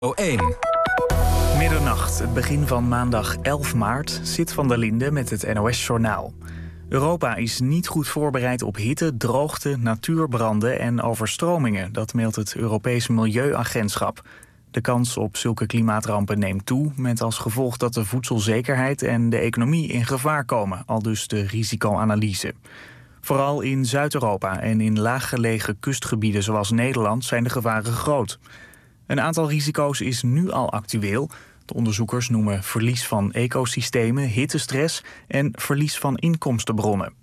1. Middernacht, het begin van maandag 11 maart, zit Van der Linde met het NOS-journaal. Europa is niet goed voorbereid op hitte, droogte, natuurbranden en overstromingen. Dat meldt het Europees Milieuagentschap. De kans op zulke klimaatrampen neemt toe, met als gevolg dat de voedselzekerheid en de economie in gevaar komen, aldus de risicoanalyse. Vooral in Zuid-Europa en in laaggelegen kustgebieden zoals Nederland zijn de gevaren groot. Een aantal risico's is nu al actueel. De onderzoekers noemen verlies van ecosystemen, hittestress en verlies van inkomstenbronnen.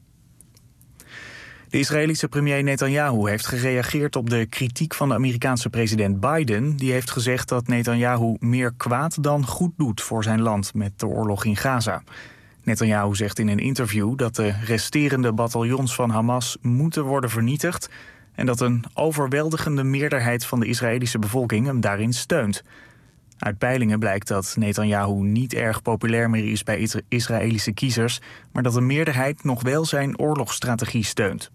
De Israëlische premier Netanyahu heeft gereageerd op de kritiek van de Amerikaanse president Biden. Die heeft gezegd dat Netanyahu meer kwaad dan goed doet voor zijn land met de oorlog in Gaza. Netanyahu zegt in een interview dat de resterende bataljons van Hamas moeten worden vernietigd en dat een overweldigende meerderheid van de Israëlische bevolking hem daarin steunt. Uit peilingen blijkt dat Netanyahu niet erg populair meer is bij Israëlische kiezers, maar dat een meerderheid nog wel zijn oorlogsstrategie steunt.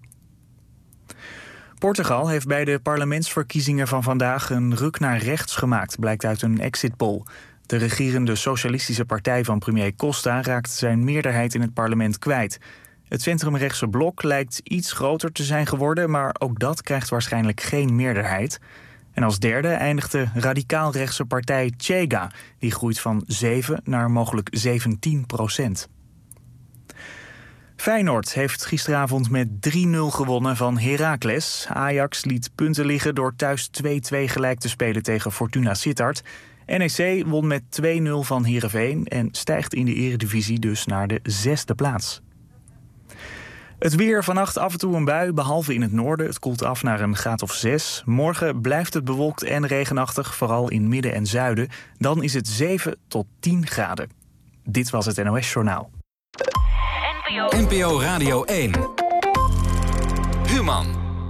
Portugal heeft bij de parlementsverkiezingen van vandaag een ruk naar rechts gemaakt, blijkt uit een exit poll. De regerende socialistische partij van premier Costa raakt zijn meerderheid in het parlement kwijt. Het centrumrechtse blok lijkt iets groter te zijn geworden, maar ook dat krijgt waarschijnlijk geen meerderheid. En als derde eindigt de radicaal-rechtse partij Chega. Die groeit van 7 naar mogelijk 17%. Feyenoord heeft gisteravond met 3-0 gewonnen van Heracles. Ajax liet punten liggen door thuis 2-2 gelijk te spelen tegen Fortuna Sittard. NEC won met 2-0 van Heerenveen en stijgt in de eredivisie dus naar de 6e plaats. Het weer, vannacht af en toe een bui, behalve in het noorden. Het koelt af naar een graad of 6. Morgen blijft het bewolkt en regenachtig, vooral in midden en zuiden. Dan is het 7 tot 10 graden. Dit was het NOS Journaal. NPO Radio 1. Human.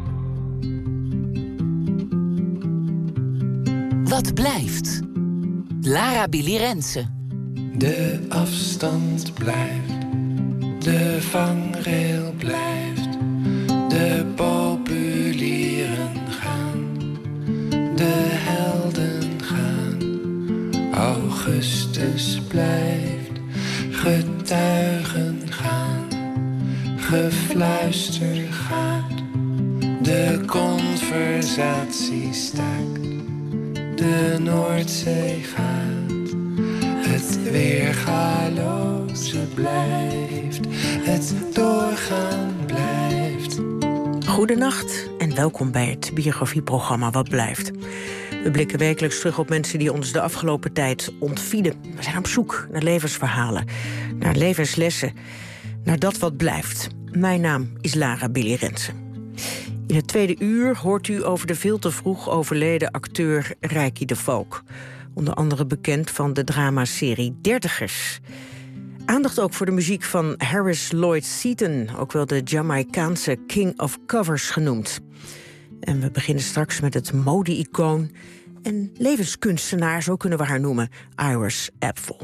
Wat blijft? Lara Billy Rensen. De afstand blijft. De vangrail blijft, de populieren gaan, de helden gaan. Augustus blijft, getuigen gaan, gefluister gaat, de conversatie staakt, de Noordzee gaat, het weergaloze blijft. Het doorgaan blijft. Goedenacht en welkom bij het biografieprogramma Wat Blijft. We blikken wekelijks terug op mensen die ons de afgelopen tijd ontvielen. We zijn op zoek naar levensverhalen, naar levenslessen, naar dat wat blijft. Mijn naam is Lara Billy Rensen. In het tweede uur hoort u over de veel te vroeg overleden acteur Reiki de Valk. Onder andere bekend van de dramaserie Dertigers. Aandacht ook voor de muziek van Harris Lloyd Seaton, ook wel de Jamaicaanse King of Covers genoemd. En we beginnen straks met het mode-icoon en levenskunstenaar, zo kunnen we haar noemen, Iris Apfel.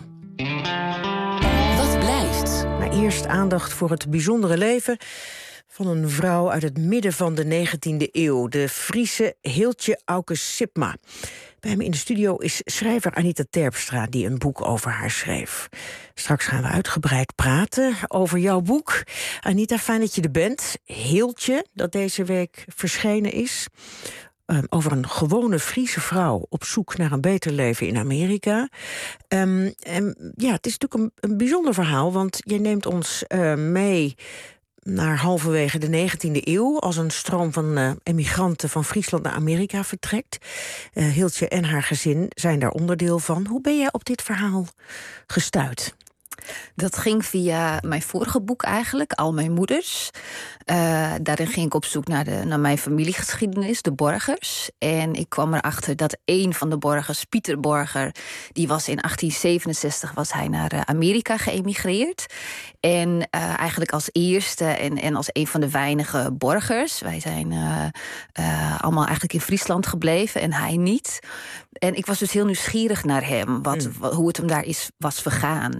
Wat blijft? Maar eerst aandacht voor het bijzondere leven van een vrouw uit het midden van de 19e eeuw, de Friese Hiltje Auke Sipma. Bij me in de studio is schrijver Anita Terpstra, die een boek over haar schreef. Straks gaan we uitgebreid praten over jouw boek. Anita, fijn dat je er bent. Hiltje, dat deze week verschenen is. Over een gewone Friese vrouw op zoek naar een beter leven in Amerika. Ja, het is natuurlijk een bijzonder verhaal, want je neemt ons mee naar halverwege de 19e eeuw, als een stroom van emigranten van Friesland naar Amerika vertrekt. Hiltje en haar gezin zijn daar onderdeel van. Hoe ben jij op dit verhaal gestuit? Dat ging via mijn vorige boek eigenlijk, Al mijn moeders. Daarin ging ik op zoek naar mijn familiegeschiedenis, de Borgers. En ik kwam erachter dat een van de Borgers, Pieter Borger, die was in 1867 was hij naar Amerika geëmigreerd. En eigenlijk als eerste en als een van de weinige Borgers. Wij zijn allemaal eigenlijk in Friesland gebleven en hij niet. En ik was dus heel nieuwsgierig naar hem, hoe het hem daar was vergaan. En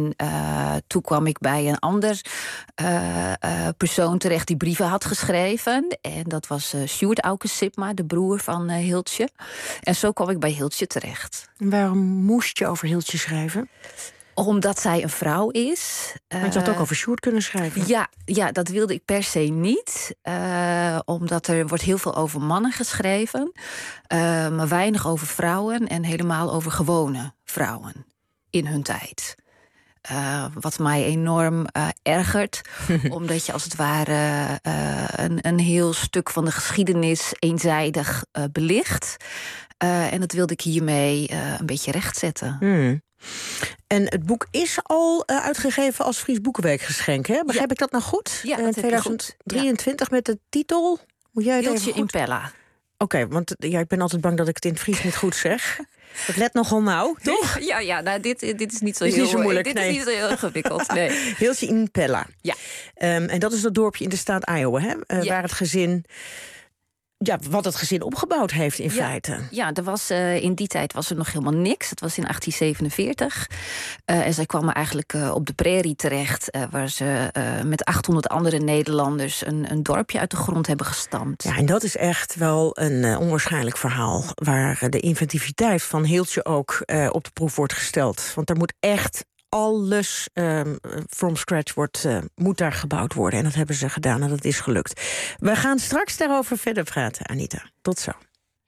En toen kwam ik bij een ander persoon terecht die brieven had geschreven. En dat was Sjoerd Auke Sipma, de broer van Hiltje. En zo kwam ik bij Hiltje terecht. En waarom moest je over Hiltje schrijven? Omdat zij een vrouw is. Maar je had ook over Sjoerd kunnen schrijven. Ja, dat wilde ik per se niet. Omdat er wordt heel veel over mannen geschreven. Maar weinig over vrouwen. En helemaal over gewone vrouwen in hun tijd. Wat mij enorm ergert. Omdat je als het ware een heel stuk van de geschiedenis eenzijdig belicht. En dat wilde ik hiermee een beetje rechtzetten. En het boek is al uitgegeven als Fries Boekenweekgeschenk, hè? Begrijp ik dat nou goed? Ja, dat 2023 met de titel... Moet jij het Hiltje even goed... Impella. Oké, want ik ben altijd bang dat ik het in het Fries niet goed zeg. Dat let nogal nauw, toch? Ja, nou, dit is niet zo Dit is heel niet zo moeilijk, Dit nee. is niet zo heel ingewikkeld, nee. Hiltje Impella. Ja. En dat is dat dorpje in de staat Iowa, hè? Waar het gezin... Ja, wat het gezin opgebouwd heeft in feite. Ja, er was, in die tijd was er nog helemaal niks. Het was in 1847. En zij kwamen eigenlijk op de prairie terecht... waar ze met 800 andere Nederlanders een dorpje uit de grond hebben gestampt. Ja, en dat is echt wel een onwaarschijnlijk verhaal... waar de inventiviteit van Hiltje ook op de proef wordt gesteld. Want er moet echt... Alles from scratch moet daar gebouwd worden. En dat hebben ze gedaan en dat is gelukt. We gaan straks daarover verder praten, Anita. Tot zo.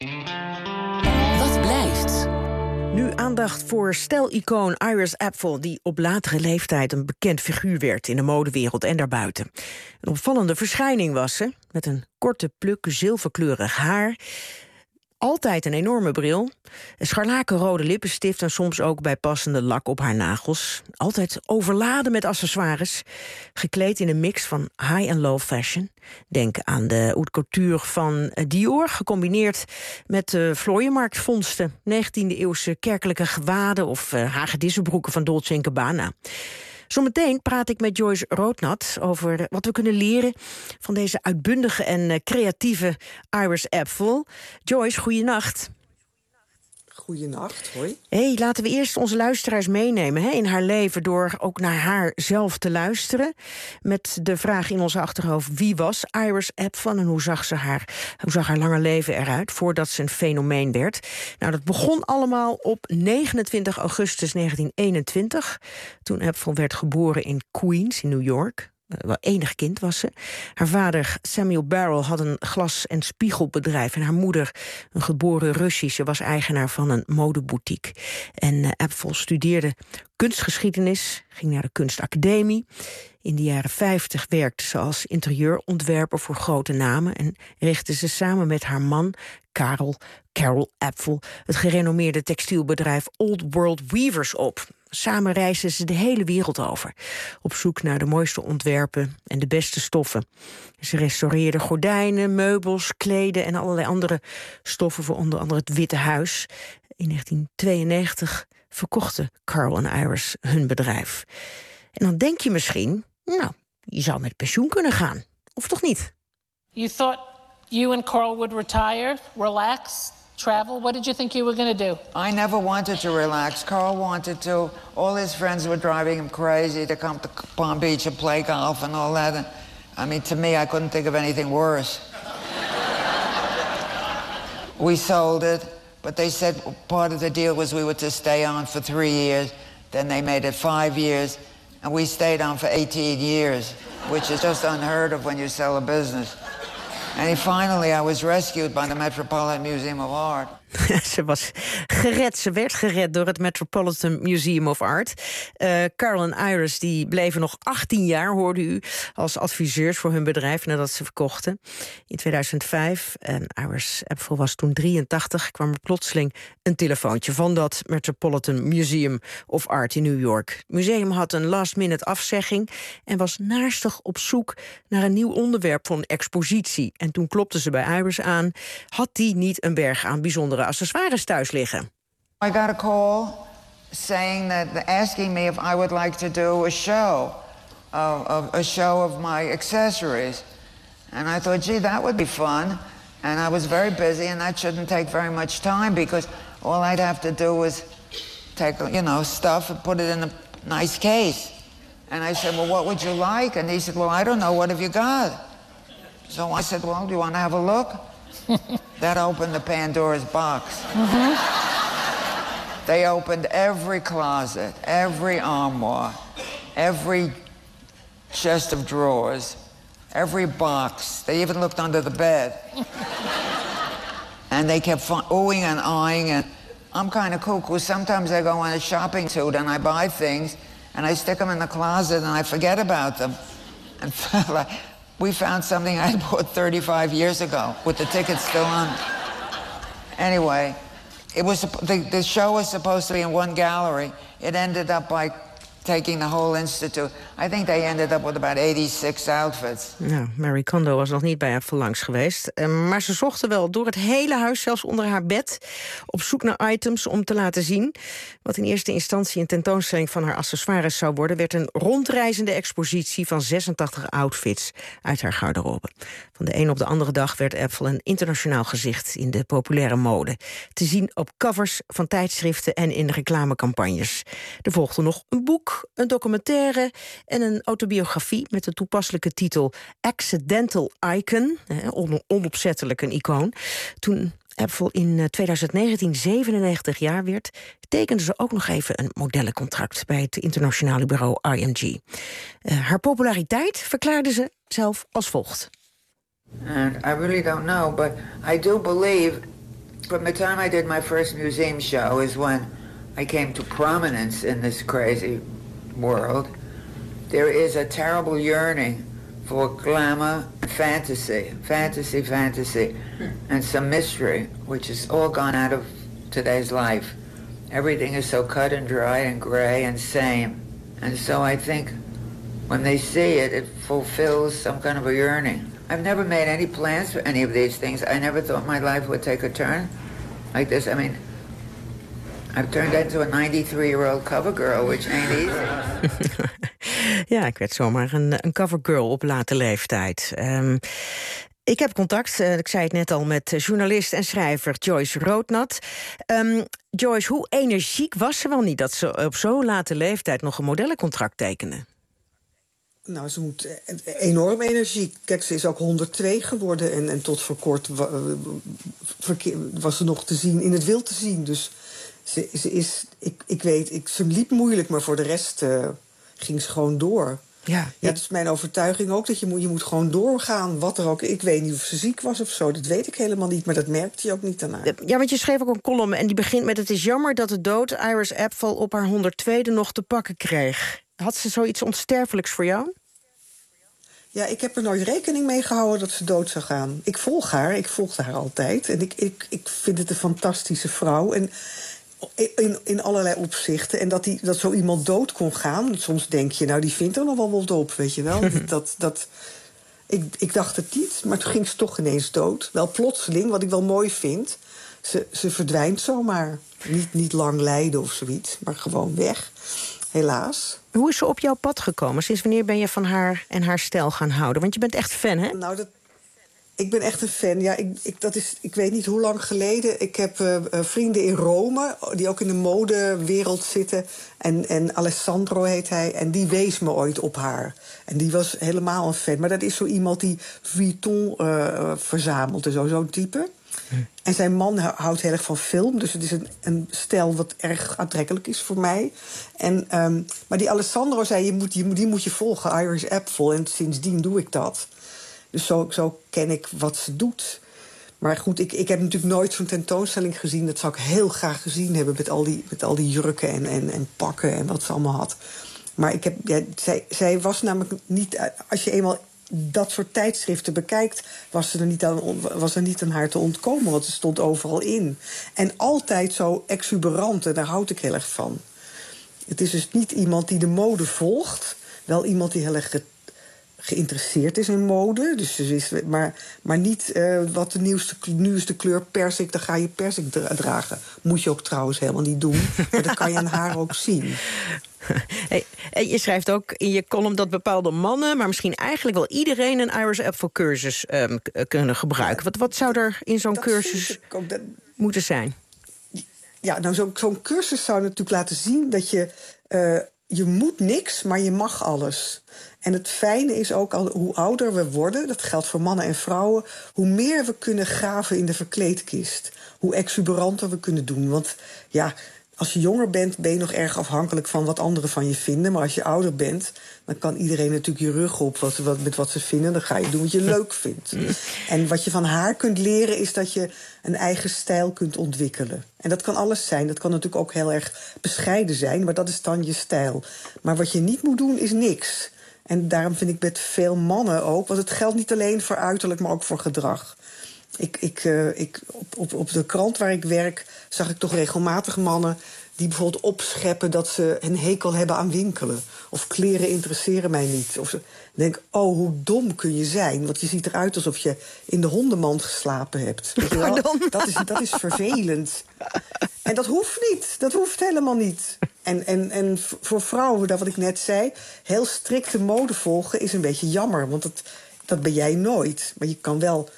Wat blijft? Nu aandacht voor stijlicoon Iris Apfel... die op latere leeftijd een bekend figuur werd in de modewereld en daarbuiten. Een opvallende verschijning was ze, met een korte pluk zilverkleurig haar... Altijd een enorme bril, een scharlakenrode lippenstift... en soms ook bijpassende lak op haar nagels. Altijd overladen met accessoires. Gekleed in een mix van high en low fashion. Denk aan de haute couture van Dior... gecombineerd met de vlooienmarktvondsten... 19e-eeuwse kerkelijke gewaden... of hagedissenbroeken van Dolce & Gabbana. Zometeen praat ik met Joyce Roodnat over wat we kunnen leren... van deze uitbundige en creatieve Iris Apfel. Joyce, goeienacht. Goeienacht, hoi. Laten we eerst onze luisteraars meenemen in haar leven... door ook naar haar zelf te luisteren. Met de vraag in ons achterhoofd: wie was Iris Apfel... en hoe zag haar lange leven eruit voordat ze een fenomeen werd? Nou, dat begon allemaal op 29 augustus 1921... toen Apfel werd geboren in Queens, in New York... Wel enig kind was ze. Haar vader Samuel Barrell had een glas- en spiegelbedrijf... en haar moeder, een geboren Russische, was eigenaar van een modeboutique. En Apfel studeerde kunstgeschiedenis, ging naar de kunstacademie. In de jaren 50 werkte ze als interieurontwerper voor grote namen... en richtte ze samen met haar man Carol Apfel... het gerenommeerde textielbedrijf Old World Weavers op. Samen reisden ze de hele wereld over, op zoek naar de mooiste ontwerpen en de beste stoffen. Ze restaureerden gordijnen, meubels, kleden en allerlei andere stoffen voor onder andere het Witte Huis. In 1992 verkochten Carl en Iris hun bedrijf. En dan denk je misschien, nou, je zou met pensioen kunnen gaan. Of toch niet? You thought you and Carl would retire, relax, travel? What did you think you were going to do? I never wanted to relax. Carl wanted to. All his friends were driving him crazy to come to Palm Beach and play golf and all that. And, I mean, to me, I couldn't think of anything worse. We sold it, but they said part of the deal was we were to stay on for 3 years. Then they made it 5 years, and we stayed on for 18 years, which is just unheard of when you sell a business. And finally, I was rescued by the Metropolitan Museum of Art. Ze werd gered door het Metropolitan Museum of Art. Carl en Iris die bleven nog 18 jaar, hoorde u, als adviseurs voor hun bedrijf nadat ze verkochten. In 2005, en Iris Apfel was toen 83, kwam er plotseling een telefoontje van dat Metropolitan Museum of Art in New York. Het museum had een last-minute afzegging en was naarstig op zoek naar een nieuw onderwerp voor een expositie. En toen klopte ze bij Iris aan, had die niet een berg aan bijzondere accessoires thuis liggen. I got a call saying that, asking me if I would like to do a show of my accessories. And I thought, gee, that would be fun. And I was very busy, and that shouldn't take very much time because all I'd have to do was take, stuff and put it in nice case. And I said, well, what would you like? And he said, well, I don't know, what have you got? So I said, well, do you want to have a look? That opened the Pandora's box. They opened every closet, every armoire, every chest of drawers, every box. They even looked under the bed. And they kept oohing and ahhing, and I'm kind of cuckoo. Sometimes I go on a shopping tour and I buy things, and I stick them in the closet and I forget about them. And we found something I bought 35 years ago with the ticket still on. Anyway, it was the show was supposed to be in one gallery. It ended up by taking the whole institute. I think they ended up with about 86 outfits. Nou, Marie Kondo was nog niet bij Apfel langs geweest. Maar ze zochten wel door het hele huis, zelfs onder haar bed, op zoek naar items om te laten zien. Wat in eerste instantie een tentoonstelling van haar accessoires zou worden, werd een rondreizende expositie van 86 outfits uit haar garderobe. Van de een op de andere dag werd Apfel een internationaal gezicht in de populaire mode. Te zien op covers van tijdschriften en in reclamecampagnes. Er volgde nog een boek, een documentaire en een autobiografie met de toepasselijke titel Accidental Icon, onopzettelijk een icoon. Toen Apfel in 2019 97 jaar werd, tekende ze ook nog even een modellencontract bij het internationale bureau IMG. Haar populariteit verklaarde ze zelf als volgt. And I really don't know, but I do believe from the time I did my first museum show is when I came to prominence in this crazy world. There is a terrible yearning for glamour, fantasy, and some mystery, which is all gone out of today's life. Everything is so cut and dry and gray and same. And so I think when they see it, it fulfills some kind of a yearning. I've never made any plans for any of these things. I never thought my life would take a turn like this. I mean, I've turned into a 93-year-old cover girl, which ain't easy. Ja, ik werd zomaar een covergirl op late leeftijd. Ik heb contact, ik zei het net al, met journalist en schrijver Joyce Roodnat. Joyce, hoe energiek was ze wel niet dat ze op zo'n late leeftijd nog een modellencontract tekende? Nou, ze moet enorm energiek. Kijk, ze is ook 102 geworden en tot voor kort was ze nog te zien, in het wild te zien. Dus ze is, ze liep moeilijk, maar voor de rest ging ze gewoon door. Ja, dat is mijn overtuiging ook, dat je moet gewoon doorgaan, wat er ook. Ik weet niet of ze ziek was of zo, dat weet ik helemaal niet, maar dat merkte je ook niet daarna. Ja, want je schreef ook een column en die begint met: het is jammer dat de dood Iris Apfel op haar 102e nog te pakken kreeg. Had ze zoiets onsterfelijks voor jou? Ja, ik heb er nooit rekening mee gehouden dat ze dood zou gaan. Ik volgde haar altijd. En ik vind het een fantastische vrouw. En in allerlei opzichten. En dat zo iemand dood kon gaan. Soms denk je, nou, die vindt er nog wel wat op, weet je wel. Ik dacht het niet, maar toen ging ze toch ineens dood. Wel plotseling, wat ik wel mooi vind. Ze verdwijnt zomaar. Niet lang lijden of zoiets, maar gewoon weg. Helaas. Hoe is ze op jouw pad gekomen? Sinds wanneer ben je van haar en haar stijl gaan houden? Want je bent echt fan, hè? Nou, ik ben echt een fan. Ja, ik weet niet hoe lang geleden. Ik heb vrienden in Rome, die ook in de modewereld zitten. En Alessandro heet hij. En die wees me ooit op haar. En die was helemaal een fan. Maar dat is zo iemand die Vuitton verzamelt en zo'n type. En zijn man houdt heel erg van film. Dus het is een stijl wat erg aantrekkelijk is voor mij. Maar die Alessandro zei, die moet je volgen, Iris Apfel. En sindsdien doe ik dat. Dus zo ken ik wat ze doet. Maar goed, ik heb natuurlijk nooit zo'n tentoonstelling gezien. Dat zou ik heel graag gezien hebben met al die jurken en pakken en wat ze allemaal had. Maar zij was namelijk niet... Als je eenmaal dat soort tijdschriften bekijkt, was er niet aan haar te ontkomen, want ze stond overal in. En altijd zo exuberant, en daar houd ik heel erg van. Het is dus niet iemand die de mode volgt, wel iemand die heel erg geïnteresseerd is in mode. Dus maar niet wat de nieuwste kleur persik, dan ga je persik dragen. Moet je ook trouwens helemaal niet doen, maar dat kan je aan haar ook zien. Hey, je schrijft ook in je column dat bepaalde mannen, maar misschien eigenlijk wel iedereen, een Iris Apfel cursus kunnen gebruiken. Ja, wat zou er in zo'n cursus moeten zijn? Ja, nou zo'n cursus zou natuurlijk laten zien dat je je moet niks, maar je mag alles. En het fijne is ook, al hoe ouder we worden, dat geldt voor mannen en vrouwen, hoe meer we kunnen graven in de verkleedkist. Hoe exuberanter we kunnen doen. Want ja, als je jonger bent, ben je nog erg afhankelijk van wat anderen van je vinden. Maar als je ouder bent, dan kan iedereen natuurlijk je rug op met wat ze vinden. Dan ga je doen wat je leuk vindt. En wat je van haar kunt leren, is dat je een eigen stijl kunt ontwikkelen. En dat kan alles zijn. Dat kan natuurlijk ook heel erg bescheiden zijn, maar dat is dan je stijl. Maar wat je niet moet doen, is niks. En daarom vind ik met veel mannen ook, want het geldt niet alleen voor uiterlijk, maar ook voor gedrag. Op de krant waar ik werk zag ik toch regelmatig mannen die bijvoorbeeld opscheppen dat ze een hekel hebben aan winkelen. Of kleren interesseren mij niet. Of ze denk, oh, hoe dom kun je zijn? Want je ziet eruit alsof je in de hondenmand geslapen hebt. Weet je wel? Dat is vervelend. En dat hoeft niet. Dat hoeft helemaal niet. En voor vrouwen, dat wat ik net zei, heel strikte mode volgen is een beetje jammer. Want dat ben jij nooit. Maar je kan wel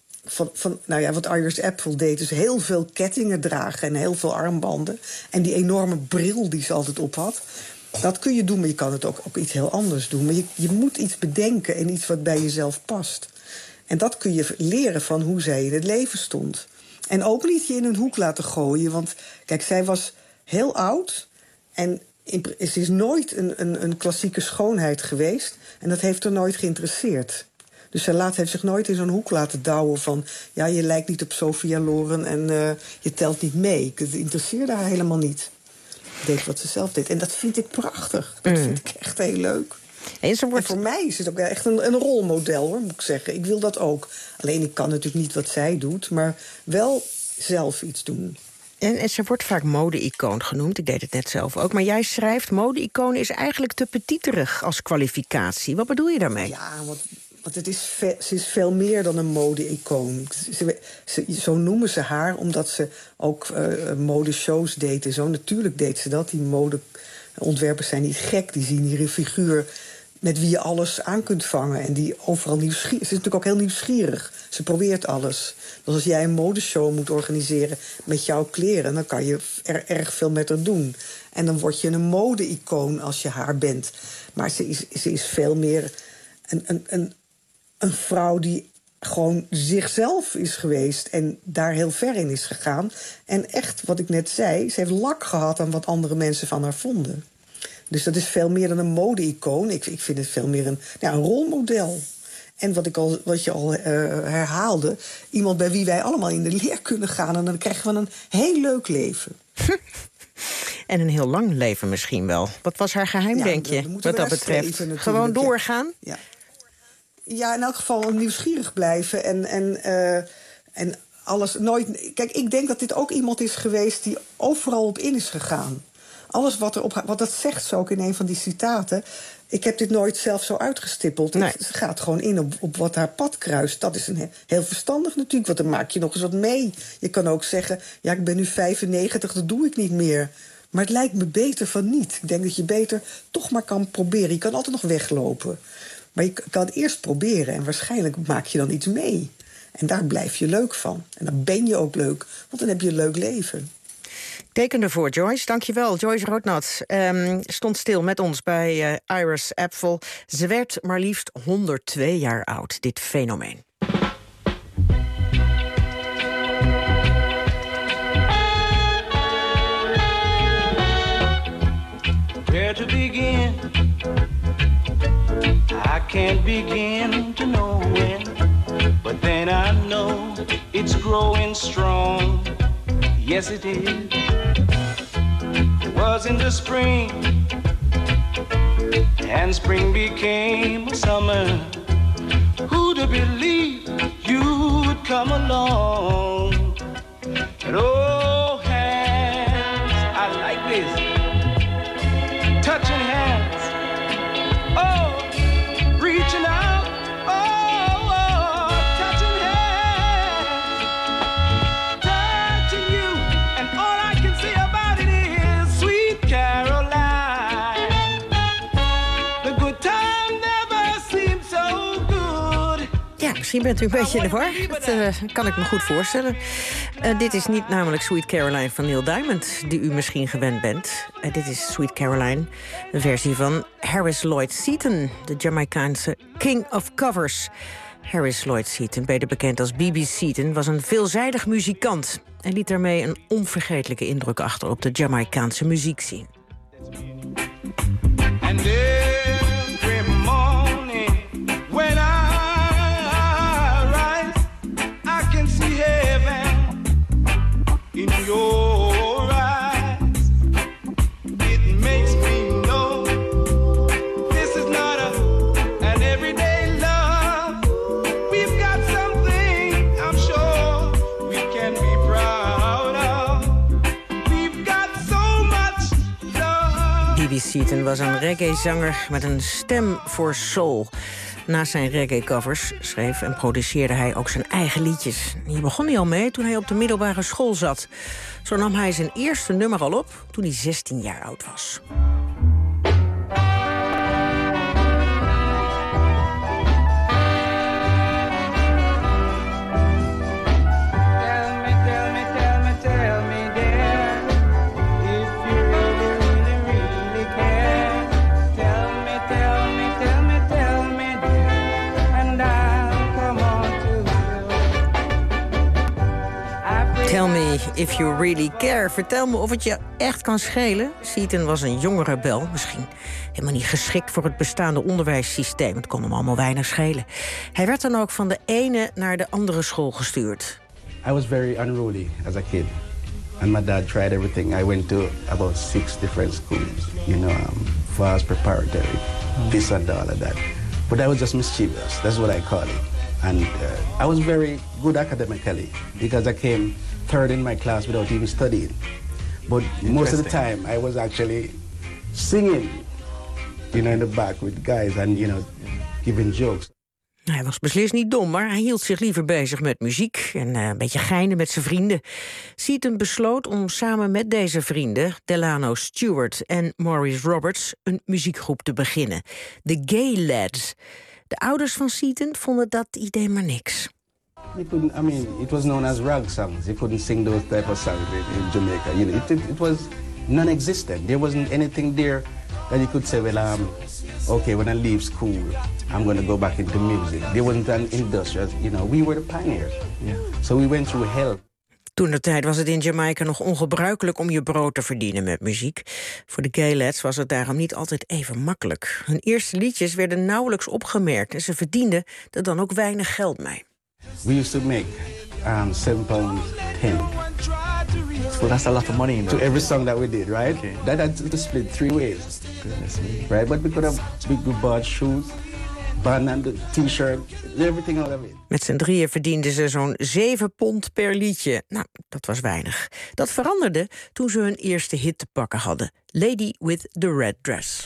wat Iris Apfel deed, dus heel veel kettingen dragen en heel veel armbanden. En die enorme bril die ze altijd op had. Dat kun je doen, maar je kan het ook iets heel anders doen. Maar je moet iets bedenken en iets wat bij jezelf past. En dat kun je leren van hoe zij in het leven stond. En ook niet je in een hoek laten gooien. Want kijk, zij was heel oud en ze is nooit een klassieke schoonheid geweest. En dat heeft haar nooit geïnteresseerd. Dus zij heeft zich nooit in zo'n hoek laten douwen van, ja, je lijkt niet op Sophia Loren en je telt niet mee. Het interesseerde haar helemaal niet. Ze deed wat ze zelf deed. En dat vind ik prachtig. Dat vind ik echt heel leuk. En voor mij is het ook echt een rolmodel, hoor, moet ik zeggen. Ik wil dat ook. Alleen ik kan natuurlijk niet wat zij doet, maar wel zelf iets doen. En ze wordt vaak mode-icoon genoemd. Ik deed het net zelf ook. Maar jij schrijft, mode-icoon is eigenlijk te petiterig als kwalificatie. Wat bedoel je daarmee? Ja, want ze is veel meer dan een mode-icoon. Zo noemen ze haar, omdat ze ook modeshows deed en zo. Natuurlijk deed ze dat. Die modeontwerpers zijn niet gek. Die zien hier een figuur met wie je alles aan kunt vangen. En die overal nieuwsgierig. Ze is natuurlijk ook heel nieuwsgierig. Ze probeert alles. Dus als jij een modeshow moet organiseren met jouw kleren, dan kan je er erg veel met haar doen. En dan word je een mode-icoon als je haar bent. Maar ze is veel meer een vrouw die gewoon zichzelf is geweest en daar heel ver in is gegaan. En echt, wat ik net zei, ze heeft lak gehad aan wat andere mensen van haar vonden. Dus dat is veel meer dan een mode-icoon. Ik vind het veel meer een rolmodel. En wat je al herhaalde, iemand bij wie wij allemaal in de leer kunnen gaan. En dan krijgen we een heel leuk leven. En een heel lang leven misschien wel. Wat was haar geheim, denk je, wat dat betreft? Gewoon doorgaan? Ja. Ja, in elk geval nieuwsgierig blijven en alles nooit. Kijk, ik denk dat dit ook iemand is geweest die overal op in is gegaan. Alles wat dat zegt ze ook in een van die citaten. Ik heb dit nooit zelf zo uitgestippeld. Nee. Ze gaat gewoon in op wat haar pad kruist. Dat is heel verstandig natuurlijk, want dan maak je nog eens wat mee. Je kan ook zeggen, ja, ik ben nu 95, dat doe ik niet meer. Maar het lijkt me beter van niet. Ik denk dat je beter toch maar kan proberen. Je kan altijd nog weglopen. Maar je kan het eerst proberen en waarschijnlijk maak je dan iets mee. En daar blijf je leuk van. En dan ben je ook leuk, want dan heb je een leuk leven. Teken ervoor, Joyce. Dankjewel. Joyce Roodnat stond stil met ons bij Iris Apfel. Ze werd maar liefst 102 jaar oud, dit fenomeen. Where to begin? I can't begin to know when, but then I know it's growing strong. Yes, it is. It was in the spring, and spring became a summer. Who'd have believed you would come along? And oh, hands, I like this. Touching hands, oh, reaching out, oh, touching hands, touching you, and all I can say about it is sweet Caroline. The good time never seemed so good. Ja, misschien bent u een beetje in de war. Dat kan ik me goed voorstellen. Dit is niet namelijk Sweet Caroline van Neil Diamond, die u misschien gewend bent. Dit is Sweet Caroline, een versie van Harris Lloyd Seaton, de Jamaicaanse King of Covers. Harris Lloyd Seaton, beter bekend als B.B. Seaton, was een veelzijdig muzikant en liet daarmee een onvergetelijke indruk achter op de Jamaicaanse muziekscene. And every morning when I rise, I can see heaven in your eyes. It makes me know this is not an everyday love. We've got something I'm sure we can be proud of. We've got so much love. B.B. Seaton was een reggae-zanger met een stem voor soul. Naast zijn reggae-covers schreef en produceerde hij ook zijn eigen liedjes. Hier begon hij al mee toen hij op de middelbare school zat. Zo nam hij zijn eerste nummer al op toen hij 16 jaar oud was. Tell me, dear, if you really care. Tell me, dear, and I'll come on to you. Tell me if you really care. Vertel me of het je echt kan schelen. Seaton was een jonge rebel, misschien helemaal niet geschikt voor het bestaande onderwijssysteem. Het kon hem allemaal weinig schelen. Hij werd dan ook van de ene naar de andere school gestuurd. I was very unruly as a kid, and my dad tried everything. I went to about 6 different schools, fast preparatory, this and all of that. But I was just mischievous, that's what I call it. And I was very good academically, because I came third in my class without even studying. But most of the time, I was actually singing, in the back with guys and, giving jokes. Hij was beslist niet dom, maar hij hield zich liever bezig met muziek en een beetje geinen met zijn vrienden. Seaton besloot om samen met deze vrienden, Delano Stewart en Maurice Roberts, een muziekgroep te beginnen. The Gay Lads. De ouders van Seaton vonden dat idee maar niks. It was known as rag songs. You couldn't sing those type of songs in Jamaica. It was non-existent. There wasn't anything there that you could say, well, okay, when I leave school, I'm going to go back into music. There wasn't an industry, we were the pioneers. Yeah. So we went through hell. Toentertijd was het in Jamaica nog ongebruikelijk om je brood te verdienen met muziek. Voor de Gay Lads was het daarom niet altijd even makkelijk. Hun eerste liedjes werden nauwelijks opgemerkt en ze verdienden er dan ook weinig geld mee. We used to make £7.10. So that's a lot of money. To every song that we did, right? Okay. That had to split 3 ways. Goodness me. Right, but we could have we bought shoes, band and the t-shirt, everything out of it. Met z'n drieën verdienden ze zo'n 7 pond per liedje. Nou, dat was weinig. Dat veranderde toen ze hun eerste hit te pakken hadden. Lady with the Red Dress.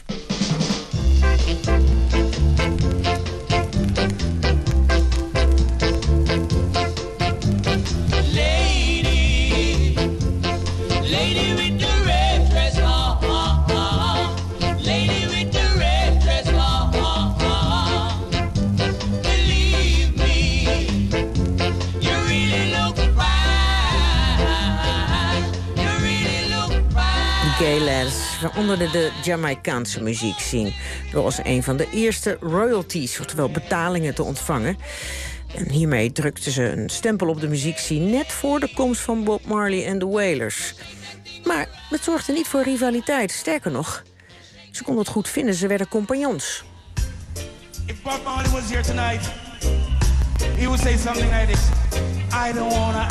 Gay Lads veranderde de Jamaicaanse muziekscene door als een van de eerste royalties, oftewel betalingen, te ontvangen. En hiermee drukten ze een stempel op de muziekscene net voor de komst van Bob Marley en de Wailers. Maar het zorgde niet voor rivaliteit. Sterker nog, ze konden het goed vinden, ze werden compagnons. If Bob Marley was here tonight, he would say something like this. I don't wanna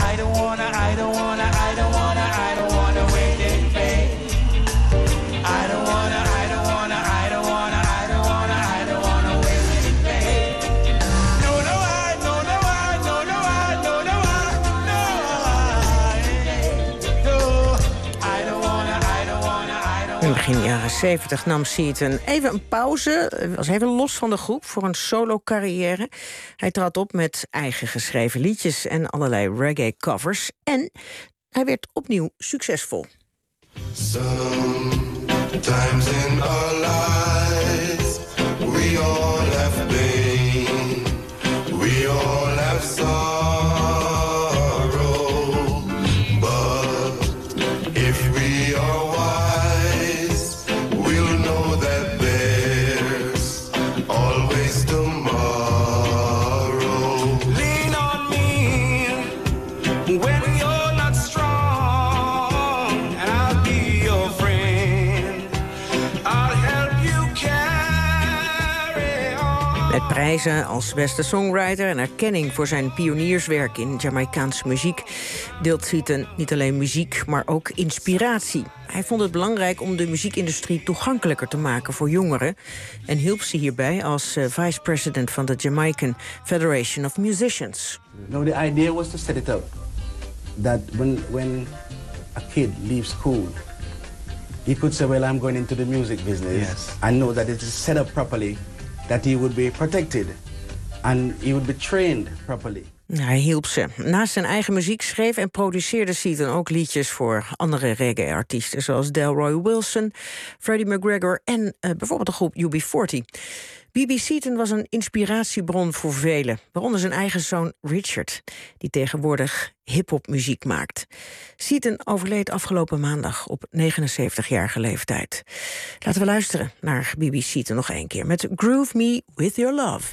wait in vain. I don't wanna wait in vain. No, I. In begin jaren 70 nam Seaton even een pauze, was even los van de groep voor een solo-carrière. Hij trad op met eigen geschreven liedjes en allerlei reggae-covers. En hij werd opnieuw succesvol. Sometimes in our lives we all have pain, we all have sorrow. Prijzen als beste songwriter en erkenning voor zijn pionierswerk in Jamaicaanse muziek deelt Seaton niet alleen muziek, maar ook inspiratie. Hij vond het belangrijk om de muziekindustrie toegankelijker te maken voor jongeren en hielp ze hierbij als vice-president van de Jamaican Federation of Musicians. No, the idea was to set it up that when a kid leaves school, he could say, well, I'm going into the music business. Yes. I know that it is set up properly, that he would be protected and he would be trained properly. Hij hielp ze. Naast zijn eigen muziek schreef en produceerde Seaton ook liedjes voor andere reggae-artiesten, zoals Delroy Wilson, Freddie McGregor en bijvoorbeeld de groep UB40. B.B. Seaton was een inspiratiebron voor velen, waaronder zijn eigen zoon Richard, die tegenwoordig hip-hop-muziek maakt. Seaton overleed afgelopen maandag op 79-jarige leeftijd. Laten we luisteren naar B.B. Seaton nog één keer met Groove Me With Your Love.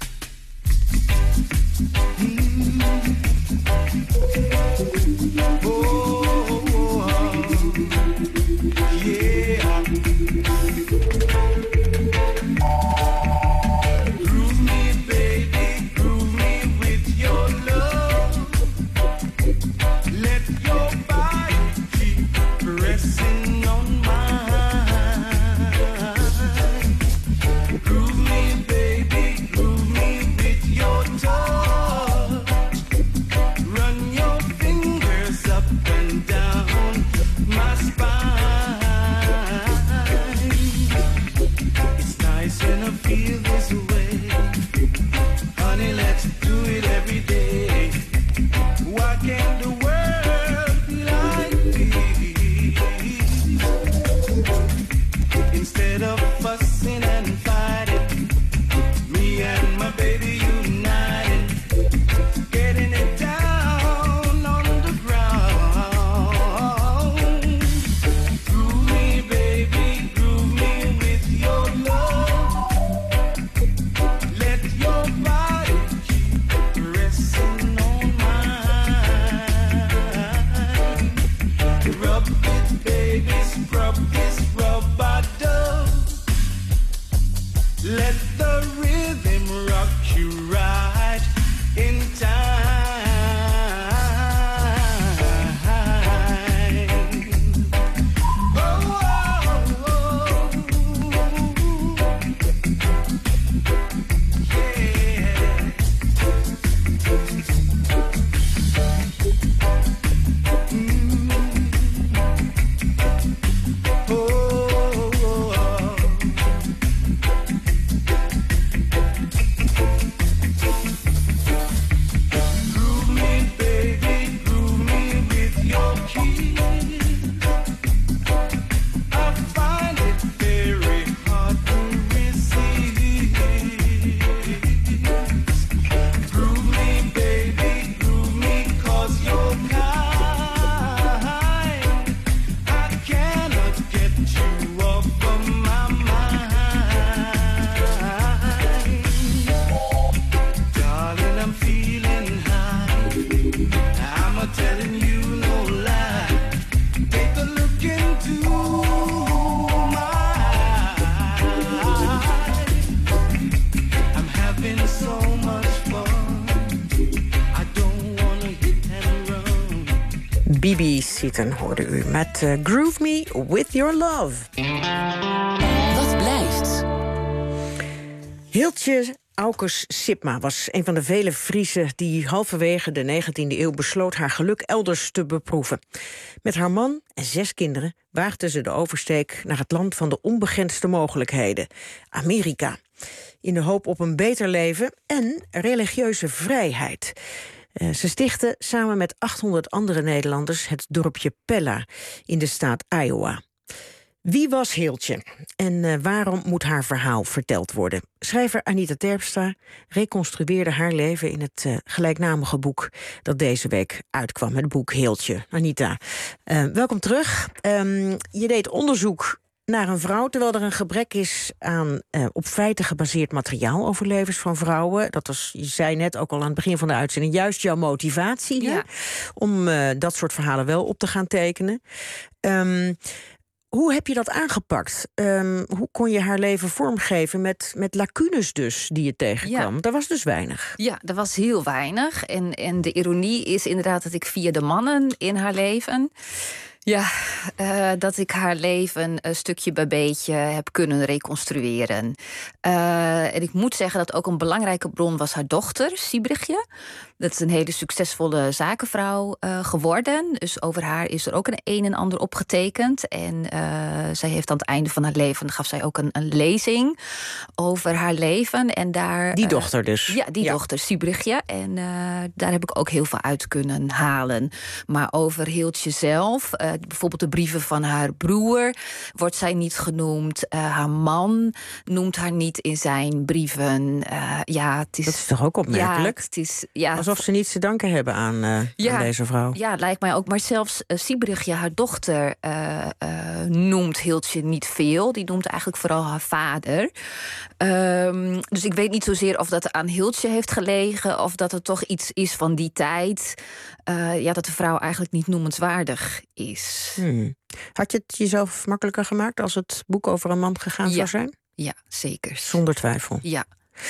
B.B. Seaton hoorde u met Groove Me With Your Love. Wat blijft? Hiltje Aukes Sipma was een van de vele Friezen die halverwege de 19e eeuw besloot haar geluk elders te beproeven. Met haar man en 6 kinderen waagde ze de oversteek naar het land van de onbegrensde mogelijkheden, Amerika. In de hoop op een beter leven en religieuze vrijheid. Ze stichtte samen met 800 andere Nederlanders het dorpje Pella in de staat Iowa. Wie was Hiltje en waarom moet haar verhaal verteld worden? Schrijver Anita Terpstra reconstrueerde haar leven in het gelijknamige boek dat deze week uitkwam, het boek Hiltje. Anita, welkom terug. Je deed onderzoek naar een vrouw, terwijl er een gebrek is aan op feiten gebaseerd materiaal over levens van vrouwen. Dat was, je zei net ook al aan het begin van de uitzending, juist jouw motivatie, ja, om dat soort verhalen wel op te gaan tekenen. Hoe heb je dat aangepakt? Hoe kon je haar leven vormgeven met lacunes dus die je tegenkwam? Ja. Er was dus weinig. Ja, er was heel weinig. En de ironie is inderdaad dat ik via de mannen in haar leven... dat ik haar leven stukje bij beetje heb kunnen reconstrueren. En ik moet zeggen dat ook een belangrijke bron was haar dochter, Siebrichtje. Dat is een hele succesvolle zakenvrouw geworden. Dus over haar is er ook een en ander opgetekend. En zij heeft aan het einde van haar leven... gaf zij ook een lezing over haar leven. En daar, die dochter dus? Ja, die dochter, Siebrichtje. En daar heb ik ook heel veel uit kunnen halen. Maar over Hiltje zelf... bijvoorbeeld de brieven van haar broer wordt zij niet genoemd. Haar man noemt haar niet in zijn brieven. Het is, dat is toch ook opmerkelijk? Ja, het is, alsof ze niets te danken hebben aan deze vrouw. Ja, lijkt mij ook. Maar zelfs Siebrichtje, haar dochter, noemt Hiltje niet veel. Die noemt eigenlijk vooral haar vader. Dus ik weet niet zozeer of dat aan Hiltje heeft gelegen... of dat het toch iets is van die tijd... dat de vrouw eigenlijk niet noemenswaardig is. Had je het jezelf makkelijker gemaakt als het boek over een man gegaan zou zijn? Ja, zeker. Zonder twijfel. Ja.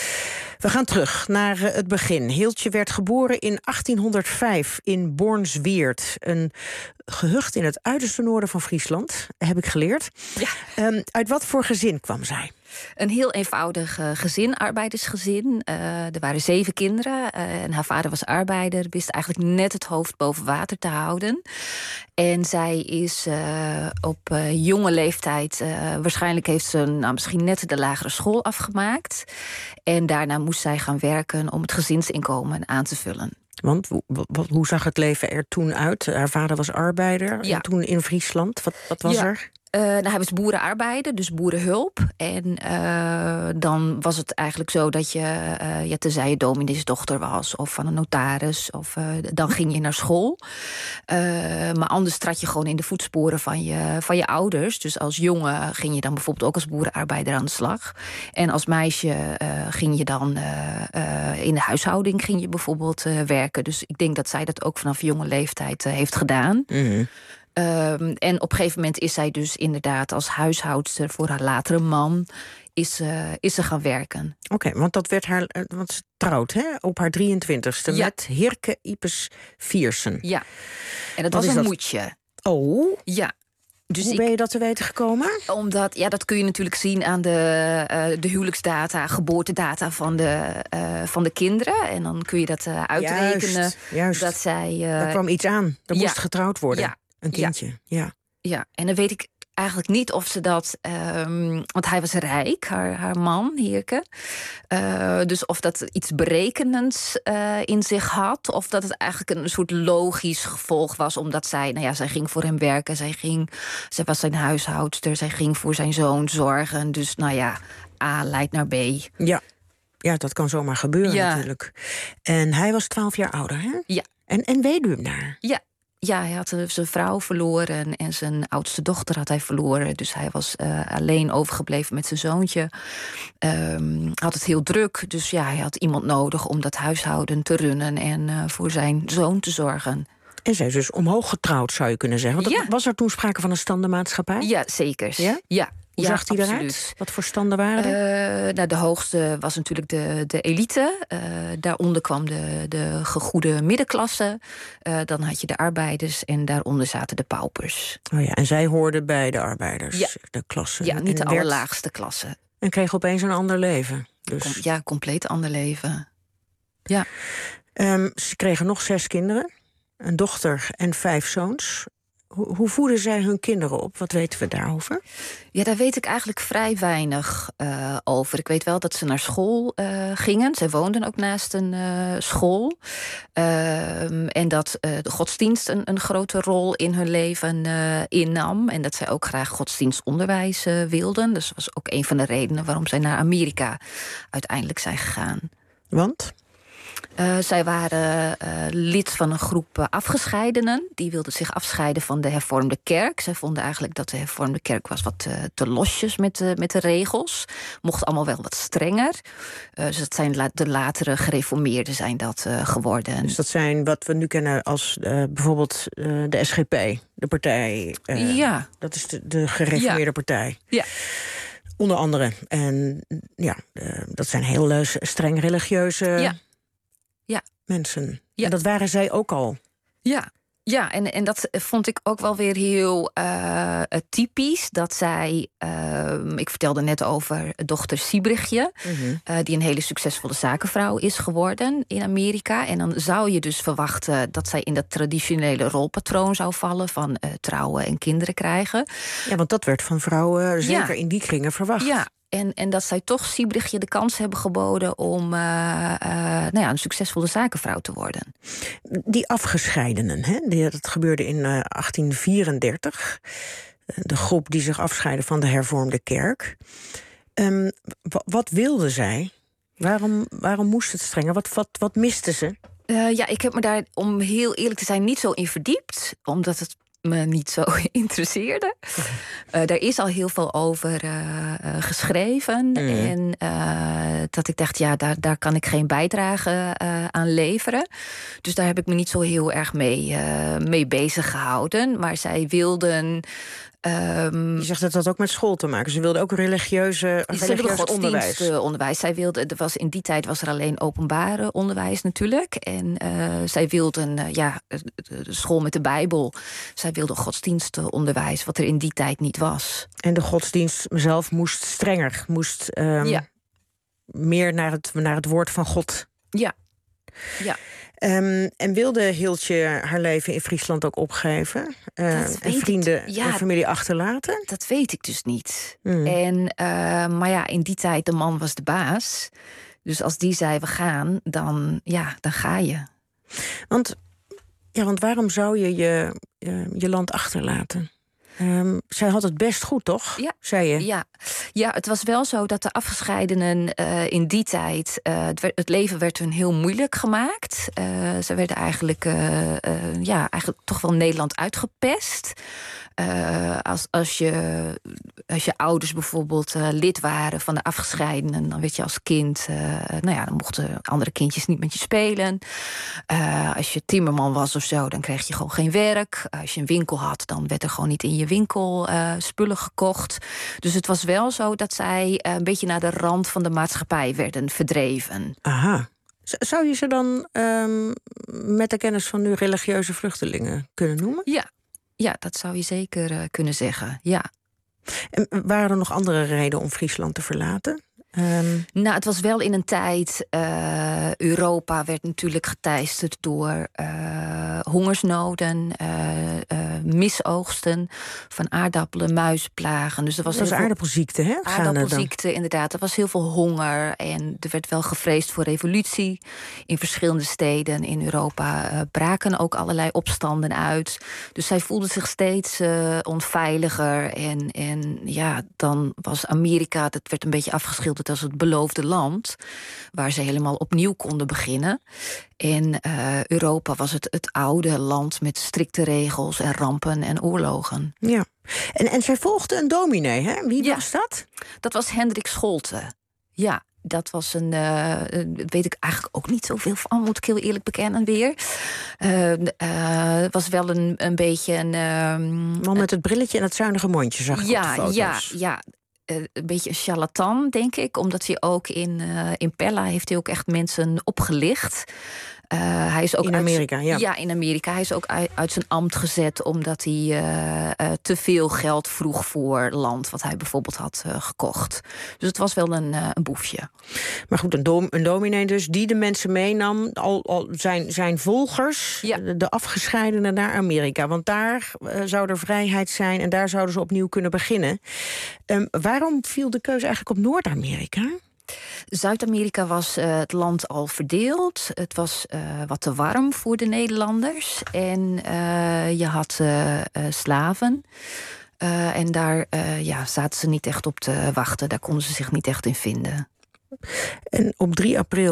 We gaan terug naar het begin. Hiltje werd geboren in 1805 in Bornsweert. Een gehucht in het uiterste noorden van Friesland, heb ik geleerd. Ja. Uit wat voor gezin kwam zij? Een heel eenvoudig gezin, arbeidersgezin. Er waren 7 kinderen en haar vader was arbeider. Wist eigenlijk net het hoofd boven water te houden. En zij is op jonge leeftijd... waarschijnlijk heeft ze misschien net de lagere school afgemaakt. En daarna moest zij gaan werken om het gezinsinkomen aan te vullen. Want hoe zag het leven er toen uit? Haar vader was arbeider en toen in Friesland. Wat was er? Hij was boerenarbeider, dus boerenhulp. En dan was het eigenlijk zo dat je tenzij je domineesdochter was... of van een notaris, of dan ging je naar school. Maar anders trad je gewoon in de voetsporen van je ouders. Dus als jongen ging je dan bijvoorbeeld ook als boerenarbeider aan de slag. En als meisje ging je dan in de huishouding ging je bijvoorbeeld werken. Dus ik denk dat zij dat ook vanaf jonge leeftijd heeft gedaan. Mm-hmm. En op een gegeven moment is zij dus inderdaad als huishoudster voor haar latere man is ze gaan werken. Oké, want dat werd haar, want ze trouwt op haar 23ste met Hirke Ipes Viersen. Ja, en dat was een moedje. Oh, ja. Dus hoe ben je dat te weten gekomen? Omdat, dat kun je natuurlijk zien aan de huwelijksdata, geboortedata van de kinderen. En dan kun je dat uitrekenen. Juist. Dat zij, daar kwam iets aan. Er moest getrouwd worden. Ja. Een kindje, ja, en dan weet ik eigenlijk niet of ze dat... want hij was rijk, haar man, Hirke. Dus of dat iets berekenends in zich had... of dat het eigenlijk een soort logisch gevolg was... omdat zij ging voor hem werken. Zij was zijn huishoudster, zij ging voor zijn zoon zorgen. Dus A leidt naar B. Ja, dat kan zomaar gebeuren natuurlijk. En hij was 12 jaar ouder, hè? Ja. En weduwnaar? Ja. Ja, hij had zijn vrouw verloren en zijn oudste dochter had hij verloren. Dus hij was alleen overgebleven met zijn zoontje. Had het heel druk, dus hij had iemand nodig om dat huishouden te runnen... en voor zijn zoon te zorgen. En zij is dus omhoog getrouwd, zou je kunnen zeggen. Want was er toen sprake van een standenmaatschappij? Ja, zeker. Ja? Hoe zag die eruit? Wat voor standen waren er? De hoogste was natuurlijk de elite. Daaronder kwam de gegoede middenklasse. Dan had je de arbeiders en daaronder zaten de paupers. Oh ja, en zij hoorden bij de arbeiders, de klasse. Ja, niet de allerlaagste klasse. En kreeg opeens een ander leven. Dus. Compleet ander leven. Ja. Ze kregen nog 6 kinderen. Een dochter en 5 zoons. Hoe voeden zij hun kinderen op? Wat weten we daarover? Ja, daar weet ik eigenlijk vrij weinig over. Ik weet wel dat ze naar school gingen. Zij woonden ook naast een school. En dat de godsdienst een grote rol in hun leven innam. En dat zij ook graag godsdienstonderwijs wilden. Dus dat was ook een van de redenen waarom zij naar Amerika uiteindelijk zijn gegaan. Want? Zij waren lid van een groep afgescheidenen. Die wilden zich afscheiden van de hervormde kerk. Zij vonden eigenlijk dat de hervormde kerk was wat te losjes met de regels. Mocht allemaal wel wat strenger. Dus dat zijn de latere gereformeerden zijn dat geworden. Dus dat zijn wat we nu kennen als bijvoorbeeld de SGP, de partij. Dat is de gereformeerde partij. Ja. Onder andere. En dat zijn heel streng religieuze mensen. Ja. En dat waren zij ook al. Ja, en dat vond ik ook wel weer heel typisch. Dat zij, ik vertelde net over dochter Siebrichtje, die een hele succesvolle zakenvrouw is geworden in Amerika. En dan zou je dus verwachten dat zij in dat traditionele rolpatroon zou vallen van trouwen en kinderen krijgen. Ja, want dat werd van vrouwen zeker in die kringen verwacht. Ja. En dat zij toch Siebrichtje de kans hebben geboden om een succesvolle zakenvrouw te worden. Die afgescheidenen, dat gebeurde in 1834. De groep die zich afscheidde van de hervormde kerk. Wat wilden zij? Waarom moest het strenger? Wat misten ze? Ik heb me daar, om heel eerlijk te zijn, niet zo in verdiept. Omdat het me niet zo interesseerde. Daar is al heel veel over geschreven. En dat ik dacht, daar kan ik geen bijdrage aan leveren. Dus daar heb ik me niet zo heel erg mee bezig gehouden. Maar zij wilden... Je zegt dat ook met school te maken. Ze wilden ook religieus onderwijs. Zij wilden, in die tijd was er alleen openbare onderwijs natuurlijk. En zij wilden de school met de Bijbel. Zij wilden godsdienstonderwijs, wat er in die tijd niet was. En de godsdienst zelf moest strenger. Moest meer naar het woord van God. Ja. En wilde Hiltje haar leven in Friesland ook opgeven? En vrienden en familie achterlaten? Dat weet ik dus niet. Maar in die tijd, de man was de baas. Dus als die zei, we gaan, dan ga je. Want waarom zou je je land achterlaten? Zij had het best goed, toch? Ja. Zei je? Ja, het was wel zo dat de afgescheidenen in die tijd... het leven werd hun heel moeilijk gemaakt. Ze werden eigenlijk toch wel Nederland uitgepest. Als je ouders bijvoorbeeld lid waren van de afgescheidenen... dan werd je als kind... dan mochten andere kindjes niet met je spelen. Als je timmerman was of zo, dan kreeg je gewoon geen werk. Als je een winkel had, dan werd er gewoon niet in je winkel spullen gekocht. Dus het was wel zo dat zij een beetje naar de rand van de maatschappij werden verdreven. Aha. Zou je ze dan met de kennis van nu religieuze vluchtelingen kunnen noemen? Ja, dat zou je zeker kunnen zeggen, ja. En waren er nog andere redenen om Friesland te verlaten? Het was wel in een tijd... Europa werd natuurlijk geteisterd door hongersnoden... misoogsten van aardappelen, muisplagen. Dus er was dat was aardappelziekte, hè? Aardappelziekte, inderdaad. Er was heel veel honger en er werd wel gevreesd voor revolutie. In verschillende steden in Europa braken ook allerlei opstanden uit. Dus zij voelde zich steeds onveiliger. En dan was Amerika, dat werd een beetje afgeschilderd als het beloofde land, waar ze helemaal opnieuw konden beginnen. En Europa was het oude land met strikte regels en rampen en oorlogen. Ja. En zij volgde een dominee, hè? Wie was dat? Dat was Hendrik Scholte. Ja, dat was weet ik eigenlijk ook niet zoveel van, moet ik heel eerlijk bekennen weer. Het was wel een beetje een... man met het brilletje en het zuinige mondje, zag ik op de foto's. Ja. Een beetje een charlatan, denk ik. Omdat hij ook in Pella heeft hij ook echt mensen opgelicht. Hij is ook in Amerika, Ja, in Amerika. Hij is ook uit zijn ambt gezet omdat hij te veel geld vroeg voor land wat hij bijvoorbeeld had gekocht. Dus het was wel een boefje. Maar goed, een dominee dus, die de mensen meenam, al zijn volgers, de afgescheidenen naar Amerika. Want daar zou er vrijheid zijn en daar zouden ze opnieuw kunnen beginnen. Waarom viel de keuze eigenlijk op Noord-Amerika? Zuid-Amerika was het land al verdeeld. Het was wat te warm voor de Nederlanders. En je had slaven. En daar zaten ze niet echt op te wachten. Daar konden ze zich niet echt in vinden. En op 3 april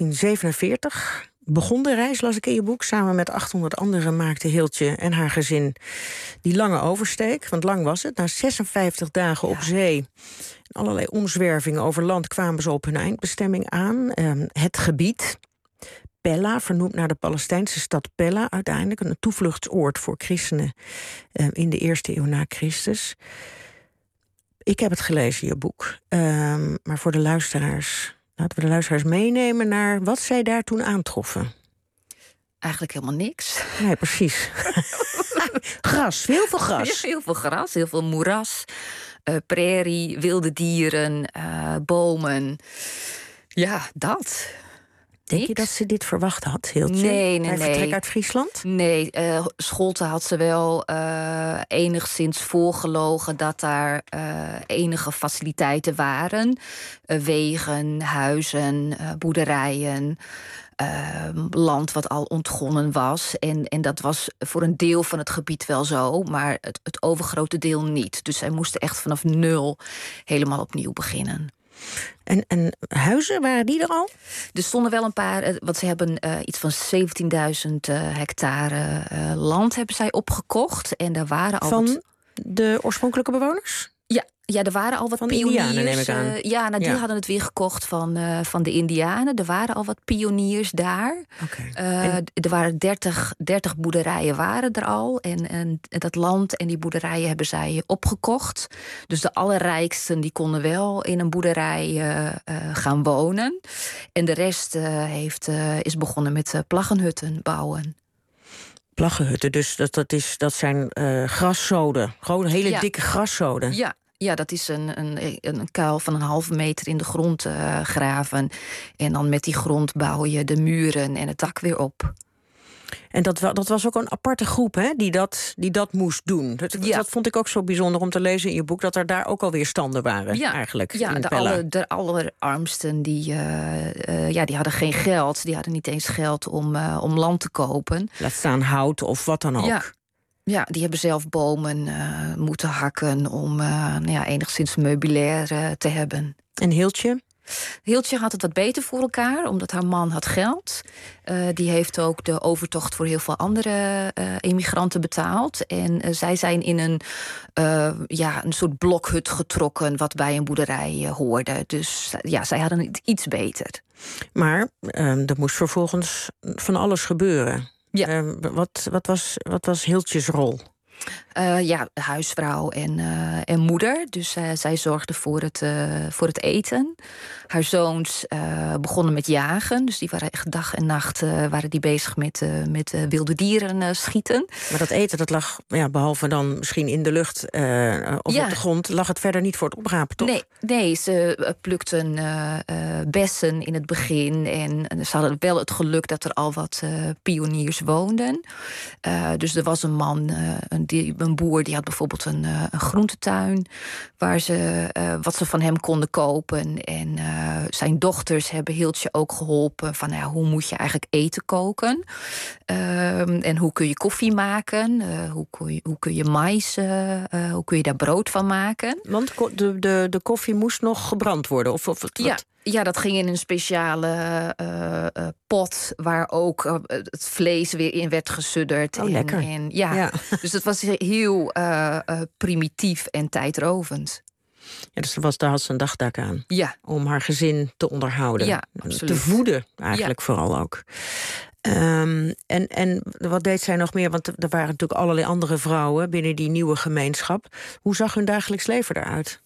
1847 begon de reis, las ik in je boek. Samen met 800 anderen maakte Hiltje en haar gezin die lange oversteek. Want lang was het. Na 56 dagen op zee en allerlei omzwervingen over land kwamen ze op hun eindbestemming aan. Het gebied, Pella, vernoemd naar de Palestijnse stad Pella, uiteindelijk een toevluchtsoord voor christenen in de 1e eeuw na Christus. Ik heb het gelezen, je boek. Maar voor de luisteraars, laten we de luisteraars meenemen naar wat zij daar toen aantroffen. Eigenlijk helemaal niks. Nee, precies. Gras, heel veel gras. Ja, heel veel gras, heel veel moeras, prairie, wilde dieren, bomen. Ja, dat. Denk je dat ze dit verwacht had, Hiltje? Nee. Bij vertrek uit Friesland? Nee, Scholte had ze wel enigszins voorgelogen dat daar enige faciliteiten waren. Wegen, huizen, boerderijen, land wat al ontgonnen was. En dat was voor een deel van het gebied wel zo, maar het overgrote deel niet. Dus zij moesten echt vanaf nul helemaal opnieuw beginnen. En huizen, waren die er al? Er stonden wel een paar, want ze hebben iets van 17.000 hectare land hebben zij opgekocht. En daar waren al van de oorspronkelijke bewoners? Ja, er waren al wat van pioniers. Indianen, neem ik aan. Die hadden het weer gekocht van de Indianen. Er waren al wat pioniers daar. Er waren 30 boerderijen waren er al. En dat land en die boerderijen hebben zij opgekocht. Dus de allerrijksten die konden wel in een boerderij gaan wonen. En de rest is begonnen met plaggenhutten bouwen. Plaggenhutten, dus dat zijn graszoden. Gewoon hele dikke graszoden. Ja, dat is een kuil van 1,5 meter in de grond graven. En dan met die grond bouw je de muren en het dak weer op. En dat was ook een aparte groep, hè, die dat moest doen. Dat vond ik ook zo bijzonder om te lezen in je boek, dat er daar ook alweer standen waren, eigenlijk. Ja, de allerarmsten, die hadden geen geld. Die hadden niet eens geld om land te kopen. Laat staan hout of wat dan ook. Ja, die hebben zelf bomen moeten hakken om enigszins meubilair te hebben. En Hiltje? Hiltje had het wat beter voor elkaar, omdat haar man had geld. Die heeft ook de overtocht voor heel veel andere emigranten betaald. En zij zijn in een soort blokhut getrokken wat bij een boerderij hoorde. Dus zij hadden het iets beter. Maar er moest vervolgens van alles gebeuren. Ja. Wat was Hiltjes rol? Huisvrouw en moeder. Dus zij zorgde voor het eten. Haar zoons begonnen met jagen. Dus die waren echt dag en nacht waren die bezig met wilde dieren schieten. Maar dat eten, dat lag, behalve dan misschien in de lucht of op de grond, lag het verder niet voor het oprapen, toch? Nee, ze plukten bessen in het begin. En ze hadden wel het geluk dat er al wat pioniers woonden. Dus er was een man, een boer, die had bijvoorbeeld een groentetuin waar wat ze van hem konden kopen. En zijn dochters hebben Hiltje ook geholpen van hoe moet je eigenlijk eten koken? En hoe kun je koffie maken? Hoe kun je mais, hoe kun je daar brood van maken? Want de koffie moest nog gebrand worden? Ja, dat ging in een speciale pot waar ook het vlees weer in werd gesudderd. Lekker. Dus het was heel primitief en tijdrovend. Ja, dus daar had ze een dagtaak aan. Ja. Om haar gezin te onderhouden. Ja, absoluut. Te voeden, eigenlijk vooral ook. En wat deed zij nog meer? Want er waren natuurlijk allerlei andere vrouwen binnen die nieuwe gemeenschap. Hoe zag hun dagelijks leven eruit?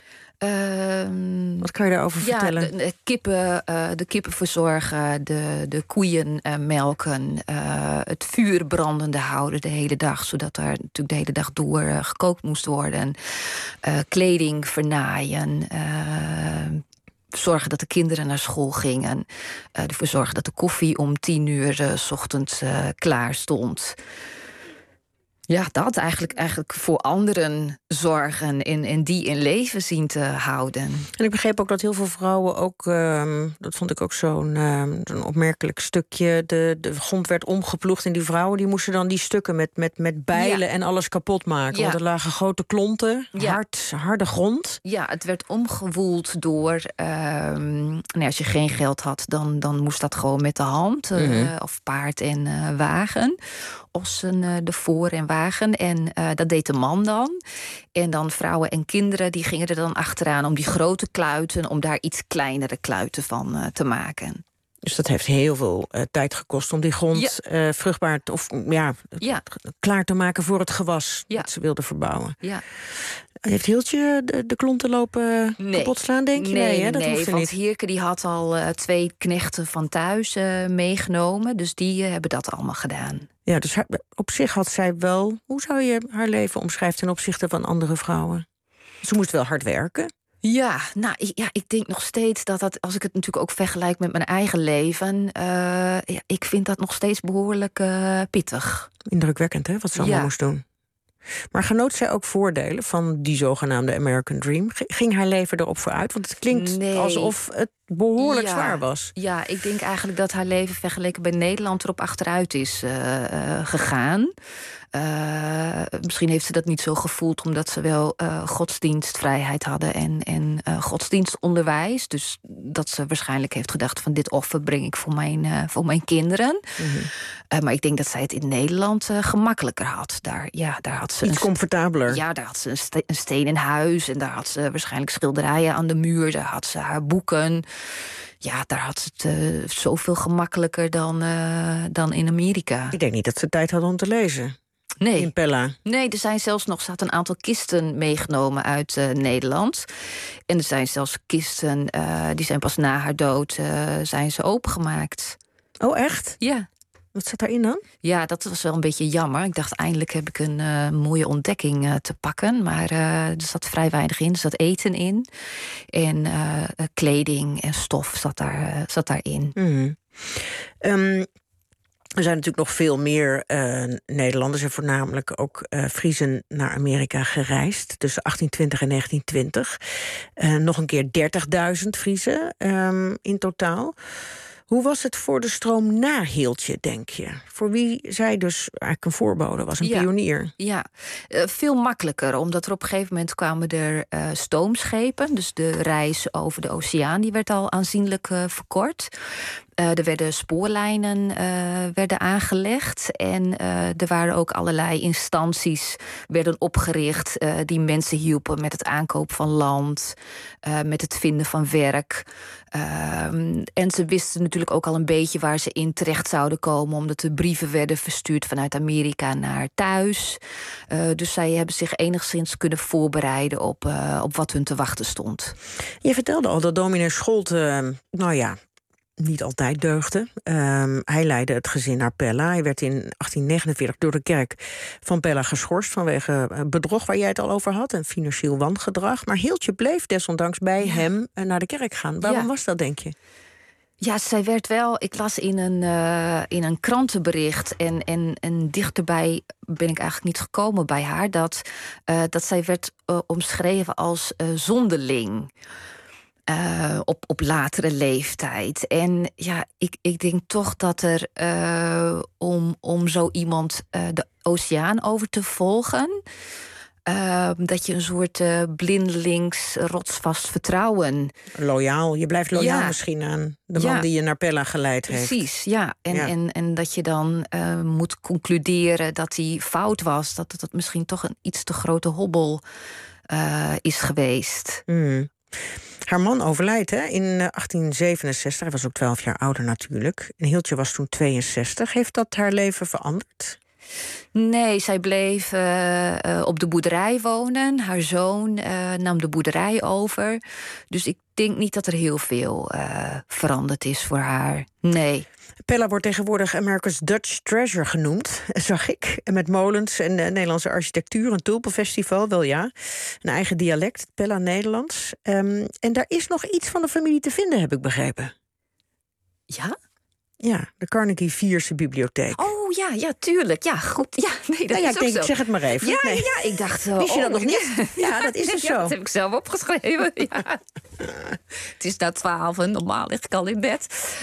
Wat kan je daarover vertellen? De kippen verzorgen, de koeien melken, het vuur brandende houden de hele dag, zodat daar natuurlijk de hele dag door gekookt moest worden. Kleding vernaaien, zorgen dat de kinderen naar school gingen, ervoor zorgen dat de koffie om 10:00 's ochtends klaar stond. Ja, dat eigenlijk voor anderen zorgen en die in leven zien te houden. En ik begreep ook dat heel veel vrouwen ook, dat vond ik ook zo'n opmerkelijk stukje, de grond werd omgeploegd en die vrouwen die moesten dan die stukken met bijlen en alles kapot maken. Want er lagen grote klonten, harde grond. Ja, het werd omgewoeld door, als je geen geld had, dan moest dat gewoon met de hand, of paard en wagen. Ossen ervoor en wagen. En dat deed de man dan. En dan vrouwen en kinderen die gingen er dan achteraan om die grote kluiten, om daar iets kleinere kluiten van te maken. Dus dat heeft heel veel tijd gekost om die grond vruchtbaar klaar te maken voor het gewas dat ze wilden verbouwen. Ja. Heeft Hiltje de klonten lopen kapot slaan, denk je? Nee, dat hoeft er want niet. Hierke die had al 2 knechten van thuis meegenomen. Dus die hebben dat allemaal gedaan. Ja, dus op zich had zij wel... Hoe zou je haar leven omschrijven ten opzichte van andere vrouwen? Ze moest wel hard werken. Ja, ik denk nog steeds dat als ik het natuurlijk ook vergelijk met mijn eigen leven, ik vind dat nog steeds behoorlijk pittig. Indrukwekkend, hè, wat ze allemaal moest doen. Maar genoot zij ook voordelen van die zogenaamde American Dream? Ging haar leven erop vooruit? Want het klinkt alsof het behoorlijk zwaar was. Ja, ik denk eigenlijk dat haar leven vergeleken bij Nederland erop achteruit is gegaan. Misschien heeft ze dat niet zo gevoeld, omdat ze wel godsdienstvrijheid hadden en godsdienstonderwijs. Dus dat ze waarschijnlijk heeft gedacht van dit offer breng ik voor mijn kinderen. Maar ik denk dat zij het in Nederland gemakkelijker had. Daar had ze iets comfortabeler. Ja, daar had ze een steen in huis en daar had ze waarschijnlijk schilderijen aan de muur. Daar had ze haar boeken. Ja, daar had ze het zoveel gemakkelijker dan in Amerika. Ik denk niet dat ze tijd hadden om te lezen. Nee. In Pella. Nee, er zijn zelfs nog een aantal kisten meegenomen uit Nederland. En er zijn zelfs kisten, die zijn pas na haar dood zijn ze opengemaakt. Oh, echt? Ja. Wat zat daarin dan? Ja, dat was wel een beetje jammer. Ik dacht, eindelijk heb ik een mooie ontdekking te pakken. Maar er zat vrij weinig in. Er zat eten in. En kleding en stof zat daarin. Er zijn natuurlijk nog veel meer Nederlanders en voornamelijk ook Friezen naar Amerika gereisd. Tussen 1820 en 1920. Nog een keer 30.000 Friezen in totaal. Hoe was het voor de stroom na Hiltje, denk je? Voor wie zij dus eigenlijk een voorbode was, een pionier. Ja, veel makkelijker, omdat er op een gegeven moment kwamen er stoomschepen. Dus de reis over de oceaan die werd al aanzienlijk verkort. Er werden spoorlijnen werden aangelegd. En er waren ook allerlei instanties werden opgericht die mensen hielpen met het aankoop van land, met het vinden van werk. En ze wisten natuurlijk ook al een beetje waar ze in terecht zouden komen, omdat de brieven werden verstuurd vanuit Amerika naar thuis. Dus zij hebben zich enigszins kunnen voorbereiden op wat hun te wachten stond. Je vertelde al dat dominee Scholte, niet altijd deugde. Hij leidde het gezin naar Pella. Hij werd in 1849 door de kerk van Pella geschorst vanwege bedrog waar jij het al over had en financieel wangedrag. Maar Hiltje bleef desondanks bij hem naar de kerk gaan. Waarom was dat, denk je? Ja, zij werd wel. Ik las in een krantenbericht en dichterbij ben ik eigenlijk niet gekomen bij haar dat zij werd omschreven als zonderling. Op latere leeftijd. En ja, ik denk toch dat er om zo iemand de oceaan over te volgen, dat je een soort blindelings rotsvast vertrouwen. Loyaal, je blijft loyaal misschien aan de man die je naar Pella geleid heeft. Precies, ja. En dat je dan moet concluderen dat hij fout was, dat het misschien toch een iets te grote hobbel is geweest. Haar man overlijdt in 1867. Hij was ook 12 jaar ouder natuurlijk. En Hiltje was toen 62. Heeft dat haar leven veranderd? Nee, zij bleef op de boerderij wonen. Haar zoon nam de boerderij over. Dus ik denk niet dat er heel veel veranderd is voor haar. Nee. Pella wordt tegenwoordig America's Dutch Treasure genoemd, zag ik. En met molens en Nederlandse architectuur, een tulpenfestival, wel ja. Een eigen dialect, Pella Nederlands. En daar is nog iets van de familie te vinden, heb ik begrepen. Ja? Ja, de Carnegie Vierse bibliotheek. Oh Oh ja, tuurlijk. Ja, goed. Ja, nee, dat is ook zo. Ik zeg het maar even. Ja, Nee. ja, ik dacht... Wist je dat nog niet? Ja, dat is dus Ja, zo. dat heb ik zelf opgeschreven. Ja. Het is na 12 en normaal lig ik al in bed.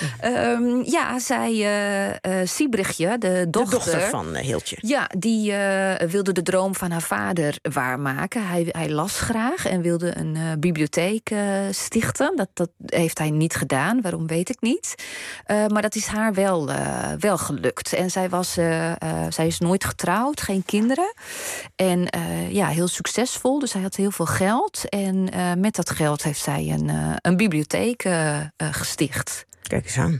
Siebrichtje, de dochter van Hiltje. Ja, die wilde de droom van haar vader waarmaken. Hij las graag en wilde een bibliotheek stichten. Dat heeft hij niet gedaan, waarom weet ik niet. Maar dat is haar wel gelukt. En zij is nooit getrouwd, geen kinderen. En heel succesvol, dus hij had heel veel geld. En met dat geld heeft zij een bibliotheek gesticht. Kijk eens aan.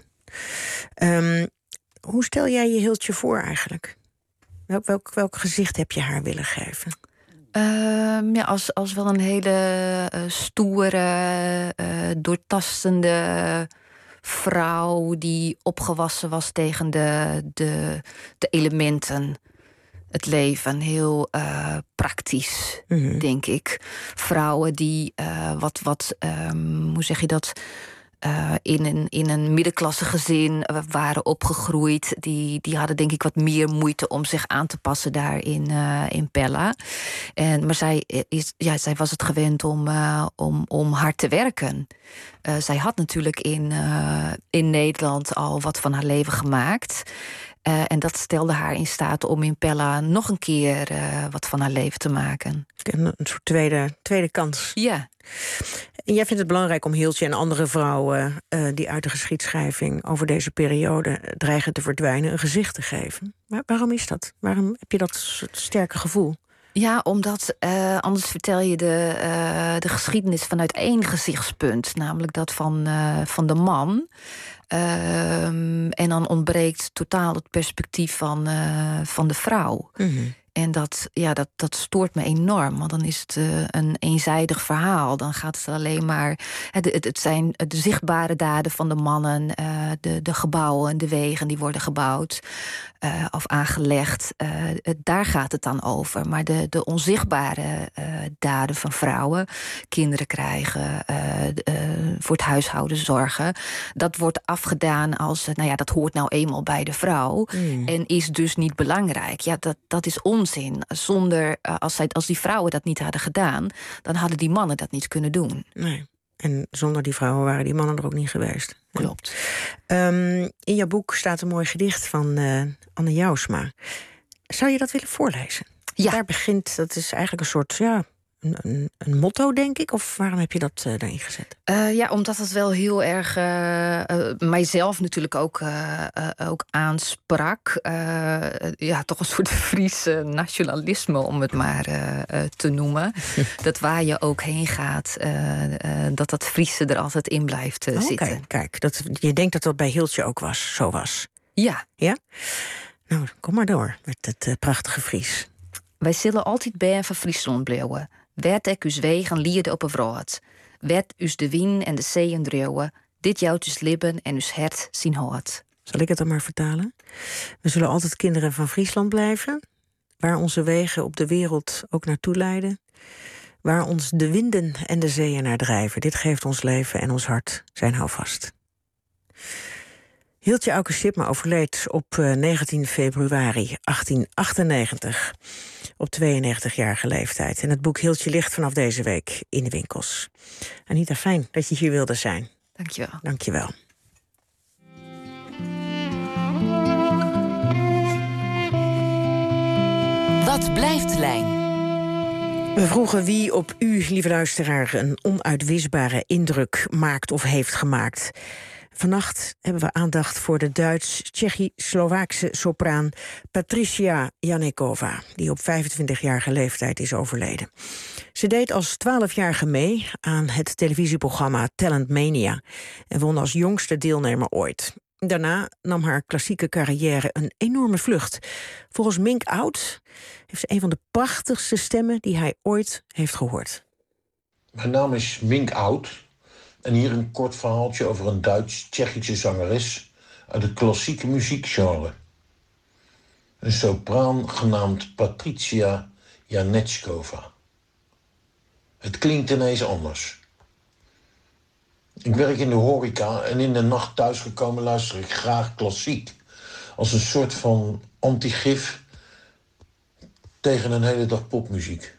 Hoe stel jij je Hiltje voor eigenlijk? Welk gezicht heb je haar willen geven? Als wel een hele stoere, doortastende vrouw die opgewassen was tegen de elementen. Het leven, heel praktisch, denk ik. Vrouwen die hoe zeg je dat... in een middenklasse gezin waren opgegroeid. Die hadden denk ik wat meer moeite om zich aan te passen daar in Pella. Maar zij was het gewend om hard te werken. Zij had natuurlijk in Nederland al wat van haar leven gemaakt. En dat stelde haar in staat om in Pella nog een keer wat van haar leven te maken. Een soort tweede kans. Ja. En jij vindt het belangrijk om Hiltje en andere vrouwen die uit de geschiedschrijving over deze periode dreigen te verdwijnen een gezicht te geven. Maar waarom is dat? Waarom heb je dat soort sterke gevoel? Ja, omdat anders vertel je de geschiedenis vanuit één gezichtspunt, namelijk dat van de man. En dan ontbreekt totaal het perspectief van de vrouw. En dat stoort me enorm. Want dan is het een eenzijdig verhaal. Dan gaat het alleen maar... Het zijn de zichtbare daden van de mannen. De gebouwen en de wegen die worden gebouwd. Of aangelegd. Daar gaat het dan over. Maar de onzichtbare daden van vrouwen... kinderen krijgen, voor het huishouden zorgen... dat wordt afgedaan als... dat hoort nou eenmaal bij de vrouw. En is dus niet belangrijk. Ja, dat is onzin. Als die vrouwen dat niet hadden gedaan... dan hadden die mannen dat niet kunnen doen. Nee. En zonder die vrouwen waren die mannen er ook niet geweest. Klopt. In jouw boek staat een mooi gedicht van Anne Jousma. Zou je dat willen voorlezen? Ja. Daar begint, dat is eigenlijk een soort... Een motto, denk ik? Of waarom heb je dat erin gezet? Omdat het wel heel erg mijzelf natuurlijk ook aansprak. Toch een soort Fries nationalisme, om het maar te noemen. Dat waar je ook heen gaat, dat Friese er altijd in blijft zitten. Kijk, je denkt dat dat bij Hiltje ook zo was? Ja. Ja? Nou, kom maar door met het prachtige Fries. Wij zullen altijd bij van Friesland blijven. Werd ik us wegen lierde op een vrood. Werd us de wien en de zeeën dreuwen. Dit jouwt us libben en us hert zien hoort. Zal ik het dan maar vertalen? We zullen altijd kinderen van Friesland blijven. Waar onze wegen op de wereld ook naartoe leiden. Waar ons de winden en de zeeën naar drijven. Dit geeft ons leven en ons hart zijn houvast. Hiltje Auke Sipma overleed op 19 februari 1898. Op 92-jarige leeftijd. En het boek Hiltje ligt vanaf deze week in de winkels. Anita, fijn dat je hier wilde zijn. Dankjewel. Dankjewel. Wat blijft Lijn? We vroegen wie op u, lieve luisteraar, een onuitwisbare indruk maakt of heeft gemaakt. Vannacht hebben we aandacht voor de Duits-Tsjechisch-Slowaakse sopraan Patricia Janekova, die op 25-jarige leeftijd is overleden. Ze deed als 12-jarige mee aan het televisieprogramma Talent Mania en won als jongste deelnemer ooit. Daarna nam haar klassieke carrière een enorme vlucht. Volgens Mink Oud heeft ze een van de prachtigste stemmen die hij ooit heeft gehoord. Mijn naam is Mink Oud. En hier een kort verhaaltje over een Duits-Tsjechische zangeres uit het klassieke muziekgenre. Een sopraan genaamd Patricia Janečková. Het klinkt ineens anders. Ik werk in de horeca en in de nacht thuisgekomen luister ik graag klassiek. Als een soort van antigif tegen een hele dag popmuziek.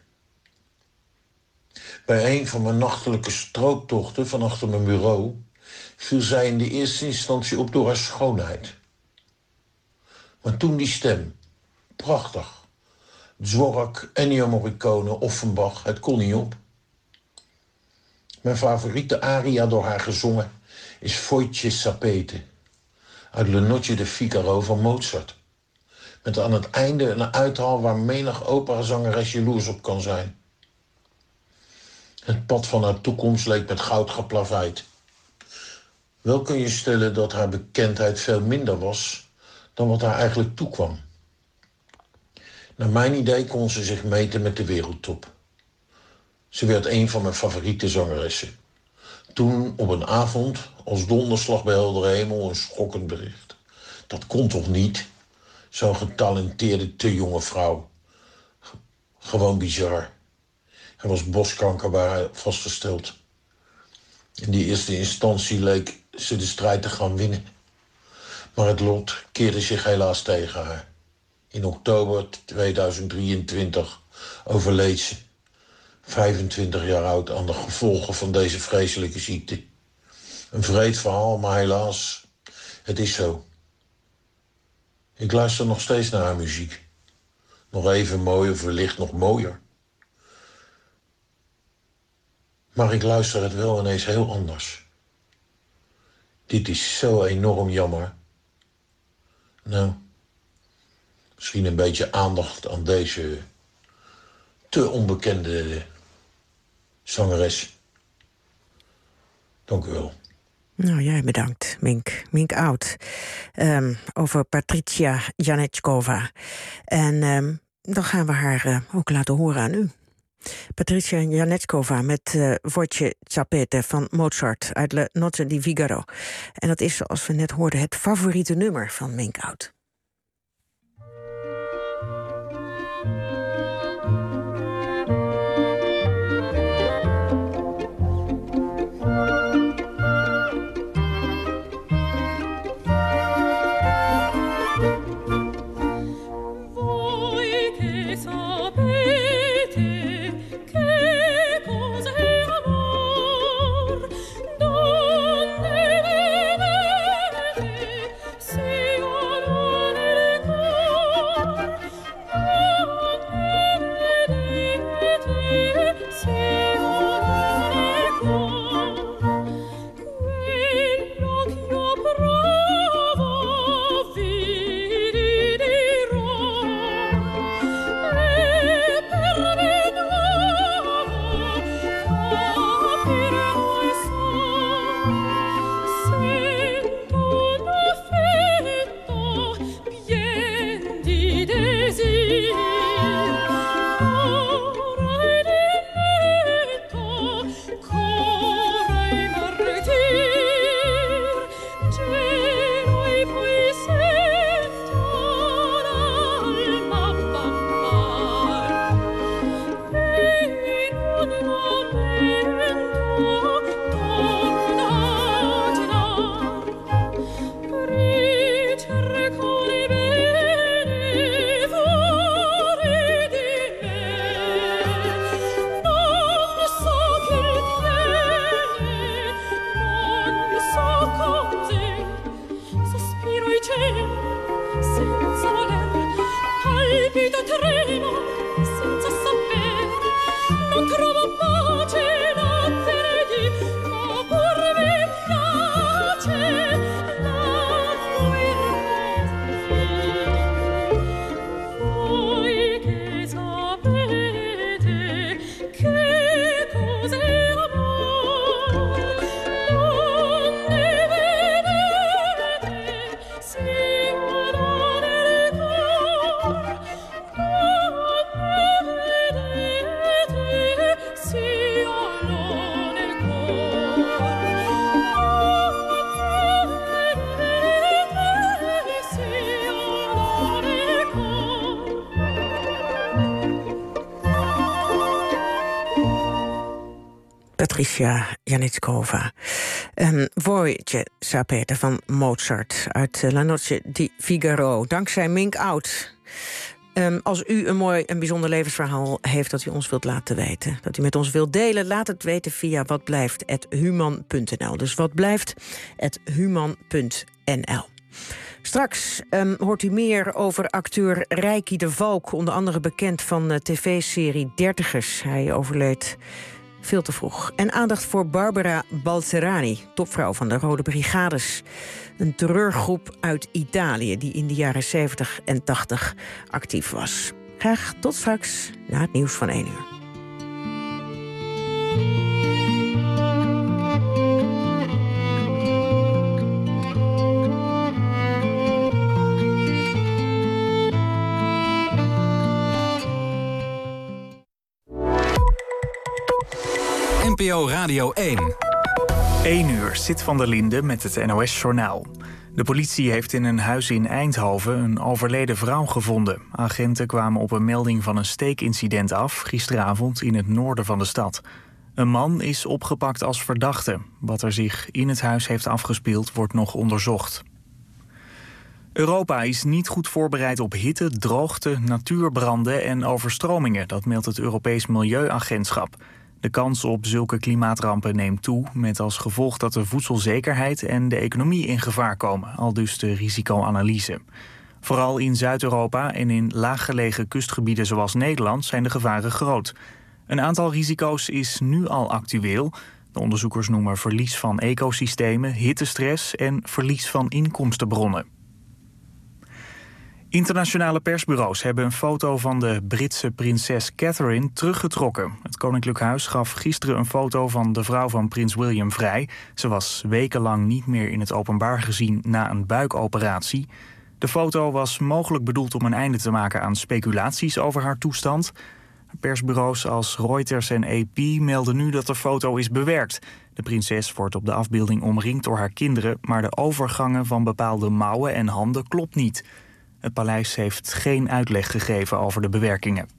Bij een van mijn nachtelijke strooptochten van achter mijn bureau viel zij in de eerste instantie op door haar schoonheid. Maar toen die stem, prachtig. Dvorak, Ennio Morricone, Offenbach, het kon niet op. Mijn favoriete aria door haar gezongen is Wojciech Sapete uit Le Noche de Figaro van Mozart. Met aan het einde een uithaal waar menig operazangeres jaloers op kan zijn. Het pad van haar toekomst leek met goud geplaveid. Wel kun je stellen dat haar bekendheid veel minder was dan wat haar eigenlijk toekwam. Naar mijn idee kon ze zich meten met de wereldtop. Ze werd een van mijn favoriete zangeressen. Toen op een avond, als donderslag bij heldere hemel, een schokkend bericht. Dat kon toch niet? Zo'n getalenteerde, te jonge vrouw. Gewoon bizar. Er was borstkanker bij haar vastgesteld. In die eerste instantie leek ze de strijd te gaan winnen. Maar het lot keerde zich helaas tegen haar. In oktober 2023 overleed ze. 25 jaar oud aan de gevolgen van deze vreselijke ziekte. Een wreed verhaal, maar helaas, het is zo. Ik luister nog steeds naar haar muziek. Nog even mooi of wellicht nog mooier. Maar ik luister het wel ineens heel anders. Dit is zo enorm jammer. Nou, misschien een beetje aandacht aan deze te onbekende zangeres. Dank u wel. Nou, jij bedankt, Mink Oud. Over Patricia Janečková. En dan gaan we haar ook laten horen aan u. Patricia Janečková met Wojciech Sapete van Mozart uit Le Noche di Figaro. En dat is, zoals we net hoorden, het favoriete nummer van Mink Oud. Donne Patricia Janitskova. Wojciech Sapete van Mozart uit La Noche di Figaro. Dankzij Mink Oud. Als u een mooi en bijzonder levensverhaal heeft dat u ons wilt laten weten, dat u met ons wilt delen, laat het weten via watblijft@human.nl. Dus watblijft@human.nl. Straks hoort u meer over acteur Reiki de Valk, onder andere bekend van de tv-serie Dertigers. Hij overleed veel te vroeg. En aandacht voor Barbara Balzerani, topvrouw van de Rode Brigades. Een terreurgroep uit Italië die in de jaren 70 en 80 actief was. Graag tot straks, na het nieuws van 1 uur. NPO Radio 1. 1 uur, Sid van der Linde met het NOS-journaal. De politie heeft in een huis in Eindhoven een overleden vrouw gevonden. Agenten kwamen op een melding van een steekincident af, gisteravond in het noorden van de stad. Een man is opgepakt als verdachte. Wat er zich in het huis heeft afgespeeld, wordt nog onderzocht. Europa is niet goed voorbereid op hitte, droogte, natuurbranden en overstromingen. Dat meldt het Europees Milieuagentschap. De kans op zulke klimaatrampen neemt toe, met als gevolg dat de voedselzekerheid en de economie in gevaar komen, aldus de risicoanalyse. Vooral in Zuid-Europa en in laaggelegen kustgebieden zoals Nederland zijn de gevaren groot. Een aantal risico's is nu al actueel. De onderzoekers noemen verlies van ecosystemen, hittestress en verlies van inkomstenbronnen. Internationale persbureaus hebben een foto van de Britse prinses Catherine teruggetrokken. Het Koninklijk Huis gaf gisteren een foto van de vrouw van prins William vrij. Ze was wekenlang niet meer in het openbaar gezien na een buikoperatie. De foto was mogelijk bedoeld om een einde te maken aan speculaties over haar toestand. Persbureaus als Reuters en AP melden nu dat de foto is bewerkt. De prinses wordt op de afbeelding omringd door haar kinderen, maar de overgangen van bepaalde mouwen en handen klopt niet. Het paleis heeft geen uitleg gegeven over de bewerkingen.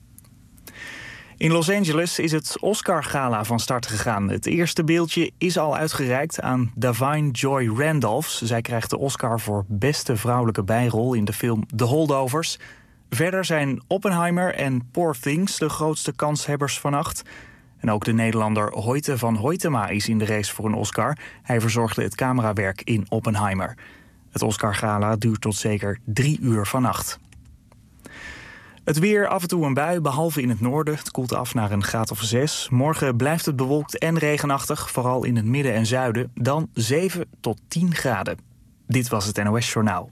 In Los Angeles is het Oscar-gala van start gegaan. Het eerste beeldje is al uitgereikt aan Da'Vine Joy Randolph. Zij krijgt de Oscar voor beste vrouwelijke bijrol in de film The Holdovers. Verder zijn Oppenheimer en Poor Things de grootste kanshebbers vannacht. En ook de Nederlander Hoyte van Hoytema is in de race voor een Oscar. Hij verzorgde het camerawerk in Oppenheimer. Het Oscar-gala duurt tot zeker 3 uur vannacht. Het weer, af en toe een bui, behalve in het noorden. Het koelt af naar een graad of 6. Morgen blijft het bewolkt en regenachtig, vooral in het midden en zuiden. Dan 7 tot 10 graden. Dit was het NOS Journaal.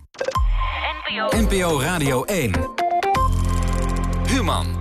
NPO Radio 1. Human.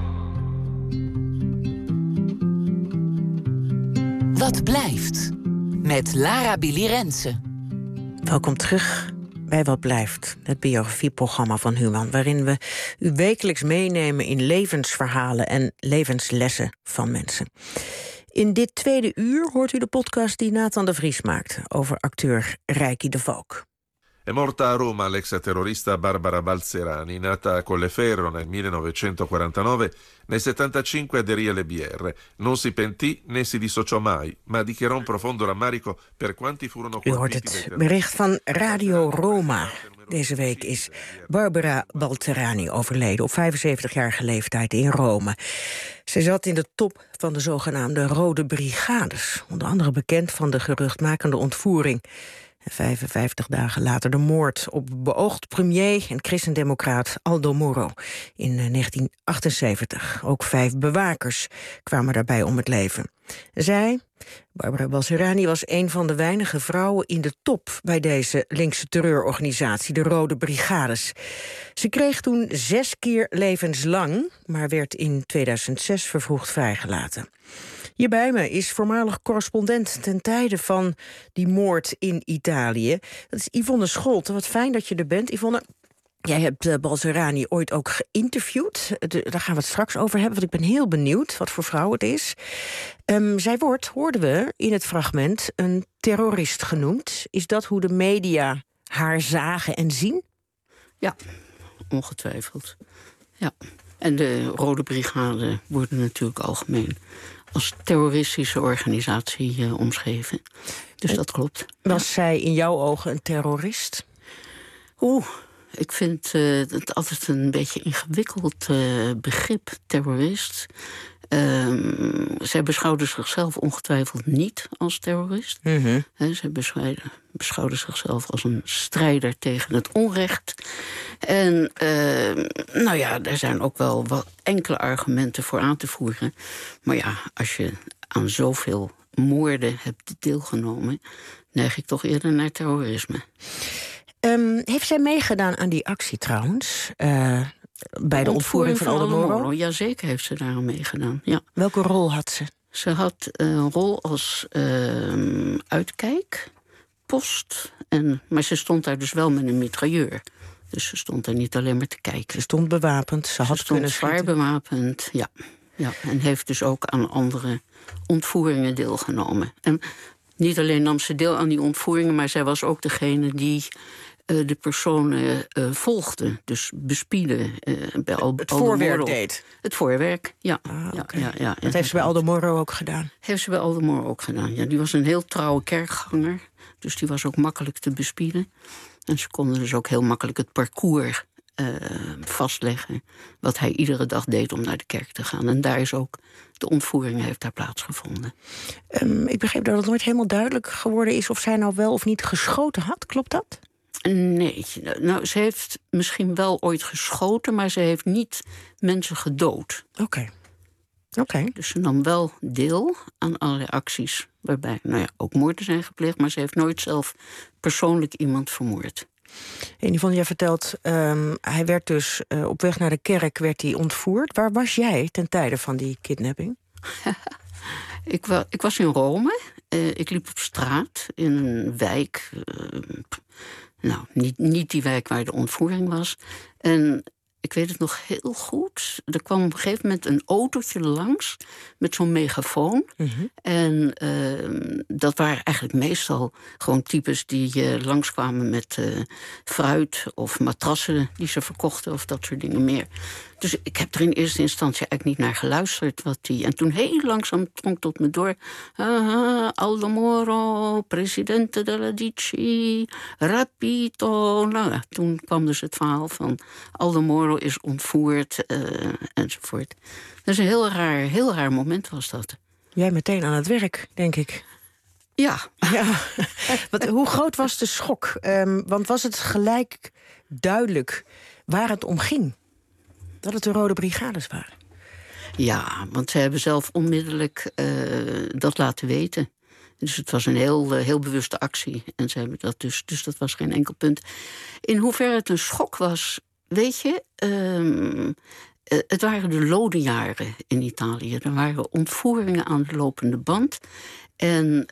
Wat blijft? Met Lara Billy Rensen. Welkom terug bij Wat Blijft, het biografieprogramma van Human, waarin we u wekelijks meenemen in levensverhalen en levenslessen van mensen. In dit tweede uur hoort u de podcast die Nathan de Vries maakt over acteur Reiki de Valk. È morta a Roma l'ex terrorista Barbara Balzerani, nata a Colleferro nel 1949, nel 1975 aderì alle BR. Non si pentì né si dissociò mai, ma dichiarò un profondo rammarico per quanti furono colpiti. U hoort het bericht van Radio Roma. Deze week is Barbara Balzerani overleden op 75-jarige leeftijd in Rome. Ze zat in de top van de zogenaamde Rode Brigades, onder andere bekend van de geruchtmakende ontvoering. 55 dagen later de moord op beoogd premier en christendemocraat Aldo Moro in 1978. Ook 5 bewakers kwamen daarbij om het leven. Zij, Barbara Balzerani, was een van de weinige vrouwen in de top bij deze linkse terreurorganisatie, de Rode Brigades. Ze kreeg toen 6 keer levenslang, maar werd in 2006 vervroegd vrijgelaten. Hier bij me is voormalig correspondent ten tijde van die moord in Italië. Dat is Yvonne Scholten. Wat fijn dat je er bent, Yvonne. Jij hebt Balzerani ooit ook geïnterviewd. Daar gaan we het straks over hebben, want ik ben heel benieuwd wat voor vrouw het is. Zij wordt, hoorden we in het fragment, een terrorist genoemd. Is dat hoe de media haar zagen en zien? Ja, ongetwijfeld. Ja. En de Rode Brigade worden natuurlijk algemeen als terroristische organisatie omschreven. Dus dat klopt. Was zij in jouw ogen een terrorist? Ik vind het altijd een beetje ingewikkeld begrip, terrorist. Zij beschouwde zichzelf ongetwijfeld niet als terrorist. Mm-hmm. Zij beschouwde zichzelf als een strijder tegen het onrecht. En daar zijn ook wel wat enkele argumenten voor aan te voeren. Maar ja, als je aan zoveel moorden hebt deelgenomen, neig ik toch eerder naar terrorisme. Heeft zij meegedaan aan die actie trouwens? Bij de ontvoering van Aldo Moro? Jazeker heeft ze daar aan meegedaan. Ja. Welke rol had ze? Ze had een rol als uitkijkpost. Maar ze stond daar dus wel met een mitrailleur. Dus ze stond daar niet alleen maar te kijken. Ze stond bewapend. Ze stond zwaar bewapend, ja. En heeft dus ook aan andere ontvoeringen deelgenomen. En niet alleen nam ze deel aan die ontvoeringen, maar zij was ook degene die de personen volgde. Dus bespieden. Bij het voorwerk deed? Het voorwerk, ja. Ja. Dat heeft ze bij Aldo Moro ook gedaan? Heeft ze bij Aldo Moro ook gedaan, ja. Die was een heel trouwe kerkganger. Dus die was ook makkelijk te bespieden. En ze konden dus ook heel makkelijk het parcours vastleggen wat hij iedere dag deed om naar de kerk te gaan. En daar is ook de ontvoering heeft daar plaatsgevonden. Ik begreep dat het nooit helemaal duidelijk geworden is of zij nou wel of niet geschoten had. Klopt dat? Nee, nou, ze heeft misschien wel ooit geschoten, maar ze heeft niet mensen gedood. Oké. Dus ze nam wel deel aan allerlei acties waarbij ook moorden zijn gepleegd, maar ze heeft nooit zelf persoonlijk iemand vermoord. En Yvonne, jij vertelt, hij werd dus op weg naar de kerk werd hij ontvoerd. Waar was jij ten tijde van die kidnapping? Ik was in Rome. Ik liep op straat in een wijk. Niet die wijk waar de ontvoering was. En ik weet het nog heel goed. Er kwam op een gegeven moment een autootje langs met zo'n megafoon. Mm-hmm. En dat waren eigenlijk meestal gewoon types die langskwamen met fruit of matrassen die ze verkochten of dat soort dingen meer. Dus ik heb er in eerste instantie eigenlijk niet naar geluisterd. En toen heel langzaam drong tot me door. Aldo Moro, presidente della DC, rapito. Toen kwam dus het verhaal van Aldo Moro is ontvoerd enzovoort. Dat is een heel raar moment was dat. Jij meteen aan het werk, denk ik. Ja. Hoe groot was de schok? Want was het gelijk duidelijk waar het om ging? Dat het de Rode Brigades waren? Ja, want ze hebben zelf onmiddellijk dat laten weten. Dus het was een heel bewuste actie. En ze hebben dat dus dat was geen enkel punt. In hoeverre het een schok was, weet je, het waren de lode jaren in Italië. Er waren ontvoeringen aan de lopende band. En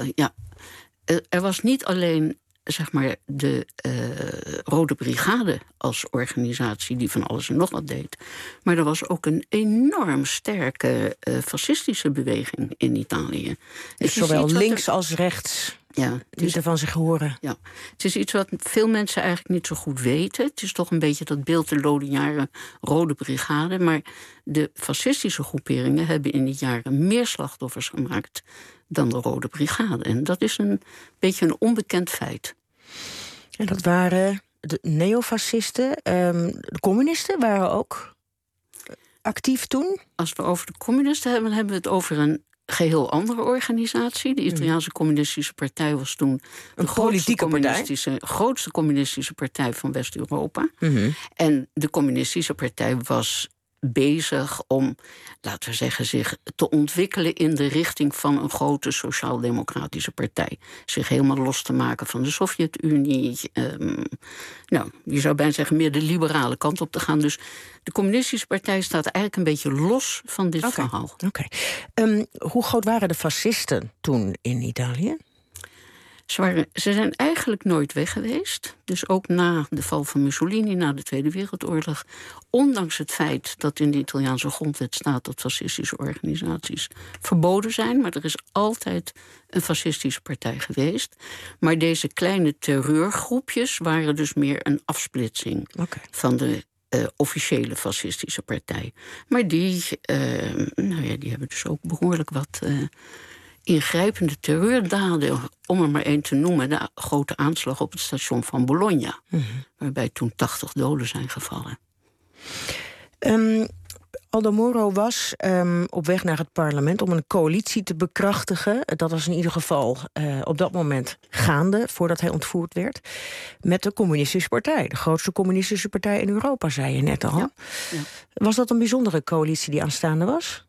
er was niet alleen zeg maar de Rode Brigade als organisatie die van alles en nog wat deed. Maar er was ook een enorm sterke fascistische beweging in Italië. Dus zowel links als rechts lieten van zich horen. Ja, het is iets wat veel mensen eigenlijk niet zo goed weten. Het is toch een beetje dat beeld de lode jaren Rode Brigade. Maar de fascistische groeperingen hebben in die jaren meer slachtoffers gemaakt dan de Rode Brigade. En dat is een beetje een onbekend feit. En dat waren de neofascisten. De communisten waren ook actief toen? Als we over de communisten hebben we het over een geheel andere organisatie. De Italiaanse Communistische Partij was toen de grootste communistische partij van West-Europa. Mm-hmm. En de Communistische Partij was bezig om, laten we zeggen, zich te ontwikkelen in de richting van een grote sociaal-democratische partij. Zich helemaal los te maken van de Sovjet-Unie. Je zou bijna zeggen meer de liberale kant op te gaan. Dus de Communistische Partij staat eigenlijk een beetje los van dit verhaal. Oké. Hoe groot waren de fascisten toen in Italië? Ze zijn eigenlijk nooit weg geweest. Dus ook na de val van Mussolini, na de Tweede Wereldoorlog. Ondanks het feit dat in de Italiaanse grondwet staat dat fascistische organisaties verboden zijn. Maar er is altijd een fascistische partij geweest. Maar deze kleine terreurgroepjes waren dus meer een afsplitsing van de officiële fascistische partij. Maar die hebben dus ook behoorlijk wat ingrijpende terreurdaden, om er maar één te noemen. De grote aanslag op het station van Bologna, waarbij toen 80 doden zijn gevallen. Aldo Moro was op weg naar het parlement om een coalitie te bekrachtigen. Dat was in ieder geval op dat moment gaande, voordat hij ontvoerd werd, met de Communistische Partij. De grootste communistische partij in Europa, zei je net al. Ja. Was dat een bijzondere coalitie die aanstaande was?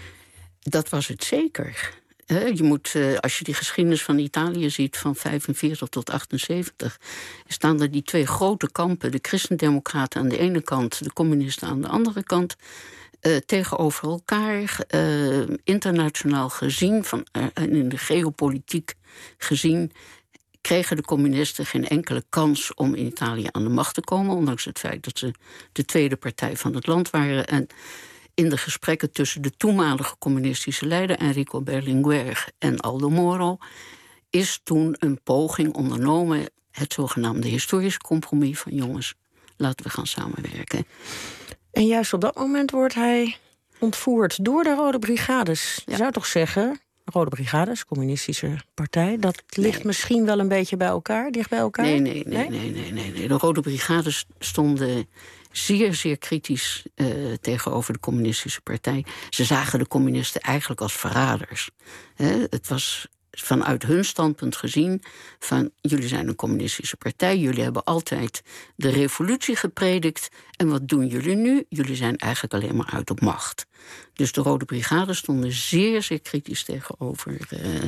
Dat was het zeker. Je moet, als je die geschiedenis van Italië ziet, van 45 tot 78... staan er die twee grote kampen, de christendemocraten aan de ene kant, de communisten aan de andere kant, tegenover elkaar. Internationaal gezien, in de geopolitiek gezien, kregen de communisten geen enkele kans om in Italië aan de macht te komen, ondanks het feit dat ze de tweede partij van het land waren. En in de gesprekken tussen de toenmalige communistische leider Enrico Berlinguer en Aldo Moro is toen een poging ondernomen, het zogenaamde historische compromis van jongens, laten we gaan samenwerken. En juist op dat moment wordt hij ontvoerd door de Rode Brigades. Je zou toch zeggen, Rode Brigades, communistische partij, dat ligt misschien wel een beetje bij elkaar, dicht bij elkaar? Nee. De Rode Brigades stonden zeer, zeer kritisch tegenover de communistische partij. Ze zagen de communisten eigenlijk als verraders. Het was vanuit hun standpunt gezien van, jullie zijn een communistische partij, jullie hebben altijd de revolutie gepredikt, en wat doen jullie nu? Jullie zijn eigenlijk alleen maar uit op macht. Dus de Rode Brigades stonden zeer, zeer kritisch tegenover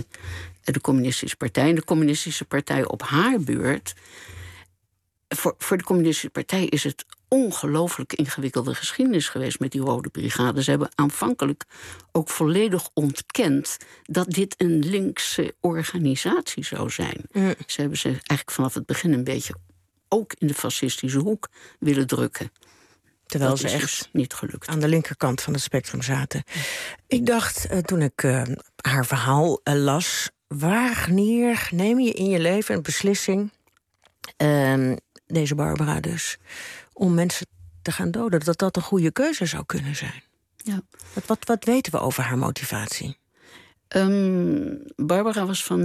de communistische partij. En de communistische partij op haar beurt, voor de communistische partij is het ongelooflijk ingewikkelde geschiedenis geweest met die Rode Brigade. Ze hebben aanvankelijk ook volledig ontkend dat dit een linkse organisatie zou zijn. Ze hebben ze eigenlijk vanaf het begin een beetje ook in de fascistische hoek willen drukken. Terwijl dat ze is echt dus niet gelukt. Aan de linkerkant van het spectrum zaten. Ik dacht, toen ik haar verhaal las, wanneer neem je in je leven een beslissing, deze Barbara dus, om mensen te gaan doden, dat een goede keuze zou kunnen zijn? Ja. Wat weten we over haar motivatie? Barbara was van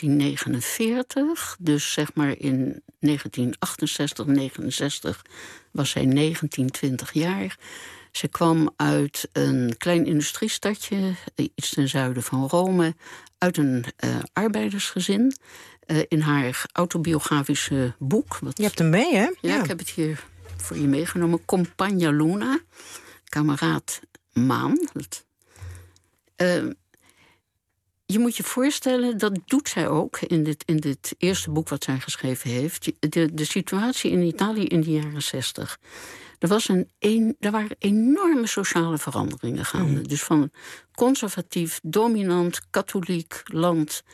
1949, dus zeg maar in 1968, 69 was zij 19, 20 jaar. Ze kwam uit een klein industriestadje, iets ten zuiden van Rome, uit een arbeidersgezin. In haar autobiografische boek. Je hebt hem mee, hè? Ja, ik heb het hier voor je meegenomen. Compagna Luna, kameraad Maan. Je moet je voorstellen, dat doet zij ook in dit eerste boek wat zij geschreven heeft. De situatie in Italië in de jaren 60. Er waren enorme sociale veranderingen gaande. Dus van een conservatief, dominant, katholiek land,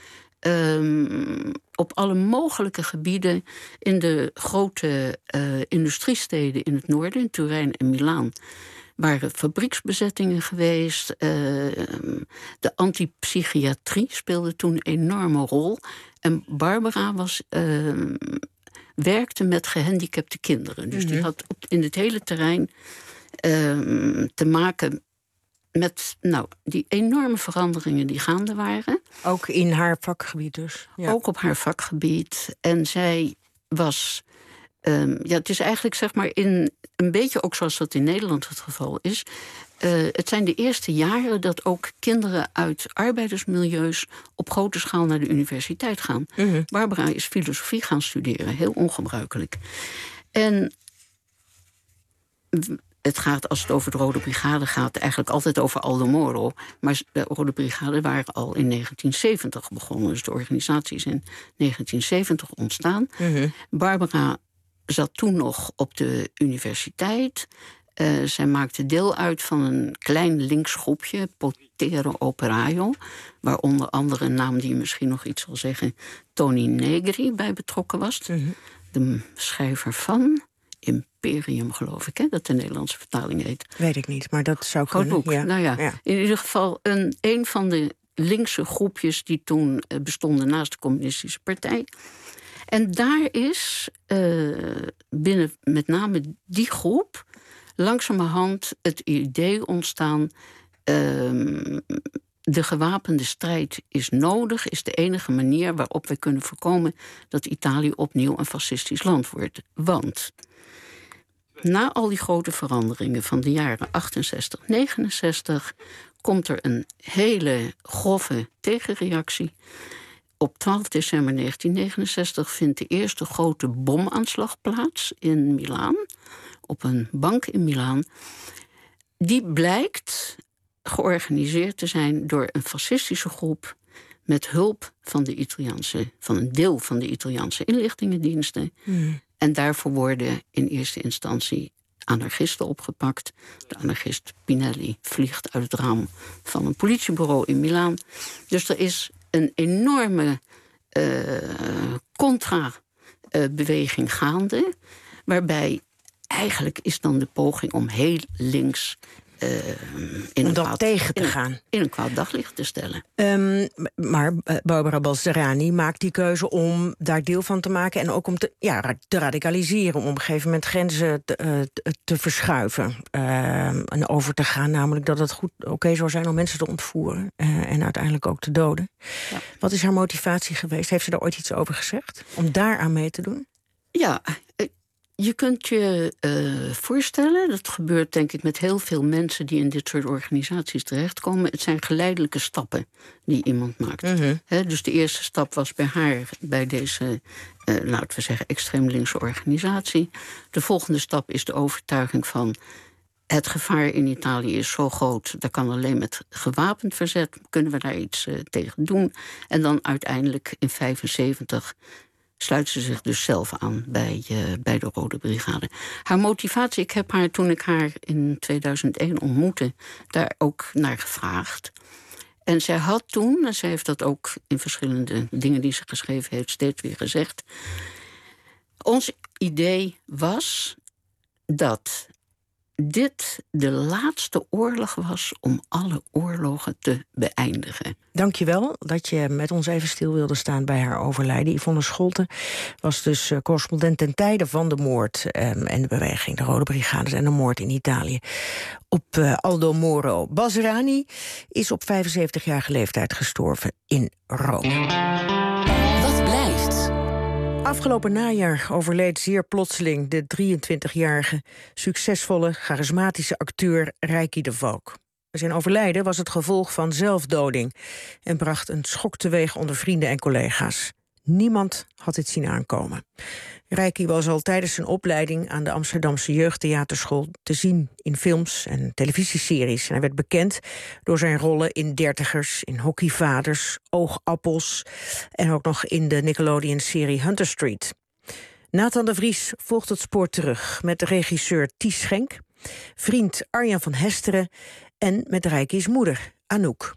op alle mogelijke gebieden in de grote industriesteden in het noorden, in Turijn en Milaan, waren fabrieksbezettingen geweest. De antipsychiatrie speelde toen een enorme rol. En Barbara werkte met gehandicapte kinderen. Dus die had in het hele terrein te maken met die enorme veranderingen die gaande waren. Ook in haar vakgebied dus? Ja. Ook op haar vakgebied. En zij was, het is eigenlijk zeg maar een beetje ook zoals dat in Nederland het geval is. Het zijn de eerste jaren dat ook kinderen uit arbeidersmilieus op grote schaal naar de universiteit gaan. Barbara is filosofie gaan studeren, heel ongebruikelijk. En het gaat, als het over de Rode Brigade gaat, eigenlijk altijd over Aldo Moro. Maar de Rode Brigade waren al in 1970 begonnen. Dus de organisatie is in 1970 ontstaan. Barbara zat toen nog op de universiteit. Zij maakte deel uit van een klein links groepje, Potere Operaio, waar onder andere een naam die je misschien nog iets zal zeggen, Tony Negri bij betrokken was. De schrijver van Imperium, geloof ik, dat de Nederlandse vertaling heet. Weet ik niet, maar dat zou kunnen. Boek. Ja. Nou ja, in ieder geval een van de linkse groepjes die toen bestonden naast de communistische partij. En daar is binnen met name die groep langzamerhand het idee ontstaan, de gewapende strijd is nodig, is de enige manier waarop we kunnen voorkomen dat Italië opnieuw een fascistisch land wordt. Want na al die grote veranderingen van de jaren 68, 69... komt er een hele grove tegenreactie. Op 12 december 1969 vindt de eerste grote bomaanslag plaats in Milaan. Op een bank in Milaan. Die blijkt georganiseerd te zijn door een fascistische groep met hulp van een deel van de Italiaanse inlichtingendiensten. En daarvoor worden in eerste instantie anarchisten opgepakt. De anarchist Pinelli vliegt uit het raam van een politiebureau in Milaan. Dus er is een enorme contra-beweging gaande, waarbij eigenlijk is dan de poging om heel links om dat tegen te gaan. In een kwaad daglicht te stellen. Maar Barbara Balzerani maakt die keuze om daar deel van te maken en ook om te radicaliseren, om op een gegeven moment grenzen te verschuiven en over te gaan, namelijk dat het oké zou zijn om mensen te ontvoeren en uiteindelijk ook te doden. Ja. Wat is haar motivatie geweest? Heeft ze daar ooit iets over gezegd? Om daaraan mee te doen? Ja, je kunt je voorstellen, dat gebeurt denk ik met heel veel mensen die in dit soort organisaties terechtkomen. Het zijn geleidelijke stappen die iemand maakt. Dus de eerste stap was bij haar, bij deze, laten we zeggen, extreem linkse organisatie. De volgende stap is de overtuiging van het gevaar in Italië is zo groot, daar kan alleen met gewapend verzet, kunnen we daar iets tegen doen. En dan uiteindelijk in 1975 sluit ze zich dus zelf aan bij de Rode Brigade. Haar motivatie, ik heb haar toen ik haar in 2001 ontmoette, daar ook naar gevraagd. En zij had toen, en zij heeft dat ook in verschillende dingen die ze geschreven heeft steeds weer gezegd, ons idee was dat dit de laatste oorlog was om alle oorlogen te beëindigen. Dank je wel dat je met ons even stil wilde staan bij haar overlijden. Yvonne Scholten was dus correspondent ten tijde van de moord en de beweging, de Rode Brigades en de moord in Italië op Aldo Moro. Balzerani is op 75-jarige leeftijd gestorven in Rome. Wat blijft? Afgelopen najaar overleed zeer plotseling de 23-jarige, succesvolle, charismatische acteur Reiki de Valk. Zijn overlijden was het gevolg van zelfdoding en bracht een schok teweeg onder vrienden en collega's. Niemand had dit zien aankomen. Reiki was al tijdens zijn opleiding aan de Amsterdamse Jeugdtheaterschool te zien in films en televisieseries. En hij werd bekend door zijn rollen in Dertigers, in Hockeyvaders, Oogappels en ook nog in de Nickelodeon-serie Hunter Street. Nathan de Vries volgt het spoor terug met de regisseur Ties Schenk, vriend Arjan van Hesteren en met Reiki's moeder, Anouk.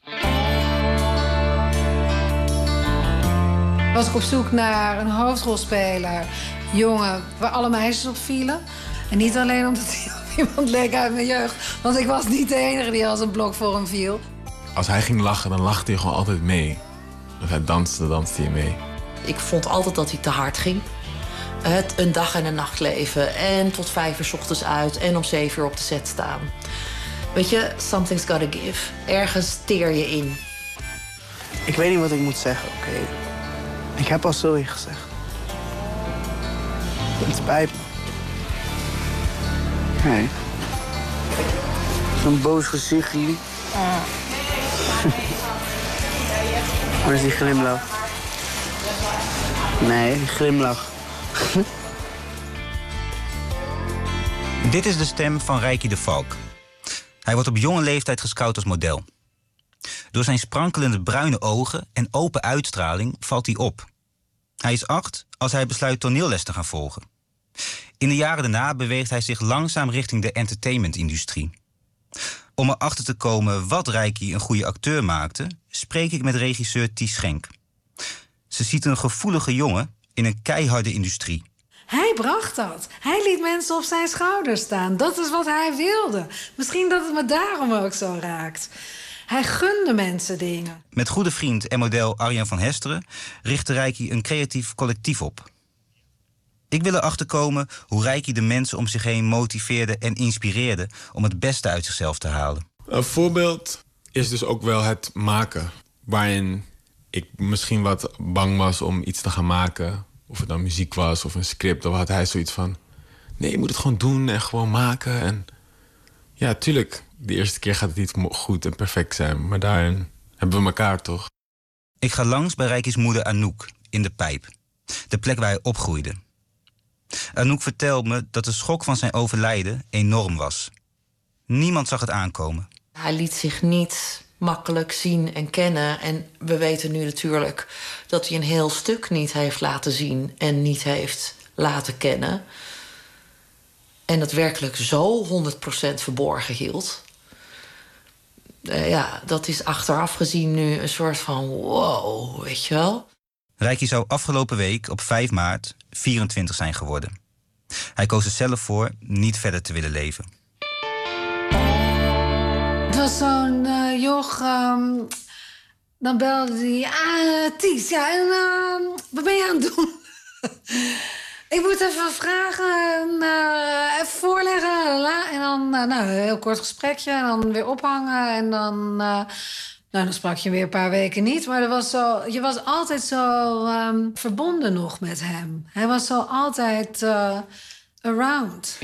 Was ik op zoek naar een hoofdrolspeler, jongen, waar alle meisjes op vielen. En niet alleen omdat hij op iemand leek uit mijn jeugd, want ik was niet de enige die als een blok voor hem viel. Als hij ging lachen, dan lachte hij gewoon altijd mee. Als hij danste hij mee. Ik vond altijd dat hij te hard ging. Het een dag en een nacht leven en tot 5 uur 's ochtends uit en om 7 uur op de set staan. Weet je, something's gotta give. Ergens teer je in. Ik weet niet wat ik moet zeggen, oké? Ik heb al sorry gezegd. Het spijt me. Nee. Zo'n boos gezicht, jullie. Waar is die glimlach? Nee, die glimlach. Dit is de stem van Reiki de Valk. Hij wordt op jonge leeftijd gescout als model. Door zijn sprankelende bruine ogen en open uitstraling valt hij op. Hij is 8 als hij besluit toneelles te gaan volgen. In de jaren daarna beweegt hij zich langzaam richting de entertainmentindustrie. Om erachter te komen wat Reiki een goede acteur maakte, spreek ik met regisseur Ties Schenk. Ze ziet een gevoelige jongen in een keiharde industrie. Hij bracht dat. Hij liet mensen op zijn schouders staan. Dat is wat hij wilde. Misschien dat het me daarom ook zo raakt. Hij gunde mensen dingen. Met goede vriend en model Arjan van Hesteren richtte Reiki een creatief collectief op. Ik wil erachter komen hoe Reiki de mensen om zich heen motiveerde en inspireerde om het beste uit zichzelf te halen. Een voorbeeld is dus ook wel het maken. Waarin ik misschien wat bang was om iets te gaan maken. Of het dan muziek was of een script. Dan had hij zoiets van... nee, je moet het gewoon doen en gewoon maken. En ja, tuurlijk, de eerste keer gaat het niet goed en perfect zijn. Maar daarin hebben we elkaar toch. Ik ga langs bij Reiki's moeder Anouk in de Pijp. De plek waar hij opgroeide. Anouk vertelt me dat de schok van zijn overlijden enorm was. Niemand zag het aankomen. Hij liet zich niet makkelijk zien en kennen. En we weten nu natuurlijk dat hij een heel stuk niet heeft laten zien en niet heeft laten kennen. En het werkelijk zo 100% verborgen hield. Ja, dat is achteraf gezien nu een soort van wow, weet je wel. Reiki zou afgelopen week op 5 maart 24 zijn geworden. Hij koos er zelf voor niet verder te willen leven. Het was zo'n joch, dan belde hij... Ties, ja, en wat ben je aan het doen? Ik moet even vragen, even voorleggen. En dan een heel kort gesprekje en dan weer ophangen. En dan sprak je weer een paar weken niet. Maar je was altijd zo verbonden nog met hem. Hij was zo altijd around.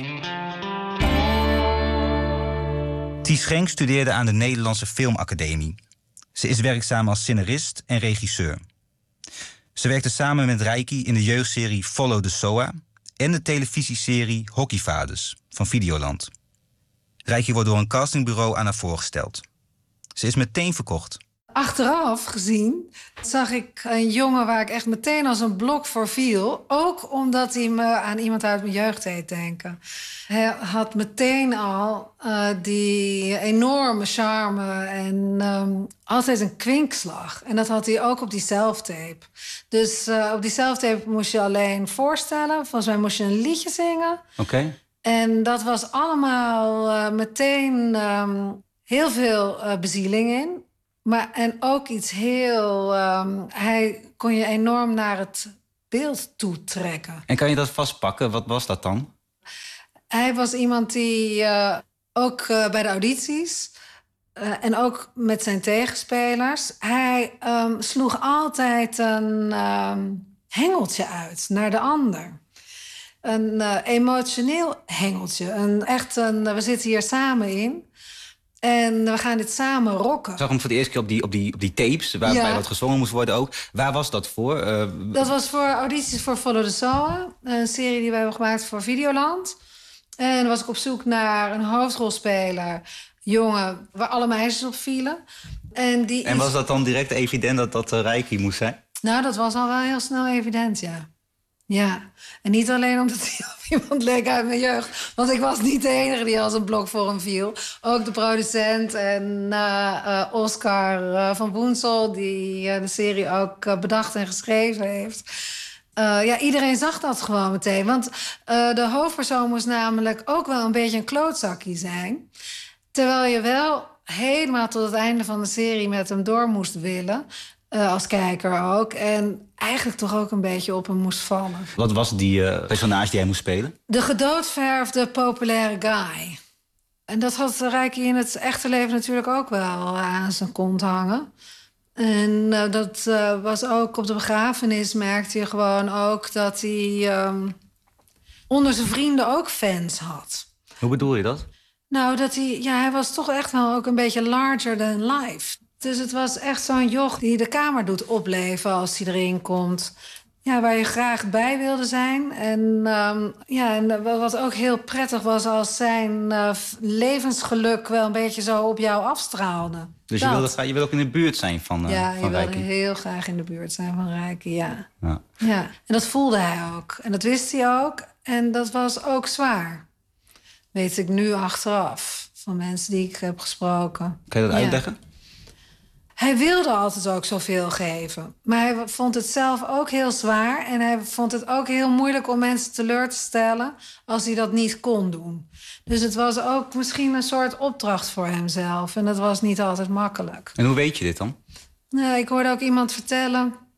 Ties Schenk studeerde aan de Nederlandse Filmacademie. Ze is werkzaam als scenarist en regisseur. Ze werkte samen met Reiki in de jeugdserie Follow the Soa en de televisieserie Hockeyvaders van Videoland. Reiki wordt door een castingbureau aan haar voorgesteld. Ze is meteen verkocht. Achteraf gezien zag ik een jongen waar ik echt meteen als een blok voor viel. Ook omdat hij me aan iemand uit mijn jeugd deed denken. Hij had meteen al die enorme charme en altijd een kwinkslag. En dat had hij ook op die self-tape. Dus op die self-tape moest je alleen voorstellen. Volgens mij moest je een liedje zingen. Oké. En dat was allemaal meteen heel veel bezieling in. En ook iets heel... hij kon je enorm naar het beeld toetrekken. En kan je dat vastpakken? Wat was dat dan? Hij was iemand die ook bij de audities... en ook met zijn tegenspelers... hij sloeg altijd een hengeltje uit naar de ander. Een emotioneel hengeltje. We zitten hier samen in... En we gaan dit samen rocken. Ik zag hem voor de eerste keer op die tapes, waarbij wat gezongen moest worden ook. Waar was dat voor? Dat was voor audities voor Follow the Soa. Een serie die we hebben gemaakt voor Videoland. En dan was ik op zoek naar een hoofdrolspeler. Jongen, waar alle meisjes op vielen. En was dat dan direct evident dat dat Reiki moest zijn? Nou, dat was al wel heel snel evident, ja. Ja, en niet alleen omdat hij op iemand leek uit mijn jeugd. Want ik was niet de enige die als een blok voor hem viel. Ook de producent en Oscar van Boensel... die de serie ook bedacht en geschreven heeft. Iedereen zag dat gewoon meteen. Want de hoofdpersoon moest namelijk ook wel een beetje een klootzakkie zijn. Terwijl je wel helemaal tot het einde van de serie met hem door moest willen... als kijker ook. En eigenlijk toch ook een beetje op hem moest vallen. Wat was die personage die hij moest spelen? De gedoodverfde populaire guy. En dat had Reiki in het echte leven natuurlijk ook wel aan zijn kont hangen. En dat was ook op de begrafenis, merkte je gewoon ook... dat hij onder zijn vrienden ook fans had. Hoe bedoel je dat? Nou, hij was toch echt wel ook een beetje larger than life. Dus het was echt zo'n joch die de kamer doet opleven als hij erin komt. Ja, waar je graag bij wilde zijn. En wat ook heel prettig was als zijn levensgeluk wel een beetje zo op jou afstraalde. Dus je wil ook in de buurt zijn van Reiki? Ja, je wilde heel graag in de buurt zijn van Reiki, ja. En dat voelde hij ook. En dat wist hij ook. En dat was ook zwaar. Weet ik nu achteraf. Van mensen die ik heb gesproken. Kan je dat uitleggen? Hij wilde altijd ook zoveel geven. Maar hij vond het zelf ook heel zwaar. En hij vond het ook heel moeilijk om mensen teleur te stellen... als hij dat niet kon doen. Dus het was ook misschien een soort opdracht voor hemzelf. En dat was niet altijd makkelijk. En hoe weet je dit dan? Nou, ik hoorde ook iemand vertellen...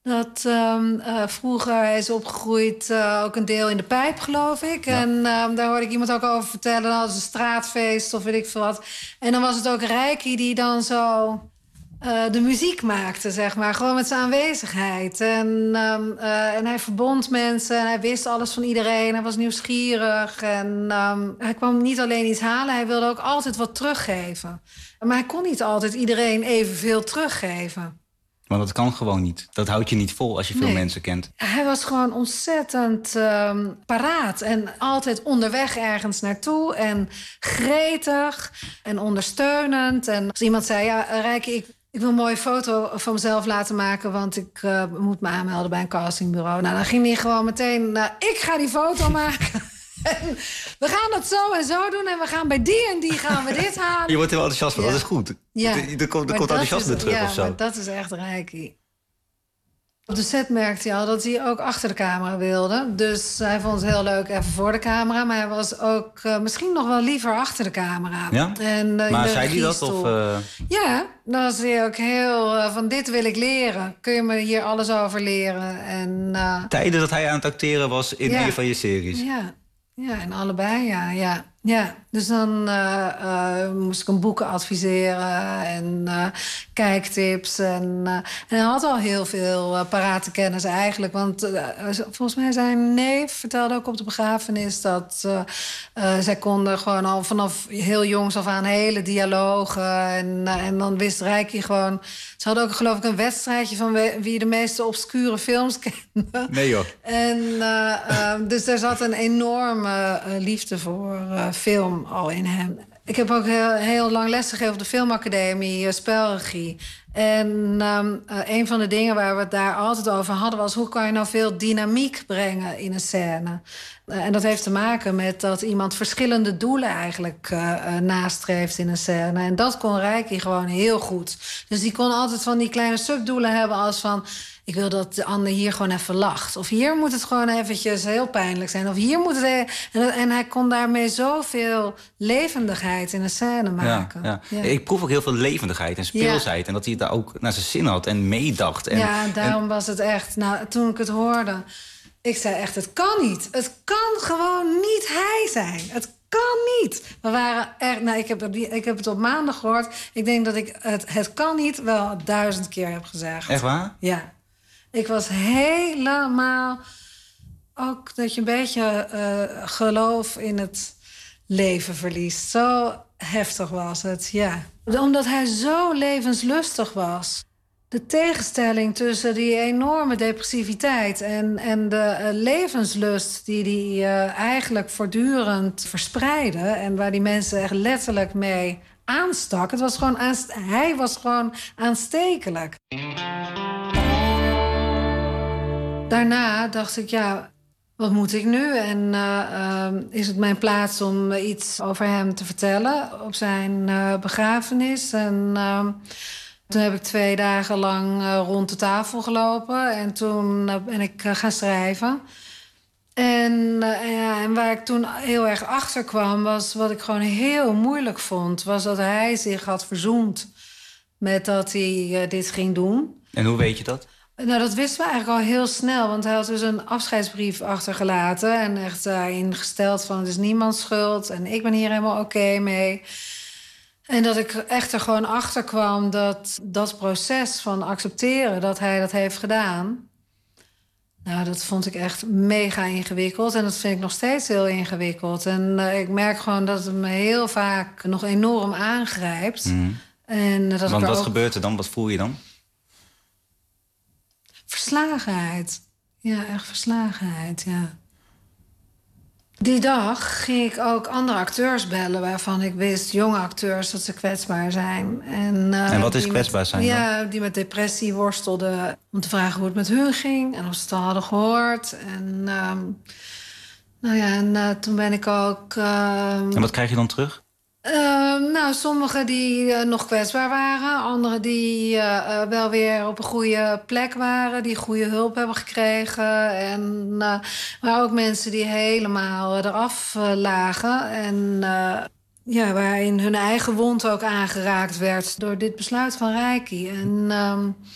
Dat vroeger hij is opgegroeid, ook een deel in de pijp, geloof ik. Ja. En daar hoorde ik iemand ook over vertellen. Dan hadden ze een straatfeest of weet ik veel wat. En dan was het ook Reiki die dan zo de muziek maakte, zeg maar. Gewoon met zijn aanwezigheid. En hij verbond mensen en hij wist alles van iedereen. Hij was nieuwsgierig. En hij kwam niet alleen iets halen, hij wilde ook altijd wat teruggeven. Maar hij kon niet altijd iedereen evenveel teruggeven. Want dat kan gewoon niet. Dat houdt je niet vol als je veel mensen kent. Hij was gewoon ontzettend paraat. En altijd onderweg ergens naartoe. En gretig en ondersteunend. En als iemand zei, ja, Rijke, ik wil een mooie foto van mezelf laten maken, want ik moet me aanmelden bij een castingbureau. Nou, dan ging hij gewoon meteen, ik ga die foto maken. En we gaan dat zo en zo doen en we gaan bij die en die gaan we dit halen. Je wordt heel enthousiast van, dat is goed. Ja. Er komt enthousiasme terug of zo. Ja, dat is echt Reiki. Op de set merkte hij al dat hij ook achter de camera wilde. Dus hij vond het heel leuk even voor de camera. Maar hij was ook misschien nog wel liever achter de camera. Ja? En, maar zei hij dat? Of, Ja, dan was hij ook heel van dit wil ik leren. Kun je me hier alles over leren? En, tijden dat hij aan het acteren was in een van je series? Ja, en allebei, ja. Dus dan moest ik hem boeken adviseren en kijktips. En hij had al heel veel parate kennis eigenlijk. Want volgens mij zijn neef vertelde ook op de begrafenis dat zij konden gewoon al vanaf heel jongs af aan hele dialogen. En dan wist Reiki gewoon. Ze hadden ook geloof ik een wedstrijdje van wie de meeste obscure films kende. Nee joh. En dus er zat een enorme liefde voor film al in hem. Ik heb ook heel lang les gegeven op de filmacademie, spelregie. En een van de dingen waar we het daar altijd over hadden was, hoe kan je nou veel dynamiek brengen in een scène? En dat heeft te maken met dat iemand verschillende doelen eigenlijk nastreeft in een scène. En dat kon Reiki gewoon heel goed. Dus die kon altijd van die kleine subdoelen hebben als van, ik wil dat de ander hier gewoon even lacht. Of hier moet het gewoon eventjes heel pijnlijk zijn. Of hier moet het... En hij kon daarmee zoveel levendigheid in een scène maken. Ja. Ik proef ook heel veel levendigheid en speelsheid. Ja. En dat hij het daar ook naar zijn zin had en meedacht. En daarom was het echt... Nou, toen ik het hoorde, ik zei echt, het kan niet. Het kan gewoon niet hij zijn. Het kan niet. We waren echt... Nou, ik heb het op maandag gehoord. Ik denk dat ik het kan niet wel 1000 keer heb gezegd. Echt waar? Ja. Ik was helemaal... Ook dat je een beetje geloof in het leven verliest. Zo heftig was het, ja. Omdat hij zo levenslustig was. De tegenstelling tussen die enorme depressiviteit en de levenslust die hij eigenlijk voortdurend verspreidde en waar die mensen echt letterlijk mee aanstak. Het was gewoon hij was gewoon aanstekelijk. Daarna dacht ik, ja, wat moet ik nu? En is het mijn plaats om iets over hem te vertellen op zijn begrafenis? En toen heb ik 2 dagen lang rond de tafel gelopen. En toen ben ik gaan schrijven. En waar ik toen heel erg achter kwam, was wat ik gewoon heel moeilijk vond, was dat hij zich had verzoend met dat hij dit ging doen. En hoe weet je dat? Nou, dat wisten we eigenlijk al heel snel. Want hij had dus een afscheidsbrief achtergelaten. En echt daarin gesteld van, het is niemands schuld. En ik ben hier helemaal oké mee. En dat ik echt er gewoon achter kwam dat proces van accepteren dat hij dat heeft gedaan. Nou, dat vond ik echt mega ingewikkeld. En dat vind ik nog steeds heel ingewikkeld. En ik merk gewoon dat het me heel vaak nog enorm aangrijpt. Mm. En dat want wat gebeurt er dan? Wat voel je dan? Verslagenheid. Ja, echt verslagenheid, ja. Die dag ging ik ook andere acteurs bellen waarvan ik wist, jonge acteurs, dat ze kwetsbaar zijn. En wat is kwetsbaar zijn dan? Ja, die met depressie worstelden. Om te vragen hoe het met hun ging en of ze het al hadden gehoord. En toen ben ik ook... En wat krijg je dan terug? Sommigen die nog kwetsbaar waren. Anderen die wel weer op een goede plek waren. Die goede hulp hebben gekregen. Maar ook mensen die helemaal eraf lagen. En waarin hun eigen wond ook aangeraakt werd door dit besluit van Reiki.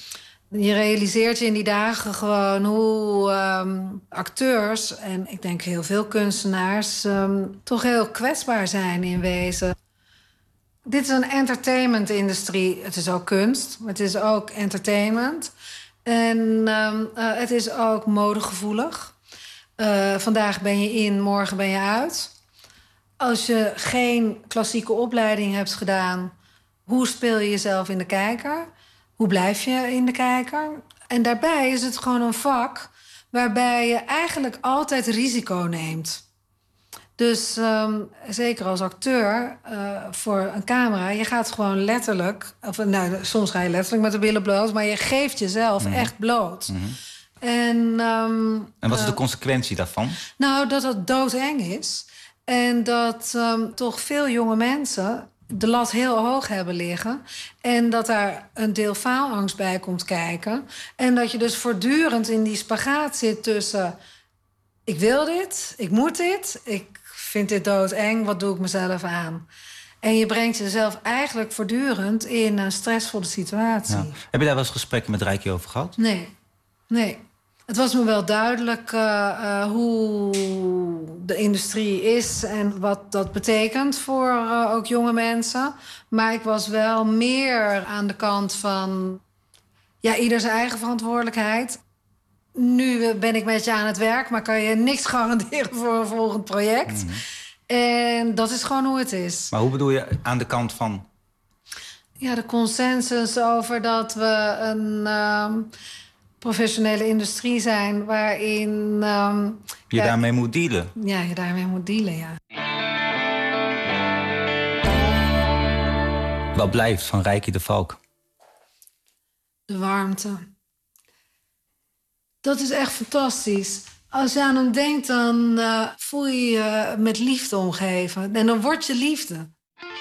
Je realiseert je in die dagen gewoon hoe acteurs... en ik denk heel veel kunstenaars... toch heel kwetsbaar zijn in wezen. Dit is een entertainment-industrie. Het is ook kunst, maar het is ook entertainment. En het is ook modegevoelig. Vandaag ben je in, morgen ben je uit. Als je geen klassieke opleiding hebt gedaan... hoe speel je jezelf in de kijker? Hoe blijf je in de kijker? En daarbij is het gewoon een vak... waarbij je eigenlijk altijd risico neemt. Dus zeker als acteur voor een camera... je gaat gewoon letterlijk... soms ga je letterlijk met de billen bloot... maar je geeft jezelf echt bloot. En wat is de consequentie daarvan? Nou, dat het doodeng is. En dat toch veel jonge mensen de lat heel hoog hebben liggen. En dat daar een deel faalangst bij komt kijken. En dat je dus voortdurend in die spagaat zit tussen... ik wil dit, ik moet dit, ik vind dit doodeng, wat doe ik mezelf aan? En je brengt jezelf eigenlijk voortdurend in een stressvolle situatie. Ja. Heb je daar wel eens gesprekken met Reiki over gehad? Nee. Het was me wel duidelijk hoe de industrie is... en wat dat betekent voor ook jonge mensen. Maar ik was wel meer aan de kant van... ja, ieder zijn eigen verantwoordelijkheid. Nu ben ik met je aan het werk... maar kan je niks garanderen voor een volgend project. En dat is gewoon hoe het is. Maar hoe bedoel je aan de kant van? Ja, de consensus over dat we een... professionele industrie zijn waarin... je daarmee moet dealen. Ja, je daarmee moet dealen, ja. Wat blijft van Reiki de Valk? De warmte. Dat is echt fantastisch. Als je aan hem denkt, dan voel je je met liefde omgeven. En dan word je liefde.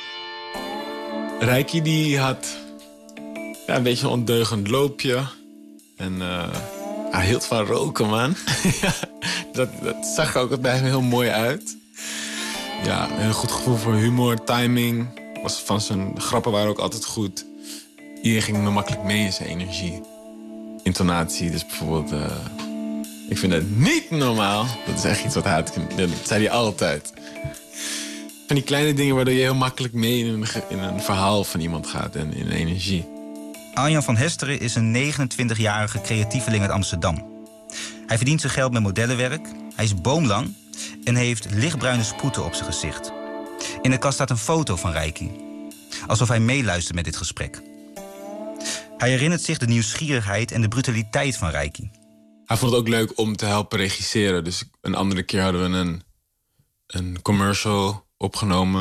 Reiki die had een beetje een ondeugend loopje... En hij hield van roken, man. dat zag er ook bij hem heel mooi uit. Ja, een goed gevoel voor humor, timing. Van zijn grappen waren ook altijd goed. Iedereen ging me makkelijk mee in zijn energie. Intonatie, dus bijvoorbeeld... ik vind het niet normaal. Dat is echt iets wat hij had. Dat zei hij altijd. Van die kleine dingen waardoor je heel makkelijk mee in een verhaal van iemand gaat en in energie. Arjan van Hesteren is een 29-jarige creatieveling uit Amsterdam. Hij verdient zijn geld met modellenwerk, hij is boomlang en heeft lichtbruine sproeten op zijn gezicht. In de kast staat een foto van Reiki. Alsof hij meeluistert met dit gesprek. Hij herinnert zich de nieuwsgierigheid en de brutaliteit van Reiki. Hij vond het ook leuk om te helpen regisseren. Dus een andere keer hadden we een commercial opgenomen.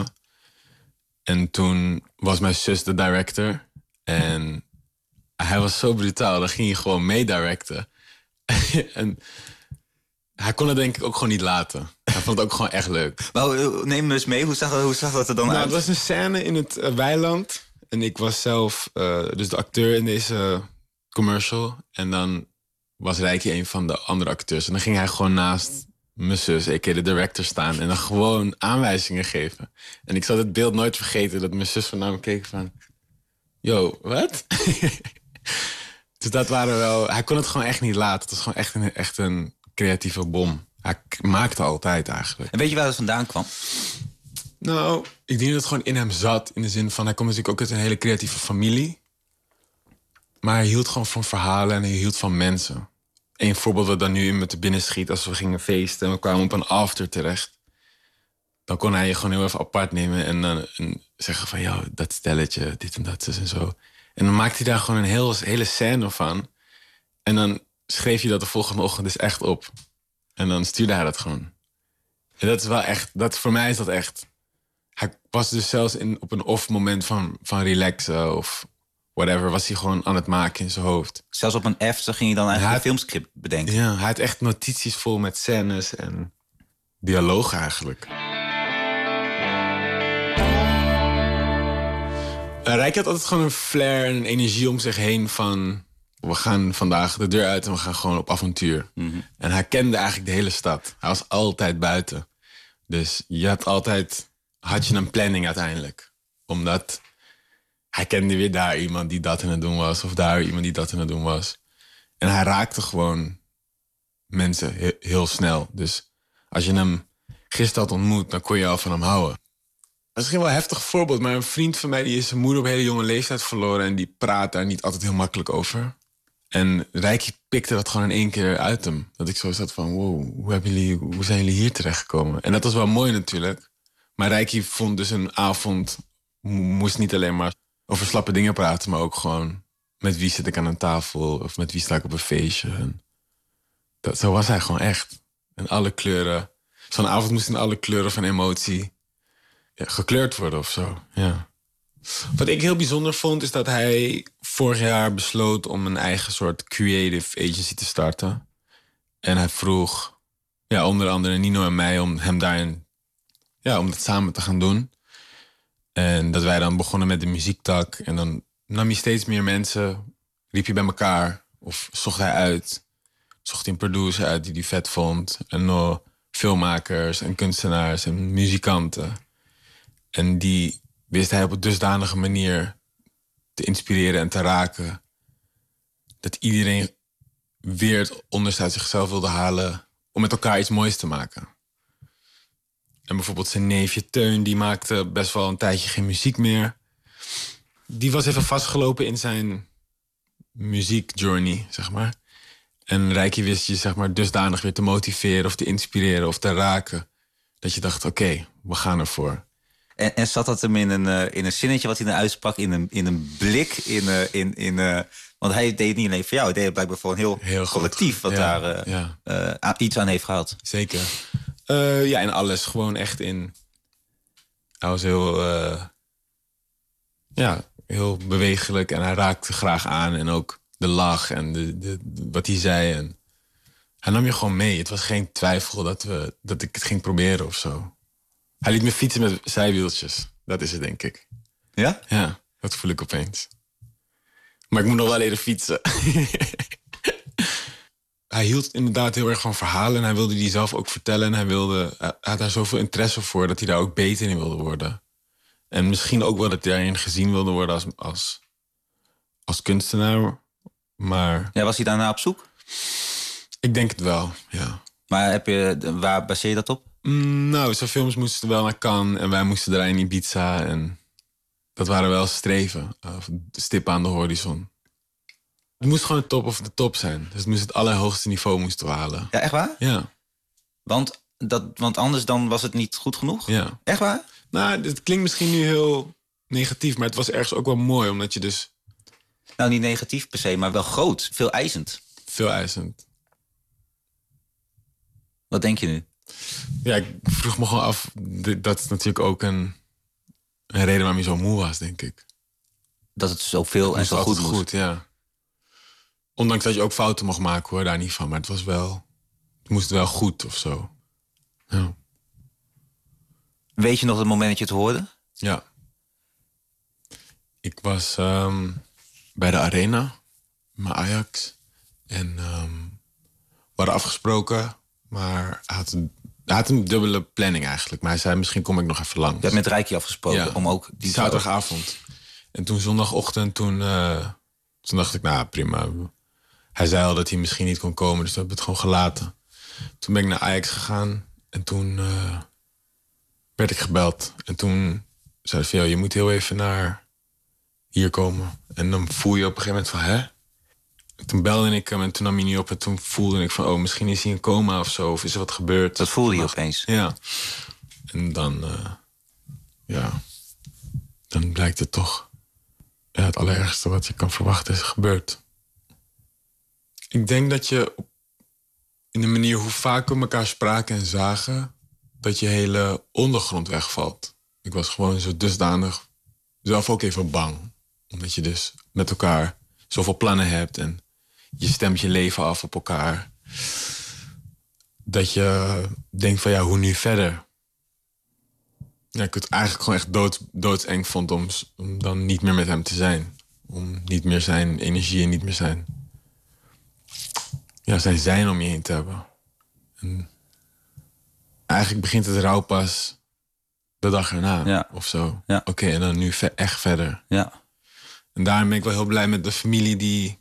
En toen was mijn zus de director. En hij was zo brutaal, dan ging hij gewoon meedirecten. En hij kon het denk ik ook gewoon niet laten. Hij vond het ook gewoon echt leuk. Maar neem me eens mee, hoe zag dat er dan uit? Het was een scène in het weiland. En ik was zelf dus de acteur in deze commercial. En dan was Reiki een van de andere acteurs. En dan ging hij gewoon naast mijn zus, a.k.a. de director, staan. En dan gewoon aanwijzingen geven. En ik zal het beeld nooit vergeten dat mijn zus van naar me keek van... Yo, wat? Dus dat waren wel... Hij kon het gewoon echt niet laten. Het was gewoon echt een creatieve bom. Hij maakte altijd eigenlijk. En weet je waar het vandaan kwam? Nou, ik denk dat het gewoon in hem zat. In de zin van, hij komt natuurlijk ook uit een hele creatieve familie. Maar hij hield gewoon van verhalen en hij hield van mensen. Eén voorbeeld wat dan nu in me te binnen schiet... als we gingen feesten en we kwamen op een after terecht... dan kon hij je gewoon heel even apart nemen en dan zeggen van... ja, dat stelletje, dit en dat, en zo. En dan maakte hij daar gewoon een hele scène van. En dan schreef je dat de volgende ochtend dus echt op. En dan stuurde hij dat gewoon. En dat is wel echt, voor mij is dat echt... Hij was dus zelfs op een off moment van relaxen of whatever... was hij gewoon aan het maken in zijn hoofd. Zelfs op een after ging je dan eigenlijk een filmscript bedenken? Ja, hij had echt notities vol met scènes en dialogen eigenlijk. Reiki had altijd gewoon een flair en een energie om zich heen van... we gaan vandaag de deur uit en we gaan gewoon op avontuur. Mm-hmm. En hij kende eigenlijk de hele stad. Hij was altijd buiten. Dus had je een planning uiteindelijk. Omdat hij kende weer daar iemand die dat aan het doen was. Of daar iemand die dat aan het doen was. En hij raakte gewoon mensen heel snel. Dus als je hem gisteren had ontmoet, dan kon je al van hem houden. Misschien wel een heftig voorbeeld, maar een vriend van mij die is zijn moeder op hele jonge leeftijd verloren. En die praat daar niet altijd heel makkelijk over. En Reiki pikte dat gewoon in één keer uit hem. Dat ik zo zat van, wow, hoe zijn jullie hier terechtgekomen? En dat was wel mooi natuurlijk. Maar Reiki vond dus een avond, moest niet alleen maar over slappe dingen praten, maar ook gewoon met wie zit ik aan een tafel of met wie sta ik op een feestje. En zo was hij gewoon echt. In alle kleuren. Zo'n avond moest in alle kleuren van emotie gekleurd worden of zo. Ja. Wat ik heel bijzonder vond, is dat hij vorig jaar besloot om een eigen soort creative agency te starten. En hij vroeg, onder andere Nino en mij, om hem daarin, om dat samen te gaan doen. En dat wij dan begonnen met de muziektak. En dan nam hij steeds meer mensen, riep je bij elkaar. Of zocht hij uit. Zocht hij een producer uit die hij vet vond. En nog filmmakers en kunstenaars en muzikanten. En die wist hij op een dusdanige manier te inspireren en te raken. Dat iedereen weer het onderste uit zichzelf wilde halen om met elkaar iets moois te maken. En bijvoorbeeld zijn neefje Teun, die maakte best wel een tijdje geen muziek meer. Die was even vastgelopen in zijn muziekjourney, zeg maar. En Reiki wist je, zeg maar, dusdanig weer te motiveren of te inspireren of te raken. Dat je dacht, oké, we gaan ervoor. En zat dat hem in een zinnetje wat hij dan uitsprak, in een blik, want hij deed het niet alleen voor jou, hij deed het blijkbaar voor een heel collectief wat daar iets aan heeft gehad. Zeker. In alles, gewoon echt in. Hij was heel bewegelijk en hij raakte graag aan en ook de lach en wat hij zei. En hij nam je gewoon mee. Het was geen twijfel dat ik het ging proberen of zo. Hij liet me fietsen met zijwieltjes. Dat is het, denk ik. Ja? Ja, dat voel ik opeens. Maar ik moet nog wel leren fietsen. Hij hield inderdaad heel erg van verhalen en hij wilde die zelf ook vertellen. En hij had daar zoveel interesse voor dat hij daar ook beter in wilde worden. En misschien ook wel dat hij daarin gezien wilde worden als kunstenaar. Maar... Ja, was hij daarna op zoek? Ik denk het wel, ja. Maar waar baseer je dat op? Nou, zijn films moesten wel naar Cannes en wij moesten draaien in Ibiza. En dat waren wel streven, stippen aan de horizon. Het moest gewoon de top of de top zijn. Dus het moest het allerhoogste niveau moesten we halen. Ja, echt waar? Ja. Want anders dan was het niet goed genoeg? Ja. Echt waar? Nou, het klinkt misschien nu heel negatief, maar het was ergens ook wel mooi, omdat je dus... Nou, niet negatief per se, maar wel groot. Veel eisend. Veel eisend. Wat denk je nu? Ja, ik vroeg me gewoon af. Dat is natuurlijk ook een reden waarom je zo moe was, denk ik. Dat het zoveel en zo goed moest. Goed, ja. Ondanks dat je ook fouten mocht maken, hoor, daar niet van. Maar het moest wel goed of zo. Ja. Weet je nog het moment dat je het hoorde? Ja. Ik was bij de Arena met Ajax. En we hadden afgesproken, maar hij had een dubbele planning eigenlijk. Maar hij zei, misschien kom ik nog even langs. Je hebt met Reiki afgesproken om ook... Die zaterdagavond. En toen zondagochtend, toen dacht ik, nou prima. Hij zei al dat hij misschien niet kon komen, dus we hebben het gewoon gelaten. Toen ben ik naar Ajax gegaan en toen werd ik gebeld. En toen zei hij van, je moet heel even naar hier komen. En dan voel je op een gegeven moment van, hè? Toen belde ik hem en toen nam hij niet op. En toen voelde ik van, misschien is hij in coma of zo. Of is er wat gebeurd? Dat voelde je opeens? Ja. En dan, dan blijkt het toch het allerergste wat je kan verwachten is gebeurd. Ik denk dat je in de manier hoe vaak we elkaar spraken en zagen, dat je hele ondergrond wegvalt. Ik was gewoon zo dusdanig zelf ook even bang. Omdat je dus met elkaar zoveel plannen hebt en je stemt je leven af op elkaar. Dat je denkt van, hoe nu verder? Ja, ik het eigenlijk gewoon echt doodseng vond om dan niet meer met hem te zijn. Om niet meer zijn energie en niet meer zijn zijn om je heen te hebben. En eigenlijk begint het rouw pas de dag erna of zo. Ja. Oké, en dan nu echt verder. Ja. En daarom ben ik wel heel blij met de familie die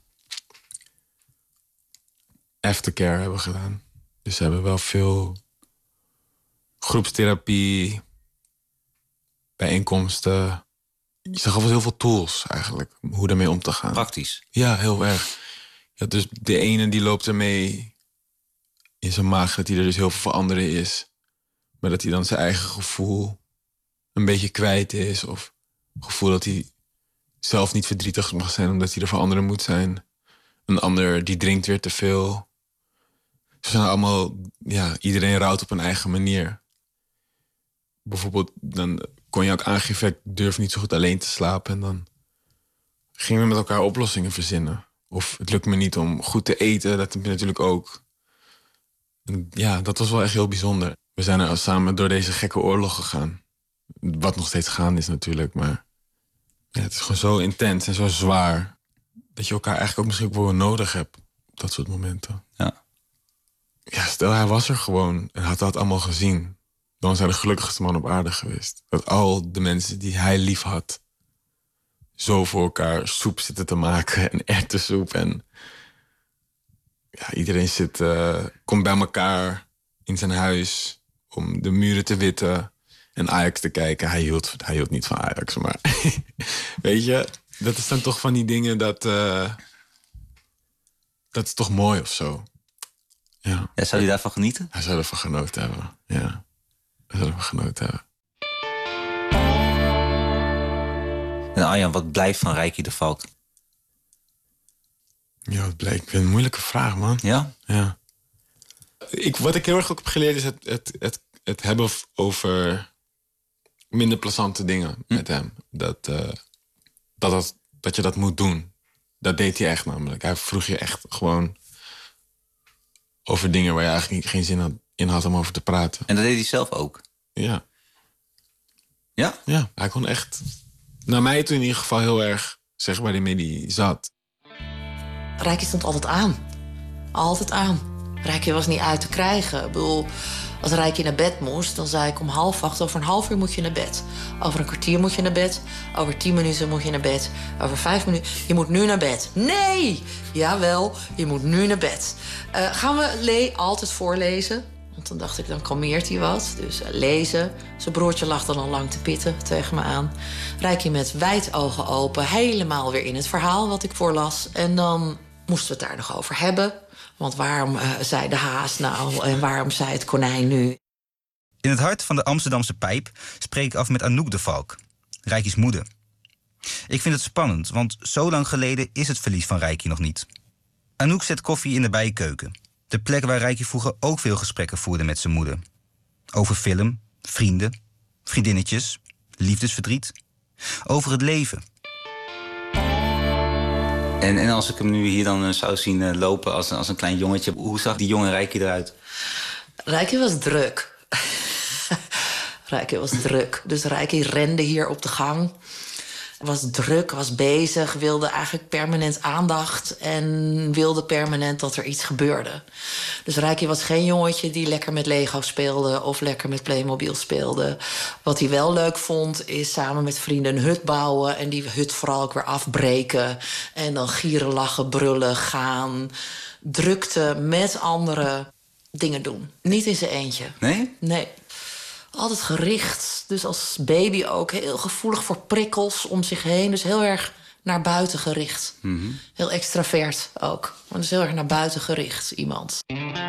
aftercare hebben gedaan. Dus ze hebben wel veel groepstherapie, bijeenkomsten. Je zag alvast heel veel tools eigenlijk, hoe daarmee om te gaan. Praktisch. Ja, heel erg. Ja, dus de ene die loopt ermee in zijn maag dat hij er dus heel veel voor anderen is. Maar dat hij dan zijn eigen gevoel een beetje kwijt is. Of het gevoel dat hij zelf niet verdrietig mag zijn omdat hij er voor anderen moet zijn. Een ander die drinkt weer te veel. Ze zijn allemaal, ja, iedereen rouwt op een eigen manier. Bijvoorbeeld, dan kon je ook aangeven, ik durf niet zo goed alleen te slapen. En dan gingen we met elkaar oplossingen verzinnen. Of het lukt me niet om goed te eten, dat heb je natuurlijk ook. En ja, dat was wel echt heel bijzonder. We zijn er samen door deze gekke oorlog gegaan. Wat nog steeds gaande is natuurlijk, maar ja, het is gewoon zo intens en zo zwaar dat je elkaar eigenlijk ook misschien wel nodig hebt op dat soort momenten. Ja. Ja, stel hij was er gewoon en had dat allemaal gezien. Dan was hij de gelukkigste man op aarde geweest. Dat al de mensen die hij lief had zo voor elkaar soep zitten te maken en erwtensoep. En ja, iedereen komt bij elkaar in zijn huis om de muren te witten en Ajax te kijken. Hij hield niet van Ajax, maar weet je, dat is dan toch van die dingen dat is toch mooi of zo. Ja. Ja, zou hij daarvan genieten? Hij zou ervan genoten hebben, ja. Hij zou ervan genoten hebben. En Arjan, wat blijft van Reiki de Valk? Ja, wat blijft? Ik vind het een moeilijke vraag, man. Ja? Ja. Wat ik heel erg ook heb geleerd is het hebben over minder plezante dingen met hem. Dat je dat moet doen. Dat deed hij echt namelijk. Hij vroeg je echt gewoon over dingen waar je eigenlijk geen zin in had om over te praten. En dat deed hij zelf ook? Ja. Ja? Ja, hij kon echt, naar mij toen in ieder geval heel erg zeggen waar hij mee zat. Reiki stond altijd aan. Altijd aan. Reiki was niet uit te krijgen. Ik bedoel, als Reiki naar bed moest, dan zei ik om 7:30... over een half uur moet je naar bed. Over een kwartier moet je naar bed. Over 10 minuten moet je naar bed. Over 5 minuten... Je moet nu naar bed. Nee! Jawel, je moet nu naar bed. Gaan we altijd voorlezen? Want dan dacht ik, dan kalmeert hij wat. Dus lezen. Zijn broertje lag dan al lang te pitten tegen me aan. Reiki met wijd ogen open. Helemaal weer in het verhaal wat ik voorlas. En dan moesten we het daar nog over hebben. Want waarom zei de haas nou en waarom zei het konijn nu? In het hart van de Amsterdamse pijp spreek ik af met Anouk de Valk, Reiki's moeder. Ik vind het spannend, want zo lang geleden is het verlies van Reiki nog niet. Anouk zet koffie in de bijenkeuken. De plek waar Reiki vroeger ook veel gesprekken voerde met zijn moeder. Over film, vrienden, vriendinnetjes, liefdesverdriet. Over het leven. En als ik hem nu hier dan zou zien lopen als een klein jongetje, hoe zag die jonge Reiki eruit? Reiki was druk. Reiki was druk. Dus Reiki rende hier op de gang. Was druk, was bezig, wilde eigenlijk permanent aandacht en wilde permanent dat er iets gebeurde. Dus Reiki was geen jongetje die lekker met Lego speelde of lekker met Playmobil speelde. Wat hij wel leuk vond, is samen met vrienden een hut bouwen en die hut vooral ook weer afbreken. En dan gieren, lachen, brullen, gaan. Drukte met anderen dingen doen. Niet in zijn eentje. Nee? Nee. Altijd gericht. Dus als baby ook heel gevoelig voor prikkels om zich heen. Dus heel erg naar buiten gericht. Mm-hmm. Heel extravert ook. Maar dus heel erg naar buiten gericht, iemand.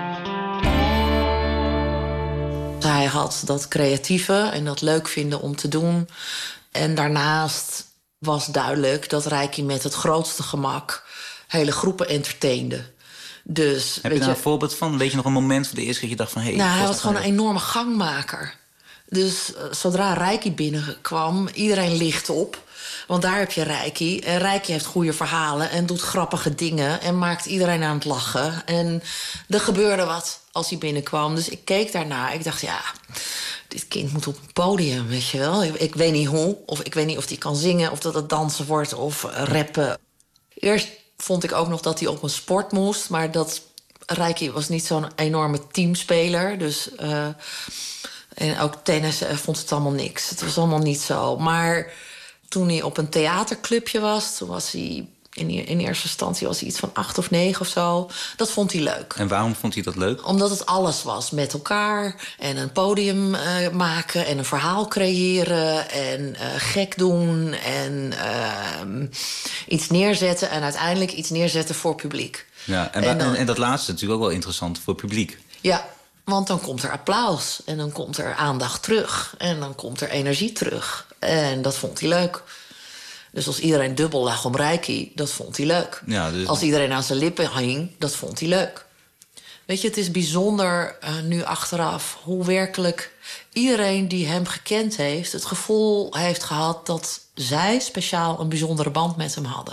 Hij had dat creatieve en dat leuk vinden om te doen. En daarnaast was duidelijk dat Reiki met het grootste gemak hele groepen entertainde. Dus, heb je daar een voorbeeld van? Weet je nog een moment van de eerste keer dat je dacht van... Hey, hij was gewoon een enorme gangmaker. Dus zodra Reiki binnenkwam, iedereen licht op. Want daar heb je Reiki. En Reiki heeft goede verhalen en doet grappige dingen... en maakt iedereen aan het lachen. En er gebeurde wat als hij binnenkwam. Dus ik keek daarna. Ik dacht, ja, dit kind moet op een podium, weet je wel. Ik weet niet hoe, of ik weet niet of hij kan zingen... of dat het dansen wordt of rappen. Eerst vond ik ook nog dat hij op een sport moest... maar dat Reiki was niet zo'n enorme teamspeler. Dus... en ook tennis vond het allemaal niks. Het was allemaal niet zo. Maar Toen hij op een theaterclubje was, toen was hij in eerste instantie was hij iets van 8 of 9 of zo. Dat vond hij leuk. En waarom vond hij dat leuk? Omdat het alles was. Met elkaar en een podium maken en een verhaal creëren en gek doen en iets neerzetten en uiteindelijk iets neerzetten voor publiek. Ja, en dat laatste natuurlijk ook wel interessant voor het publiek. Ja, want dan komt er applaus en dan komt er aandacht terug en dan komt er energie terug. En dat vond hij leuk. Dus als iedereen dubbel lag om Reiki, dat vond hij leuk. Ja, dus... Als iedereen aan zijn lippen hing, dat vond hij leuk. Weet je, het is bijzonder nu achteraf hoe werkelijk iedereen die hem gekend heeft het gevoel heeft gehad dat zij speciaal een bijzondere band met hem hadden.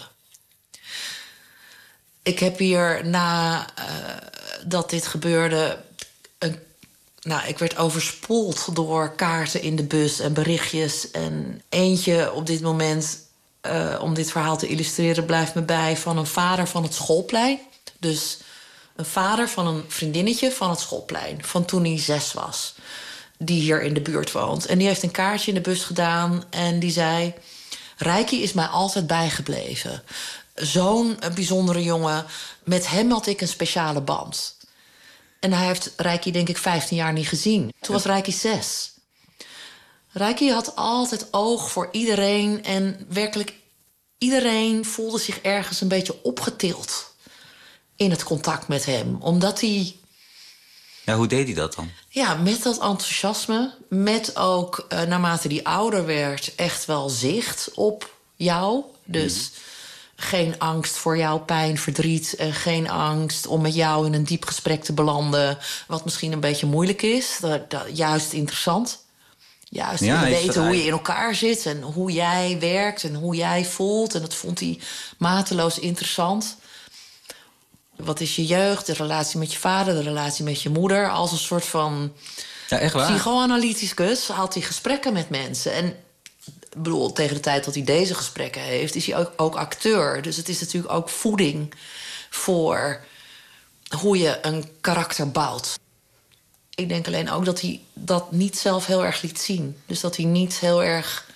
Ik heb hier dat dit gebeurde, ik werd overspoeld door kaarten in de bus en berichtjes. En eentje op dit moment, om dit verhaal te illustreren, blijft me bij van een vader van het schoolplein. Dus een vader van een vriendinnetje van het schoolplein, van toen hij 6 was, die hier in de buurt woont. En die heeft een kaartje in de bus gedaan en die zei: Reiki is mij altijd bijgebleven. Zo'n bijzondere jongen, met hem had ik een speciale band. En hij heeft Reiki denk ik 15 jaar niet gezien. Toen was Reiki 6. Reiki had altijd oog voor iedereen. En werkelijk iedereen voelde zich ergens een beetje opgetild in het contact met hem. Omdat hij... Ja, hoe deed hij dat dan? Ja, met dat enthousiasme. Met ook, naarmate hij ouder werd, echt wel zicht op jou. Dus... geen angst voor jouw pijn, verdriet. En geen angst om met jou in een diep gesprek te belanden. Wat misschien een beetje moeilijk is. Juist interessant. Juist weten hoe je in elkaar zit. En hoe jij werkt en hoe jij voelt. En dat vond hij mateloos interessant. Wat is je jeugd? De relatie met je vader, de relatie met je moeder. Als een soort van psychoanalyticus had hij gesprekken met mensen. En ik bedoel, tegen de tijd dat hij deze gesprekken heeft, is hij ook acteur. Dus het is natuurlijk ook voeding voor hoe je een karakter bouwt. Ik denk alleen ook dat hij dat niet zelf heel erg liet zien. Dus dat hij niet heel erg...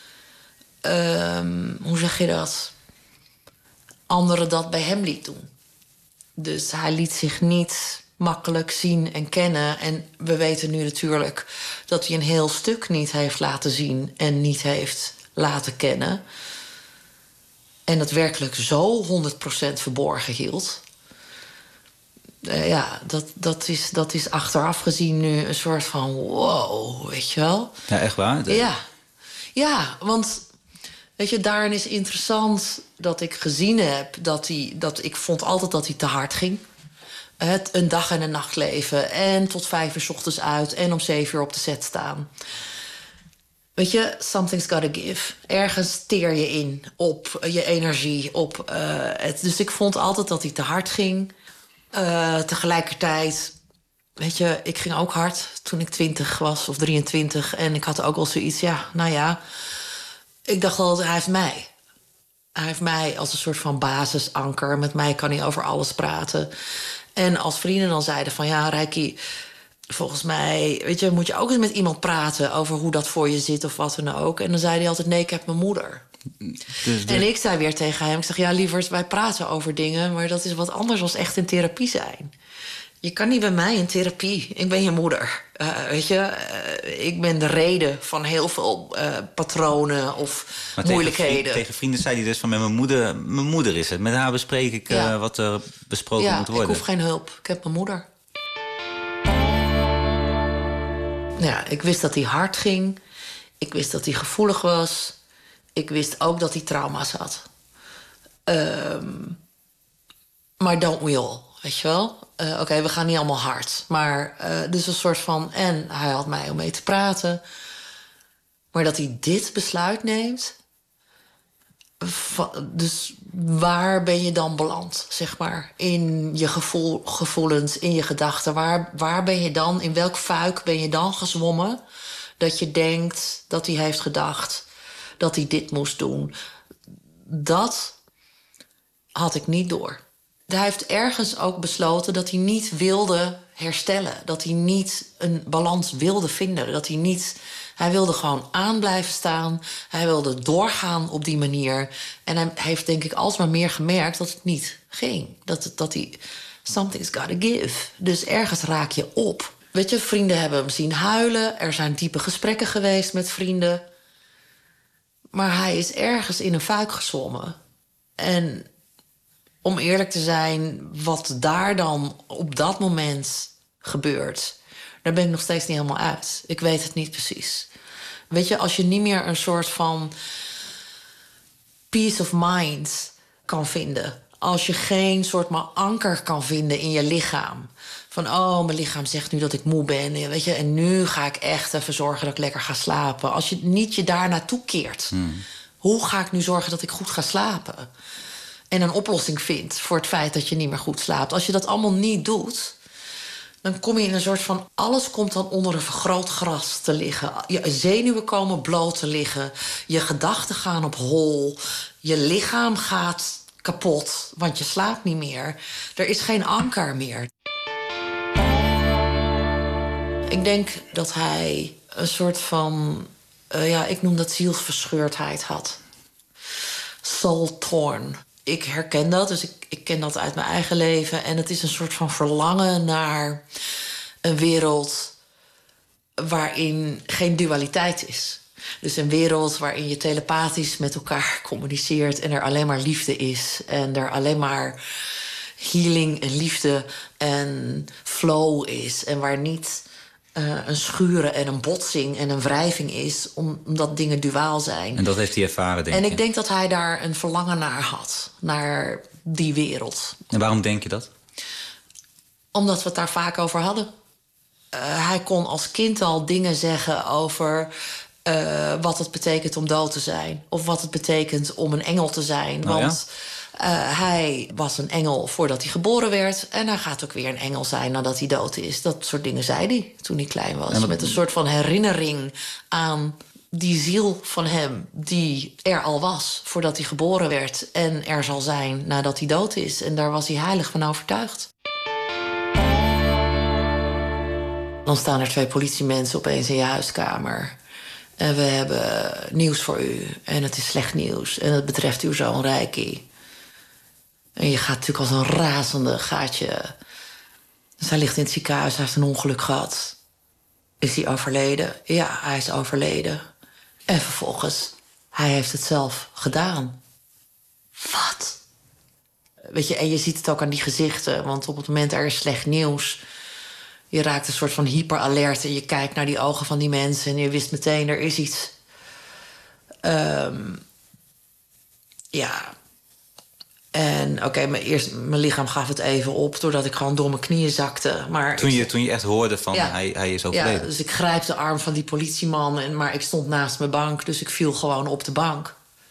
hoe zeg je dat? Anderen dat bij hem liet doen. Dus hij liet zich niet makkelijk zien en kennen. En we weten nu natuurlijk dat hij een heel stuk niet heeft laten zien en niet heeft laten kennen. En dat werkelijk zo 100% verborgen hield. Dat is achteraf gezien nu een soort van wow, weet je wel? Ja, echt waar? Ja, want weet je, daarin is interessant dat ik gezien heb dat ik vond altijd dat hij te hard ging. Het een dag en een nacht leven en tot 5 uur 's ochtends uit en om 7 uur op de set staan. Weet je, something's gotta give. Ergens teer je in op je energie. Dus ik vond altijd dat hij te hard ging. Tegelijkertijd, weet je, ik ging ook hard toen ik 20 was of 23. En ik had ook al zoiets, ik dacht al, hij heeft mij. Hij heeft mij als een soort van basisanker. Met mij kan hij over alles praten. En als vrienden dan zeiden van, ja, Reiki, volgens mij, weet je, moet je ook eens met iemand praten over hoe dat voor je zit of wat dan ook. En dan zei hij altijd, nee, ik heb mijn moeder. En ik zei weer tegen hem, ik zeg, ja, lieverd, wij praten over dingen, maar dat is wat anders dan echt in therapie zijn. Je kan niet bij mij in therapie. Ik ben je moeder. Weet je, ik ben de reden van heel veel patronen of moeilijkheden. Tegen vrienden zei hij dus van, mijn moeder is het. Met haar bespreek ik wat er besproken moet worden. Ik hoef geen hulp. Ik heb mijn moeder. Ja, ik wist dat hij hard ging. Ik wist dat hij gevoelig was. Ik wist ook dat hij trauma's had. Maar don't we all, weet je wel? Oké, we gaan niet allemaal hard. Maar dus een soort van... En hij had mij om mee te praten. Maar dat hij dit besluit neemt... Dus waar ben je dan beland, zeg maar? In je gevoelens, in je gedachten. Waar ben je dan, in welk fuik ben je dan gezwommen... dat je denkt dat hij heeft gedacht dat hij dit moest doen? Dat had ik niet door. hij heeft ergens ook besloten dat hij niet wilde herstellen. Dat hij niet een balans wilde vinden. Hij wilde gewoon aan blijven staan. Hij wilde doorgaan op die manier. En hij heeft denk ik alsmaar meer gemerkt dat het niet ging. Dat hij... Something's gotta give. Dus ergens raak je op. Weet je, vrienden hebben hem zien huilen. Er zijn diepe gesprekken geweest met vrienden. Maar hij is ergens in een fuik gezwommen. En om eerlijk te zijn, wat daar dan op dat moment gebeurt, daar ben ik nog steeds niet helemaal uit. Ik weet het niet precies. Weet je, als je niet meer een soort van peace of mind kan vinden, als je geen soort maar anker kan vinden in je lichaam, van oh, mijn lichaam zegt nu dat ik moe ben, weet je, en nu ga ik echt even zorgen dat ik lekker ga slapen. Als je niet je daar naartoe keert, hoe ga ik nu zorgen dat ik goed ga slapen? En een oplossing vindt voor het feit dat je niet meer goed slaapt. Als je dat allemaal niet doet, dan kom je in een soort van... alles komt dan onder een vergrootgras te liggen. Je zenuwen komen bloot te liggen. Je gedachten gaan op hol. Je lichaam gaat kapot, want je slaapt niet meer. Er is geen anker meer. Ik denk dat hij een soort van... ik noem dat zielsverscheurdheid had. Soul torn. Ik herken dat, dus ik ken dat uit mijn eigen leven. En het is een soort van verlangen naar een wereld waarin geen dualiteit is. Dus een wereld waarin je telepathisch met elkaar communiceert en er alleen maar liefde is. En er alleen maar healing en liefde en flow is. En waar niet een schuren en een botsing en een wrijving is, omdat dingen duaal zijn. En dat heeft hij ervaren, denk ik. En ik denk dat hij daar een verlangen naar had, naar die wereld. En waarom denk je dat? Omdat we het daar vaak over hadden. Hij kon als kind al dingen zeggen over wat het betekent om dood te zijn. Of wat het betekent om een engel te zijn. Oh, want hij was een engel voordat hij geboren werd. En hij gaat ook weer een engel zijn nadat hij dood is. Dat soort dingen zei hij toen hij klein was. Met een soort van herinnering aan die ziel van hem die er al was voordat hij geboren werd. En er zal zijn nadat hij dood is. En daar was hij heilig van overtuigd. Dan staan er 2 politiemensen opeens in je huiskamer. En we hebben nieuws voor u. En het is slecht nieuws. En het betreft uw zoon Reiki. En je gaat natuurlijk als een razende gaatje. Dus hij ligt in het ziekenhuis, hij heeft een ongeluk gehad. Is hij overleden? Ja, hij is overleden. En vervolgens, hij heeft het zelf gedaan. Wat? Weet je, en je ziet het ook aan die gezichten. Want op het moment er is slecht nieuws, je raakt een soort van hyperalert en je kijkt naar die ogen van die mensen en je wist meteen, er is iets. Ja. En oké, mijn lichaam gaf het even op doordat ik gewoon door mijn knieën zakte. Maar toen je echt hoorde van hij is overleden. Ja, dus ik grijp de arm van die politieman, maar ik stond naast mijn bank, dus ik viel gewoon op de bank.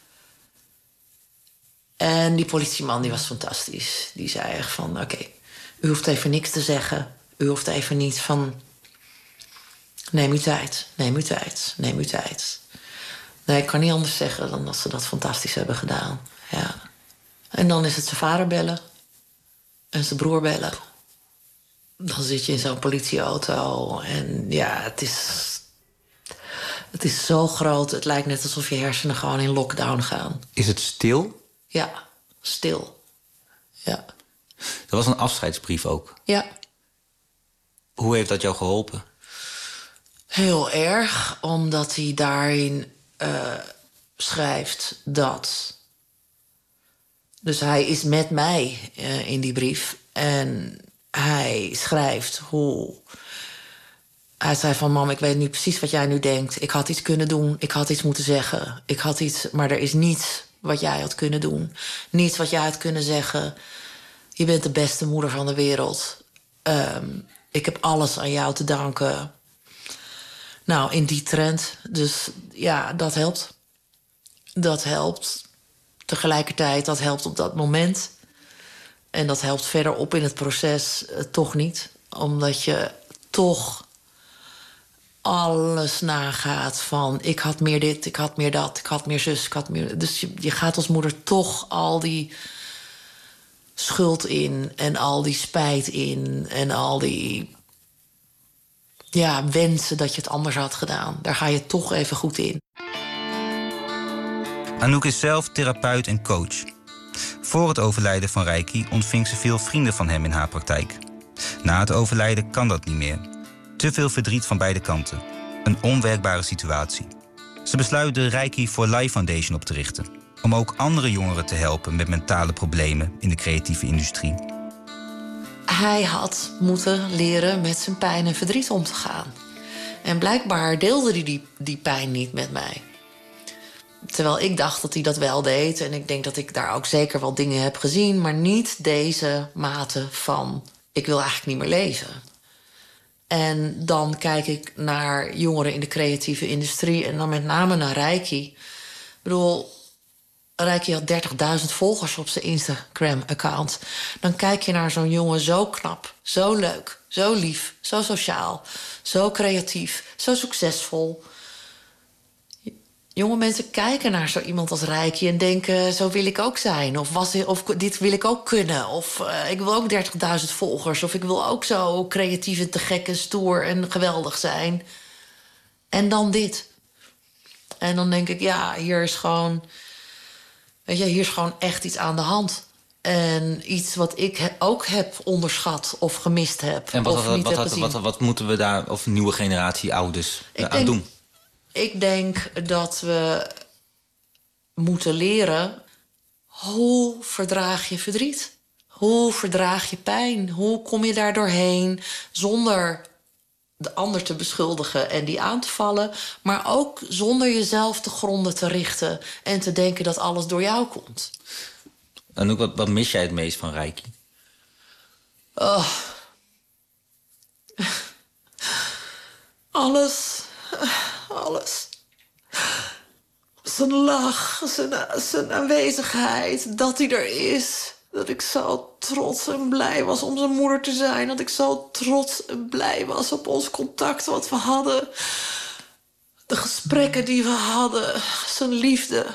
En die politieman die was fantastisch. Die zei echt van, oké, u hoeft even niks te zeggen. U hoeft even niet van, neem uw tijd, neem uw tijd, neem uw tijd. Nee, ik kan niet anders zeggen dan dat ze dat fantastisch hebben gedaan. Ja. En dan is het zijn vader bellen. En zijn broer bellen. Dan zit je in zo'n politieauto. En ja, het is zo groot. Het lijkt net alsof je hersenen gewoon in lockdown gaan. Is het stil? Ja, stil. Ja. Er was een afscheidsbrief ook. Ja. Hoe heeft dat jou geholpen? Heel erg, omdat hij daarin schrijft dat. Dus hij is met mij in die brief. En hij schrijft hoe. Hij zei van, mam, ik weet nu precies wat jij nu denkt. Ik had iets kunnen doen, ik had iets moeten zeggen. Ik had iets, maar er is niets wat jij had kunnen doen. Niets wat jij had kunnen zeggen. Je bent de beste moeder van de wereld. Ik heb alles aan jou te danken. Nou, in die trend. Dus ja, dat helpt. Dat helpt. Tegelijkertijd, dat helpt op dat moment. En dat helpt verderop in het proces toch niet. Omdat je toch alles nagaat van, ik had meer dit, ik had meer dat, ik had meer zus, ik had meer. Dus je gaat als moeder toch al die schuld in en al die spijt in en al die wensen dat je het anders had gedaan. Daar ga je toch even goed in. Anouk is zelf therapeut en coach. Voor het overlijden van Reiki ontving ze veel vrienden van hem in haar praktijk. Na het overlijden kan dat niet meer. Te veel verdriet van beide kanten. Een onwerkbare situatie. Ze besluit de Reiki for Life Foundation op te richten. Om ook andere jongeren te helpen met mentale problemen in de creatieve industrie. Hij had moeten leren met zijn pijn en verdriet om te gaan. En blijkbaar deelde hij die pijn niet met mij. Terwijl ik dacht dat hij dat wel deed. En ik denk dat ik daar ook zeker wel dingen heb gezien. Maar niet deze mate van, ik wil eigenlijk niet meer leven. En dan kijk ik naar jongeren in de creatieve industrie. En dan met name naar Reiki. Ik bedoel, Reiki had 30.000 volgers op zijn Instagram-account. Dan kijk je naar zo'n jongen, zo knap, zo leuk, zo lief, zo sociaal, zo creatief, zo succesvol. Jonge mensen kijken naar zo iemand als Reiki en denken, zo wil ik ook zijn. Of dit wil ik ook kunnen. Of ik wil ook 30.000 volgers. Of ik wil ook zo creatief en te gek en stoer en geweldig zijn. En dan dit. En dan denk ik, ja, hier is gewoon echt iets aan de hand. En iets wat ik ook heb onderschat of gemist heb. En wat moeten we daar, of nieuwe generatie ouders aan doen? Ik denk dat we moeten leren, hoe verdraag je verdriet? Hoe verdraag je pijn? Hoe kom je daar doorheen zonder de ander te beschuldigen en die aan te vallen, maar ook zonder jezelf te gronden te richten en te denken dat alles door jou komt? En ook wat mis jij het meest van Reiki? Oh. Alles. Zijn lach, zijn aanwezigheid, dat hij er is. Dat ik zo trots en blij was om zijn moeder te zijn. Dat ik zo trots en blij was op ons contact wat we hadden. De gesprekken die we hadden. Zijn liefde.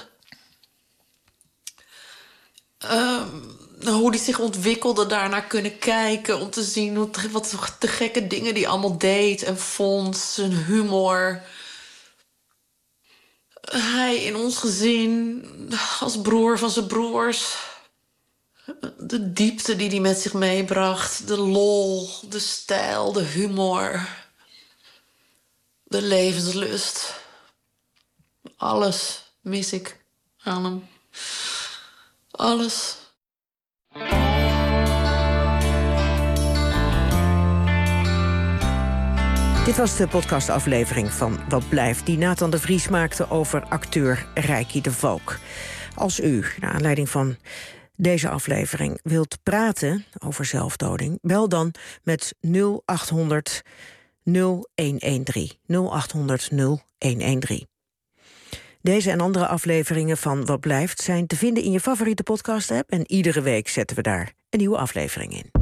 Hoe die zich ontwikkelde, daarnaar kunnen kijken. Om te zien wat de gekke dingen die allemaal deed en vond. Zijn humor. Hij in ons gezin, als broer van zijn broers. De diepte die hij met zich meebracht. De lol, de stijl, de humor. De levenslust. Alles mis ik aan hem. Alles. Dit was de podcastaflevering van Wat Blijft, die Nathan de Vries maakte over acteur Reiki de Valk. Als u, naar aanleiding van deze aflevering, wilt praten over zelfdoding, bel dan met 0800 0113. 0800 0113. Deze en andere afleveringen van Wat Blijft zijn te vinden in je favoriete podcast-app en iedere week zetten we daar een nieuwe aflevering in.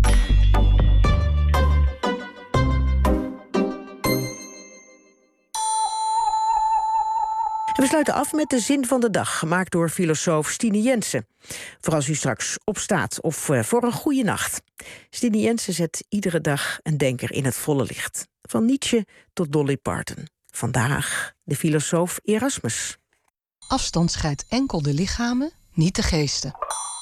En we sluiten af met de zin van de dag, gemaakt door filosoof Stine Jensen. Voor als u straks opstaat of voor een goede nacht. Stine Jensen zet iedere dag een denker in het volle licht. Van Nietzsche tot Dolly Parton. Vandaag de filosoof Erasmus. Afstand scheidt enkel de lichamen, niet de geesten.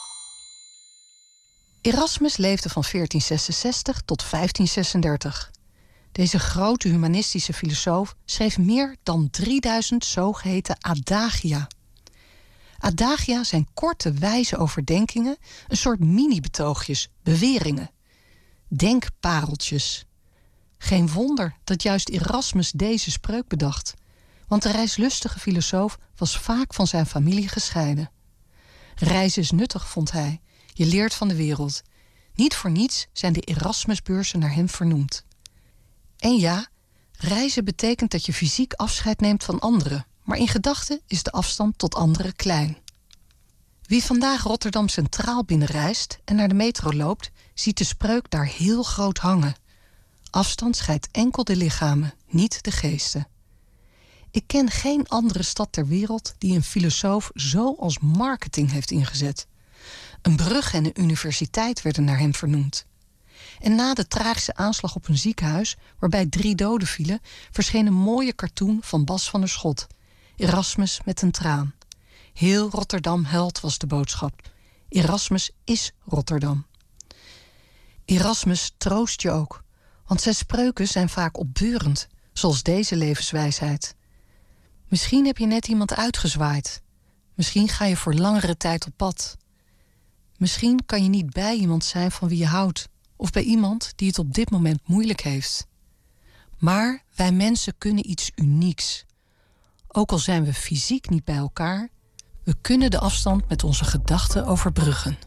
Erasmus leefde van 1466 tot 1536. Deze grote humanistische filosoof schreef meer dan 3000 zogeheten adagia. Adagia zijn korte, wijze overdenkingen, een soort mini-betoogjes, beweringen. Denkpareltjes. Geen wonder dat juist Erasmus deze spreuk bedacht, want de reislustige filosoof was vaak van zijn familie gescheiden. Reizen is nuttig, vond hij. Je leert van de wereld. Niet voor niets zijn de Erasmusbeurzen naar hem vernoemd. En ja, reizen betekent dat je fysiek afscheid neemt van anderen, maar in gedachten is de afstand tot anderen klein. Wie vandaag Rotterdam Centraal binnenreist en naar de metro loopt, ziet de spreuk daar heel groot hangen. Afstand scheidt enkel de lichamen, niet de geesten. Ik ken geen andere stad ter wereld die een filosoof zo als marketing heeft ingezet. Een brug en een universiteit werden naar hem vernoemd. En na de tragische aanslag op een ziekenhuis, waarbij 3 doden vielen, verscheen een mooie cartoon van Bas van der Schot. Erasmus met een traan. Heel Rotterdam huilt, was de boodschap. Erasmus is Rotterdam. Erasmus troost je ook, want zijn spreuken zijn vaak opbeurend, zoals deze levenswijsheid. Misschien heb je net iemand uitgezwaaid. Misschien ga je voor langere tijd op pad. Misschien kan je niet bij iemand zijn van wie je houdt, of bij iemand die het op dit moment moeilijk heeft. Maar wij mensen kunnen iets unieks. Ook al zijn we fysiek niet bij elkaar, we kunnen de afstand met onze gedachten overbruggen.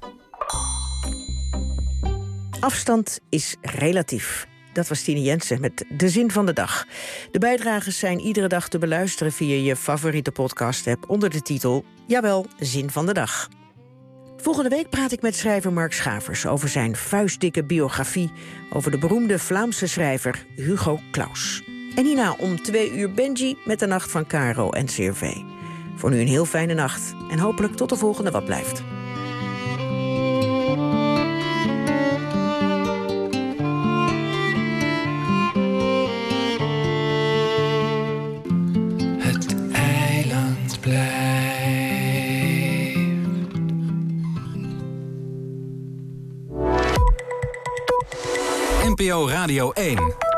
Afstand is relatief. Dat was Tine Jensen met De Zin van de Dag. De bijdrages zijn iedere dag te beluisteren via je favoriete podcast-app onder de titel Jawel, Zin van de Dag. Volgende week praat ik met schrijver Mark Schavers over zijn vuistdikke biografie over de beroemde Vlaamse schrijver Hugo Claus. En hierna om 2 uur Benji met de Nacht van Caro en CRV. Voor nu een heel fijne nacht en hopelijk tot de volgende Wat Blijft. Het eiland blijft. NPO Radio 1.